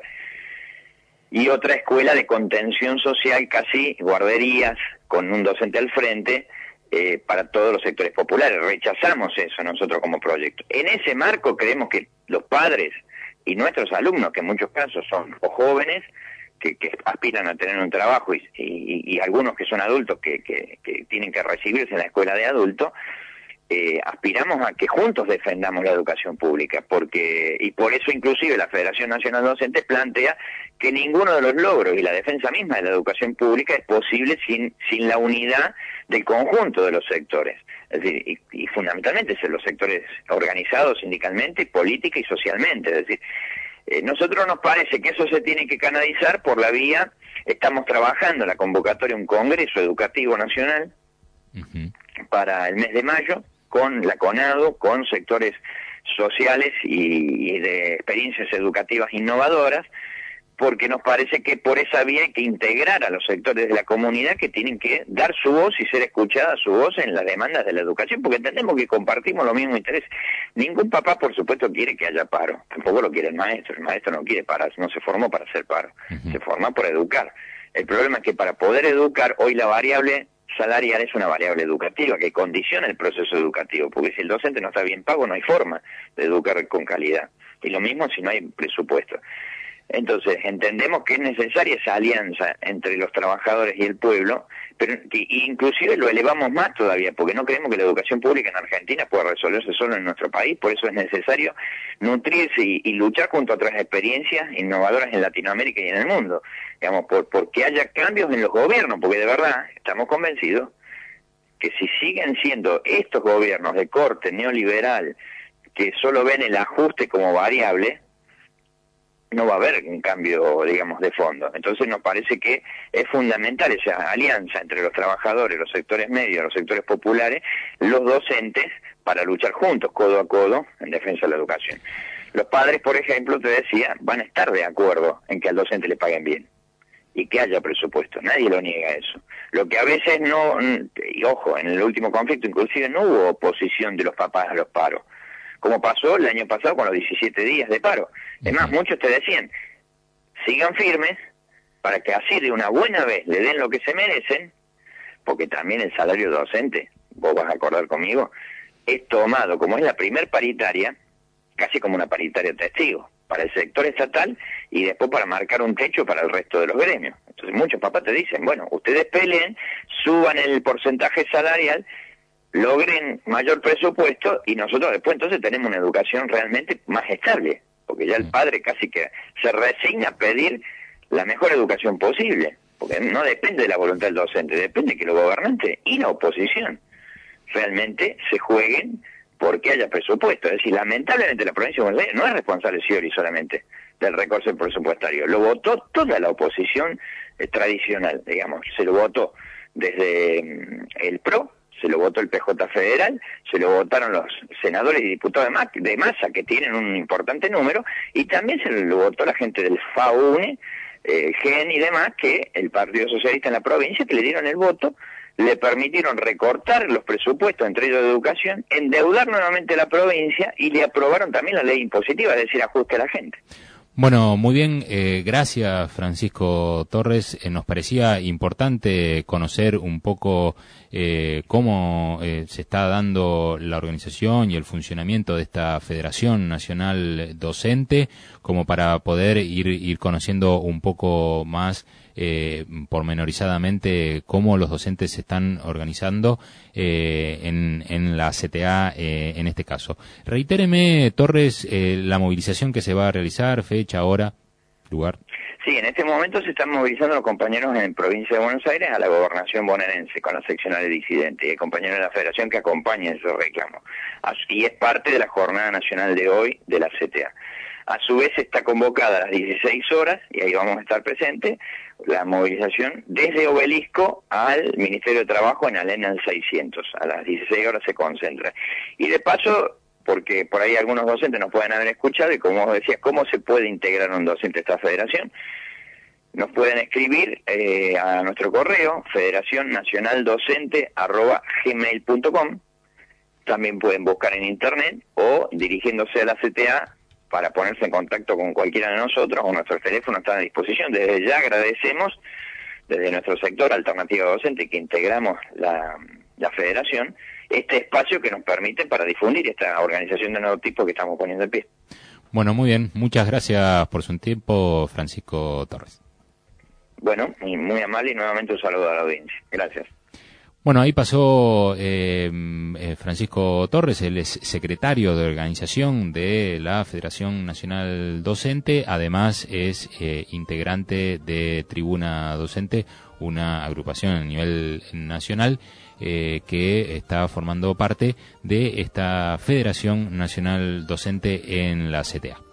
y otra escuela de contención social, casi guarderías con un docente al frente, Eh, para todos los sectores populares. Rechazamos eso nosotros como proyecto. En ese marco creemos que los padres y nuestros alumnos, que en muchos casos son o jóvenes, que, que aspiran a tener un trabajo, y, y, y algunos que son adultos que, que, que tienen que recibirse en la escuela de adultos, eh, aspiramos a que juntos defendamos la educación pública, porque y por eso inclusive la Federación Nacional de Docentes plantea que ninguno de los logros y la defensa misma de la educación pública es posible sin, sin la unidad del conjunto de los sectores, es decir, y, y fundamentalmente son los sectores organizados sindicalmente, política y socialmente, es decir, eh, nosotros nos parece que eso se tiene que canalizar por la vía, estamos trabajando en la convocatoria de un Congreso Educativo Nacional uh-huh. para el mes de mayo, con la CONADO, con sectores sociales y, y de experiencias educativas innovadoras, porque nos parece que por esa vía hay que integrar a los sectores de la comunidad que tienen que dar su voz y ser escuchada su voz en las demandas de la educación, porque entendemos que compartimos los mismos intereses. Ningún papá, por supuesto, quiere que haya paro, tampoco lo quiere el maestro, el maestro no quiere parar, no se formó para hacer paro, uh-huh. se forma por educar. El problema es que para poder educar, hoy la variable salarial es una variable educativa que condiciona el proceso educativo, porque si el docente no está bien pago no hay forma de educar con calidad, y lo mismo si no hay presupuesto. Entonces entendemos que es necesaria esa alianza entre los trabajadores y el pueblo, pero que inclusive lo elevamos más todavía, porque no creemos que la educación pública en Argentina pueda resolverse solo en nuestro país, por eso es necesario nutrirse y, y luchar junto a otras experiencias innovadoras en Latinoamérica y en el mundo, digamos, por, por que haya cambios en los gobiernos, porque de verdad estamos convencidos que si siguen siendo estos gobiernos de corte neoliberal que solo ven el ajuste como variable, no va a haber un cambio, digamos, de fondo. Entonces nos parece que es fundamental esa alianza entre los trabajadores, los sectores medios, los sectores populares, los docentes, para luchar juntos, codo a codo, en defensa de la educación. Los padres, por ejemplo, te decía, van a estar de acuerdo en que al docente le paguen bien y que haya presupuesto. Nadie lo niega eso. Lo que a veces no, y ojo, en el último conflicto inclusive no hubo oposición de los papás a los paros, como pasó el año pasado con los diecisiete días de paro. Es más, muchos te decían, sigan firmes para que así de una buena vez le den lo que se merecen, porque también el salario docente, vos vas a acordar conmigo, es tomado, como es la primer paritaria, casi como una paritaria testigo, para el sector estatal y después para marcar un techo para el resto de los gremios. Entonces muchos papás te dicen, bueno, ustedes peleen, suban el porcentaje salarial, logren mayor presupuesto y nosotros después entonces tenemos una educación realmente más estable, porque ya el padre casi que se resigna a pedir la mejor educación posible, porque no depende de la voluntad del docente, depende de que los gobernantes y la oposición realmente se jueguen porque haya presupuesto. Es decir, lamentablemente la provincia de Buenos Aires no es responsable Scioli solamente del recorte presupuestario, lo votó toda la oposición eh, tradicional, digamos, se lo votó desde mm, el P R O, se lo votó el P J Federal, se lo votaron los senadores y diputados de, de masa, que tienen un importante número, y también se lo votó la gente del FAUNE, eh, G E N y demás, que el Partido Socialista en la provincia, que le dieron el voto, le permitieron recortar los presupuestos, entre ellos de educación, endeudar nuevamente la provincia, y le aprobaron también la ley impositiva, es decir, ajuste a la gente. Bueno, muy bien, eh, gracias Francisco Torres. Eh, nos parecía importante conocer un poco eh, cómo eh, se está dando la organización y el funcionamiento de esta Federación Nacional Docente, como para poder ir, ir conociendo un poco más eh, pormenorizadamente cómo los docentes se están organizando eh, en, en la C T A eh, en este caso. Reitéreme, Torres, eh, la movilización que se va a realizar, fecha, hora, lugar. Sí, en este momento se están movilizando los compañeros en provincia de Buenos Aires a la gobernación bonaerense con la seccional de disidentes y hay compañeros de la federación que acompañan esos reclamos. Y es parte de la jornada nacional de hoy de la C T A. A su vez está convocada a las dieciséis horas, y ahí vamos a estar presentes, la movilización desde Obelisco al Ministerio de Trabajo en Alena al seiscientos. A las dieciséis horas se concentra. Y de paso, porque por ahí algunos docentes nos pueden haber escuchado, y como decía, ¿cómo se puede integrar un docente a esta federación? Nos pueden escribir eh, a nuestro correo, federación nacional docente arroba gmail punto com. También pueden buscar en internet o dirigiéndose a la C T A para ponerse en contacto con cualquiera de nosotros, o nuestros teléfonos están a disposición. Desde ya agradecemos, desde nuestro sector Alternativa Docente, que integramos la, la federación, este espacio que nos permite para difundir esta organización de nuevo tipo que estamos poniendo en pie. Bueno, muy bien. Muchas gracias por su tiempo, Francisco Torres. Bueno, muy, muy amable y nuevamente un saludo a la audiencia. Gracias. Bueno, ahí pasó eh, eh, Francisco Torres, él es secretario de organización de la Federación Nacional Docente, además es eh, integrante de Tribuna Docente, una agrupación a nivel nacional eh, que está formando parte de esta Federación Nacional Docente en la C T A.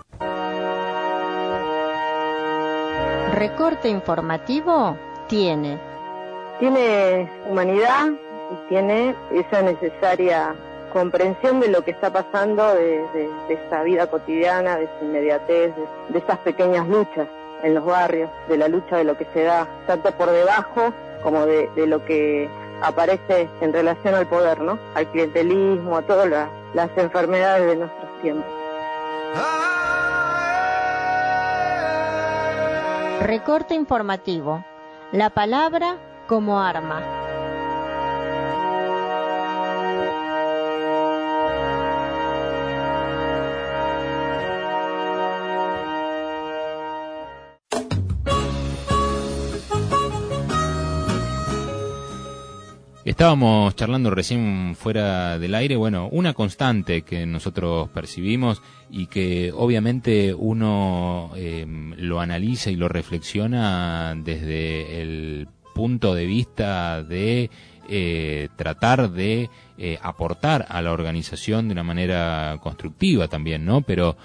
Recorte informativo tiene. Tiene humanidad y tiene esa necesaria comprensión de lo que está pasando, de, de, de esta vida cotidiana, de esa inmediatez, de, de esas pequeñas luchas en los barrios, de la lucha de lo que se da tanto por debajo como de, de lo que aparece en relación al poder, ¿no? Al clientelismo, a todas la, las enfermedades de nuestros tiempos. Recorte informativo. La palabra como arma. Estábamos charlando recién fuera del aire, bueno, una constante que nosotros percibimos y que obviamente uno eh, lo analiza y lo reflexiona desde el punto de vista de eh, tratar de eh, aportar a la organización de una manera constructiva también, ¿no? Pero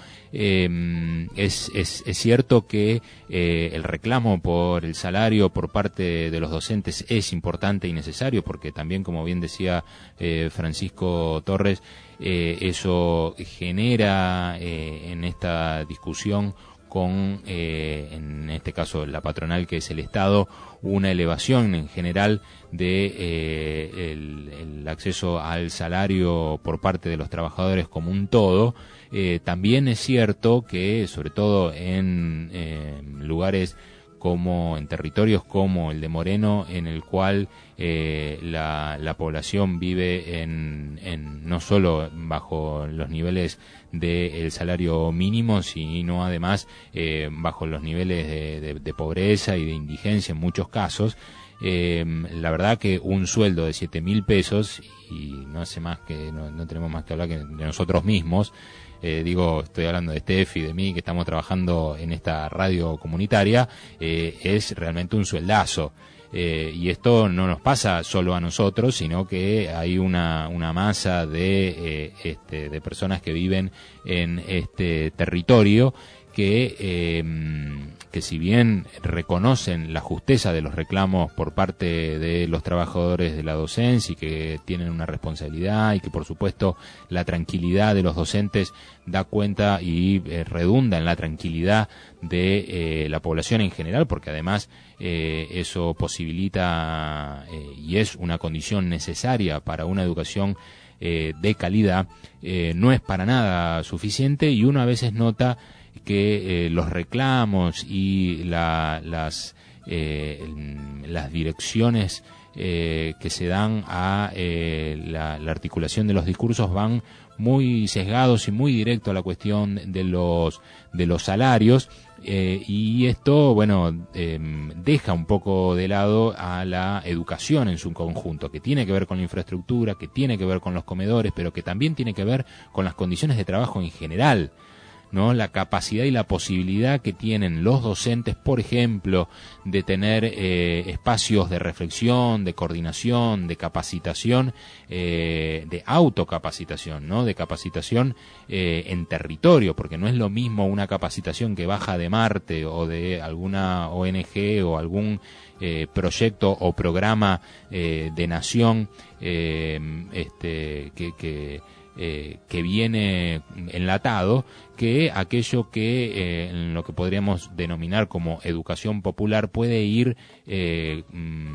eh, es, es, es cierto que eh, el reclamo por el salario por parte de los docentes es importante y necesario, porque también, como bien decía eh, Francisco Torres, eh, eso genera eh, en esta discusión con, eh, en este caso, la patronal, que es el Estado, una elevación en general de eh, el, el acceso al salario por parte de los trabajadores como un todo. Eh, también es cierto que, sobre todo en eh, lugares como en territorios como el de Moreno, en el cual eh, la, la población vive en, en no solo bajo los niveles del salario mínimo, sino además eh, bajo los niveles de, de, de pobreza y de indigencia en muchos casos. Eh, la verdad que un sueldo de siete mil pesos, y no hace más que, no, no tenemos más que hablar que de nosotros mismos, Eh, digo, estoy hablando de Steffi, de mí, que estamos trabajando en esta radio comunitaria, eh, es realmente un sueldazo. Eh, y esto no nos pasa solo a nosotros, sino que hay una, una masa de, eh, este, de personas que viven en este territorio que, eh, que si bien reconocen la justeza de los reclamos por parte de los trabajadores de la docencia y que tienen una responsabilidad, y que por supuesto la tranquilidad de los docentes da cuenta y eh, redunda en la tranquilidad de eh, la población en general, porque además eh, eso posibilita eh, y es una condición necesaria para una educación eh, de calidad, eh, no es para nada suficiente, y uno a veces nota que eh, los reclamos y la, las eh, las direcciones eh, que se dan a eh, la, la articulación de los discursos van muy sesgados y muy directo a la cuestión de los de los salarios, eh, y esto, bueno, eh, deja un poco de lado a la educación en su conjunto, que tiene que ver con la infraestructura, que tiene que ver con los comedores, pero que también tiene que ver con las condiciones de trabajo en general, ¿no? La capacidad y la posibilidad que tienen los docentes, por ejemplo, de tener eh, espacios de reflexión, de coordinación, de capacitación, eh, de autocapacitación, ¿no? De capacitación eh, en territorio, porque no es lo mismo una capacitación que baja de Marte o de alguna O N G o algún eh, proyecto o programa eh, de nación eh, este, que, que Eh, que viene enlatado, que aquello que eh, en lo que podríamos denominar como educación popular puede ir eh,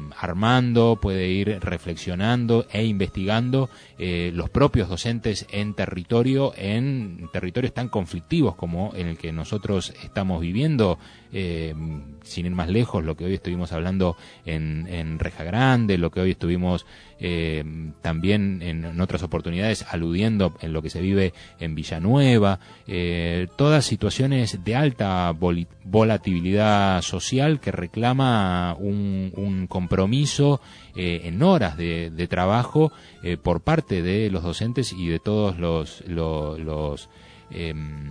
armando, puede ir reflexionando e investigando eh, los propios docentes en territorio, en territorios tan conflictivos como en el que nosotros estamos viviendo, eh, sin ir más lejos, lo que hoy estuvimos hablando en, en Reja Grande, lo que hoy estuvimos eh, también en, en otras oportunidades aludiendo en lo que se vive en Villanueva, eh, eh, todas situaciones de alta vol- volatilidad social que reclama un, un compromiso eh, en horas de, de trabajo eh, por parte de los docentes y de todos los, los, los eh,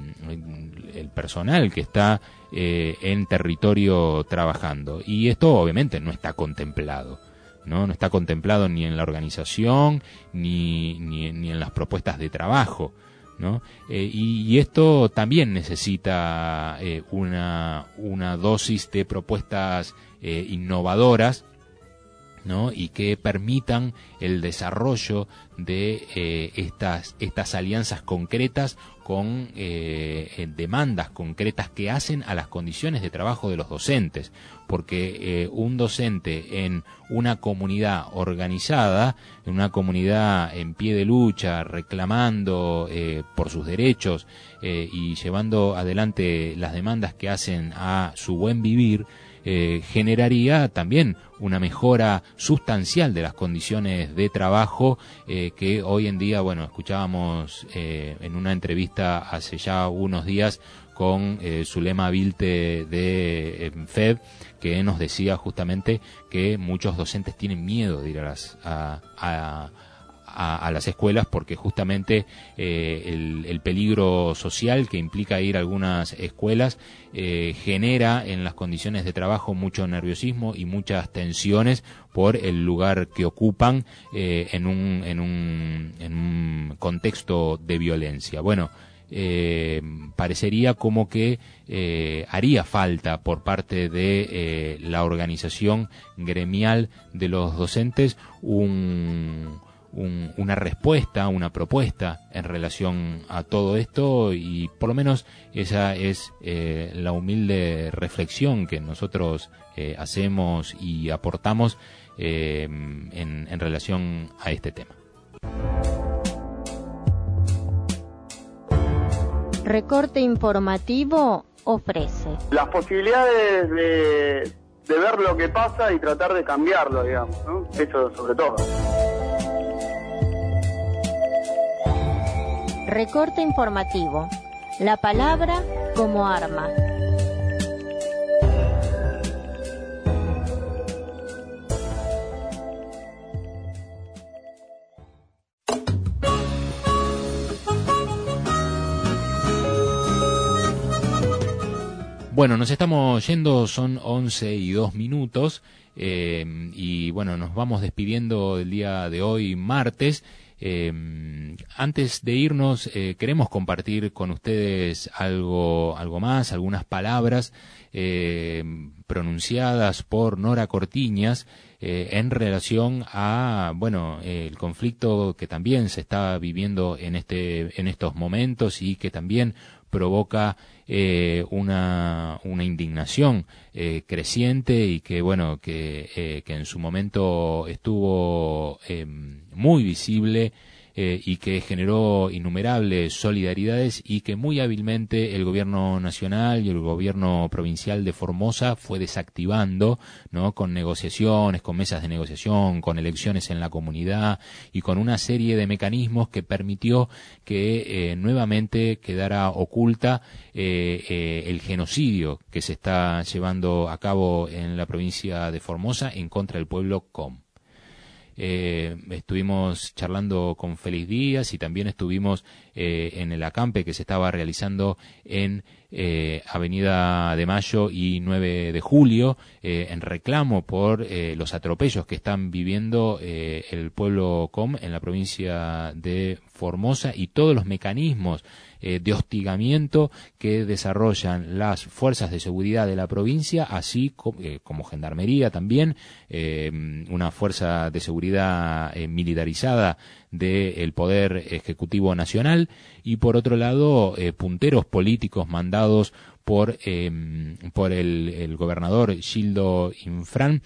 el personal que está eh, en territorio trabajando. Y esto obviamente no está contemplado. No, no está contemplado ni en la organización ni, ni, ni en las propuestas de trabajo, ¿no? Eh, y, y esto también necesita eh, una, una dosis de propuestas eh, innovadoras, ¿no? Y que permitan el desarrollo de eh, estas, estas alianzas concretas con eh, demandas concretas que hacen a las condiciones de trabajo de los docentes, porque eh, un docente en una comunidad organizada, en una comunidad en pie de lucha, reclamando eh, por sus derechos eh, y llevando adelante las demandas que hacen a su buen vivir, eh, generaría también una mejora sustancial de las condiciones de trabajo eh, que hoy en día, bueno, escuchábamos eh, en una entrevista hace ya unos días con eh, Zulema Vilte de eh, F E B, que nos decía justamente que muchos docentes tienen miedo de ir a las a, a, a, a las escuelas porque justamente eh, el, el peligro social que implica ir a algunas escuelas eh, genera en las condiciones de trabajo mucho nerviosismo y muchas tensiones por el lugar que ocupan eh, en un en un en un contexto de violencia. Bueno, Eh, parecería como que eh, haría falta por parte de eh, la organización gremial de los docentes un, un, una respuesta, una propuesta en relación a todo esto, y por lo menos esa es eh, la humilde reflexión que nosotros eh, hacemos y aportamos eh, en, en relación a este tema. Recorte Informativo ofrece las posibilidades de, de ver lo que pasa y tratar de cambiarlo, digamos, ¿no? Eso sobre todo. Recorte Informativo. La palabra como arma. Bueno, nos estamos yendo, son once y dos minutos, eh, y bueno, nos vamos despidiendo del día de hoy, martes. Eh, antes de irnos, eh, queremos compartir con ustedes algo, algo más, algunas palabras eh, pronunciadas por Nora Cortiñas eh, en relación a, bueno, eh, el conflicto que también se está viviendo en este, en estos momentos y que también provoca eh, una, una indignación eh, creciente y que, bueno, que, eh, que en su momento estuvo eh, muy visible eh, y que generó innumerables solidaridades y que muy hábilmente el gobierno nacional y el gobierno provincial de Formosa fue desactivando, ¿no? Con negociaciones, con mesas de negociación, con elecciones en la comunidad y con una serie de mecanismos que permitió que eh, nuevamente quedara oculta eh, eh, el genocidio que se está llevando a cabo en la provincia de Formosa en contra del pueblo com. Eh, estuvimos charlando con Félix Díaz y también estuvimos eh, en el acampe que se estaba realizando en eh, Avenida de Mayo y nueve de julio eh, en reclamo por eh, los atropellos que están viviendo eh, el pueblo com en la provincia de Formosa y todos los mecanismos eh, de hostigamiento que desarrollan las fuerzas de seguridad de la provincia, así como, eh, como Gendarmería también, eh, una fuerza de seguridad eh, militarizada del Poder Ejecutivo Nacional, y por otro lado eh, punteros políticos mandados por eh, por el, el gobernador Gildo Infran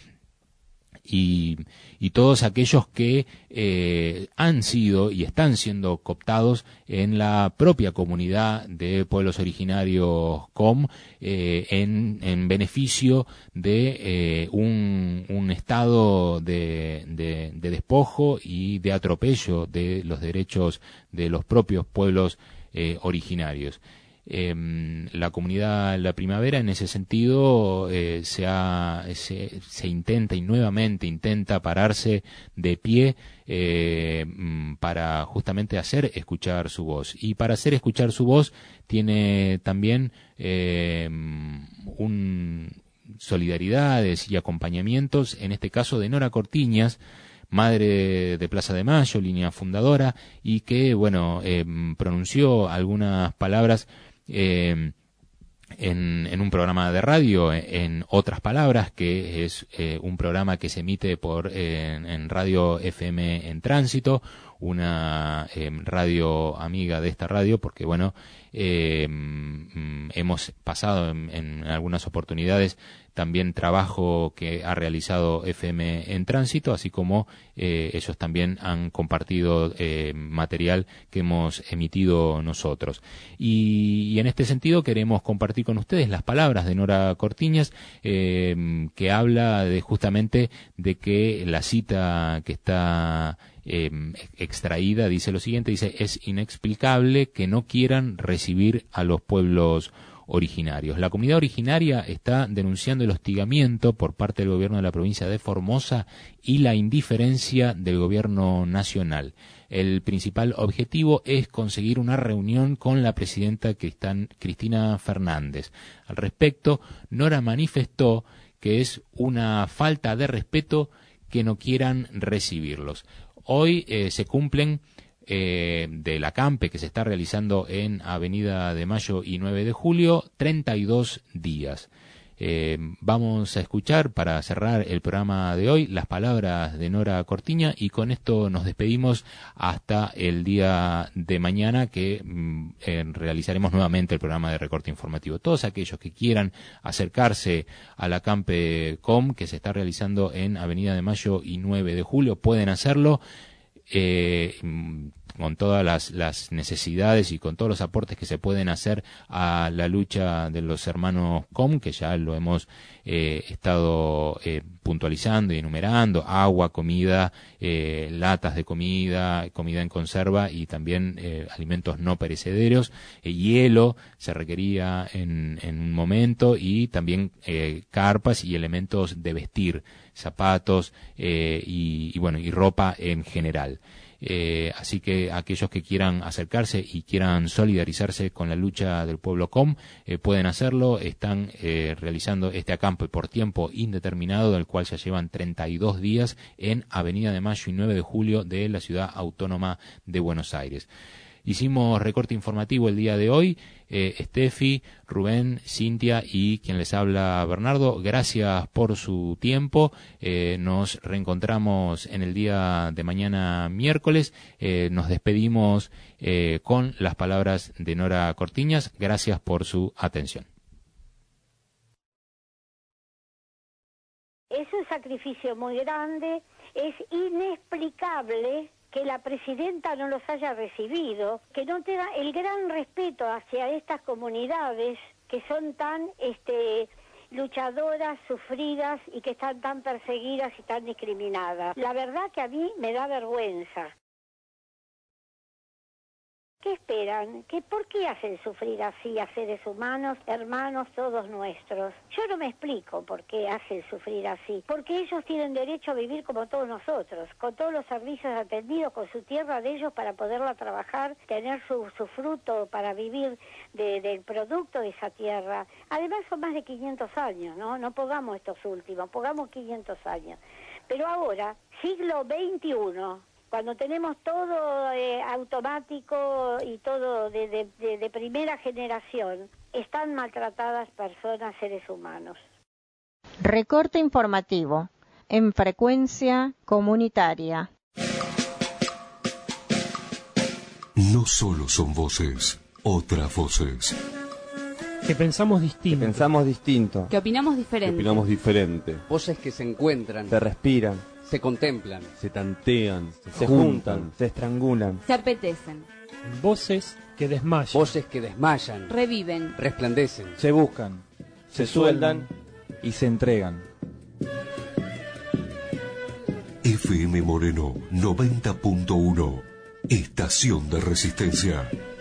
y, y todos aquellos que eh, han sido y están siendo cooptados en la propia comunidad de pueblos originarios com eh, en, en beneficio de eh, un, un estado de, de, de despojo y de atropello de los derechos de los propios pueblos eh, originarios. Eh, la comunidad La Primavera en ese sentido eh, se, ha, se, se intenta y nuevamente intenta pararse de pie eh, para justamente hacer escuchar su voz, y para hacer escuchar su voz tiene también eh, un solidaridades y acompañamientos, en este caso de Nora Cortiñas, madre de Plaza de Mayo, línea fundadora, y que, bueno, eh, pronunció algunas palabras eh, en, en un programa de radio, en Otras Palabras, que es eh, un programa que se emite por eh, en Radio F M en Tránsito, una eh, radio amiga de esta radio, porque, bueno, eh, hemos pasado en, en algunas oportunidades también trabajo que ha realizado F M en Tránsito, así como eh, ellos también han compartido eh, material que hemos emitido nosotros. Y, y en este sentido queremos compartir con ustedes las palabras de Nora Cortiñas, eh, que habla de justamente de que la cita que está eh, extraída dice lo siguiente, dice: es inexplicable que no quieran recibir a los pueblos originarios. La comunidad originaria está denunciando el hostigamiento por parte del gobierno de la provincia de Formosa y la indiferencia del gobierno nacional. El principal objetivo es conseguir una reunión con la presidenta Cristina Fernández. Al respecto, Nora manifestó que es una falta de respeto que no quieran recibirlos. Hoy eh, se cumplen Eh, del acampe que se está realizando en Avenida de Mayo y nueve de julio, treinta y dos días. Eh, vamos a escuchar, para cerrar el programa de hoy, las palabras de Nora Cortiña, y con esto nos despedimos hasta el día de mañana, que eh, realizaremos nuevamente el programa de recorte informativo. Todos aquellos que quieran acercarse al acampe C O M que se está realizando en Avenida de Mayo y nueve de julio pueden hacerlo. Eh, con todas las, las necesidades y con todos los aportes que se pueden hacer a la lucha de los hermanos C O M, que ya lo hemos eh, estado eh, puntualizando y enumerando: agua, comida, eh, latas de comida, comida en conserva y también eh, alimentos no perecederos, eh, hielo se requería en, en un momento, y también eh, carpas y elementos de vestir, zapatos eh, y, y bueno y ropa en general. Eh, así que aquellos que quieran acercarse y quieran solidarizarse con la lucha del pueblo C O M eh, pueden hacerlo. Están eh, realizando este acampe por tiempo indeterminado, del cual ya llevan treinta y dos días en Avenida de Mayo y nueve de julio de la Ciudad Autónoma de Buenos Aires. Hicimos recorte informativo el día de hoy, eh, Steffi, Rubén, Cintia y quien les habla, Bernardo. Gracias por su tiempo. Eh, nos reencontramos en el día de mañana, miércoles. Eh, nos despedimos eh, con las palabras de Nora Cortiñas. Gracias por su atención. Es un sacrificio muy grande, es inexplicable que la presidenta no los haya recibido, que no tenga el gran respeto hacia estas comunidades que son tan este, luchadoras, sufridas y que están tan perseguidas y tan discriminadas. La verdad que a mí me da vergüenza. ¿Qué esperan? ¿Qué, ¿Por qué hacen sufrir así a seres humanos, hermanos todos nuestros? Yo no me explico por qué hacen sufrir así. Porque ellos tienen derecho a vivir como todos nosotros, con todos los servicios atendidos, con su tierra de ellos para poderla trabajar, tener su, su fruto para vivir de, del producto de esa tierra. Además son más de quinientos años, ¿no? No pongamos estos últimos, pongamos quinientos años. Pero ahora, siglo veintiuno... cuando tenemos todo eh, automático y todo de, de, de, de primera generación, están maltratadas personas, seres humanos. Recorte informativo en frecuencia comunitaria. No solo son voces, otras voces. Que pensamos distinto. Que pensamos distinto. Que opinamos diferente. Que opinamos diferente. Voces que se encuentran. Se respiran. Se contemplan. Se tantean. Se, se juntan, juntan. Se estrangulan. Se apetecen. Voces que desmayan. Voces que desmayan. Reviven. Resplandecen. Se buscan. Se, se sueldan. Y se entregan. F M Moreno noventa punto uno. Estación de Resistencia.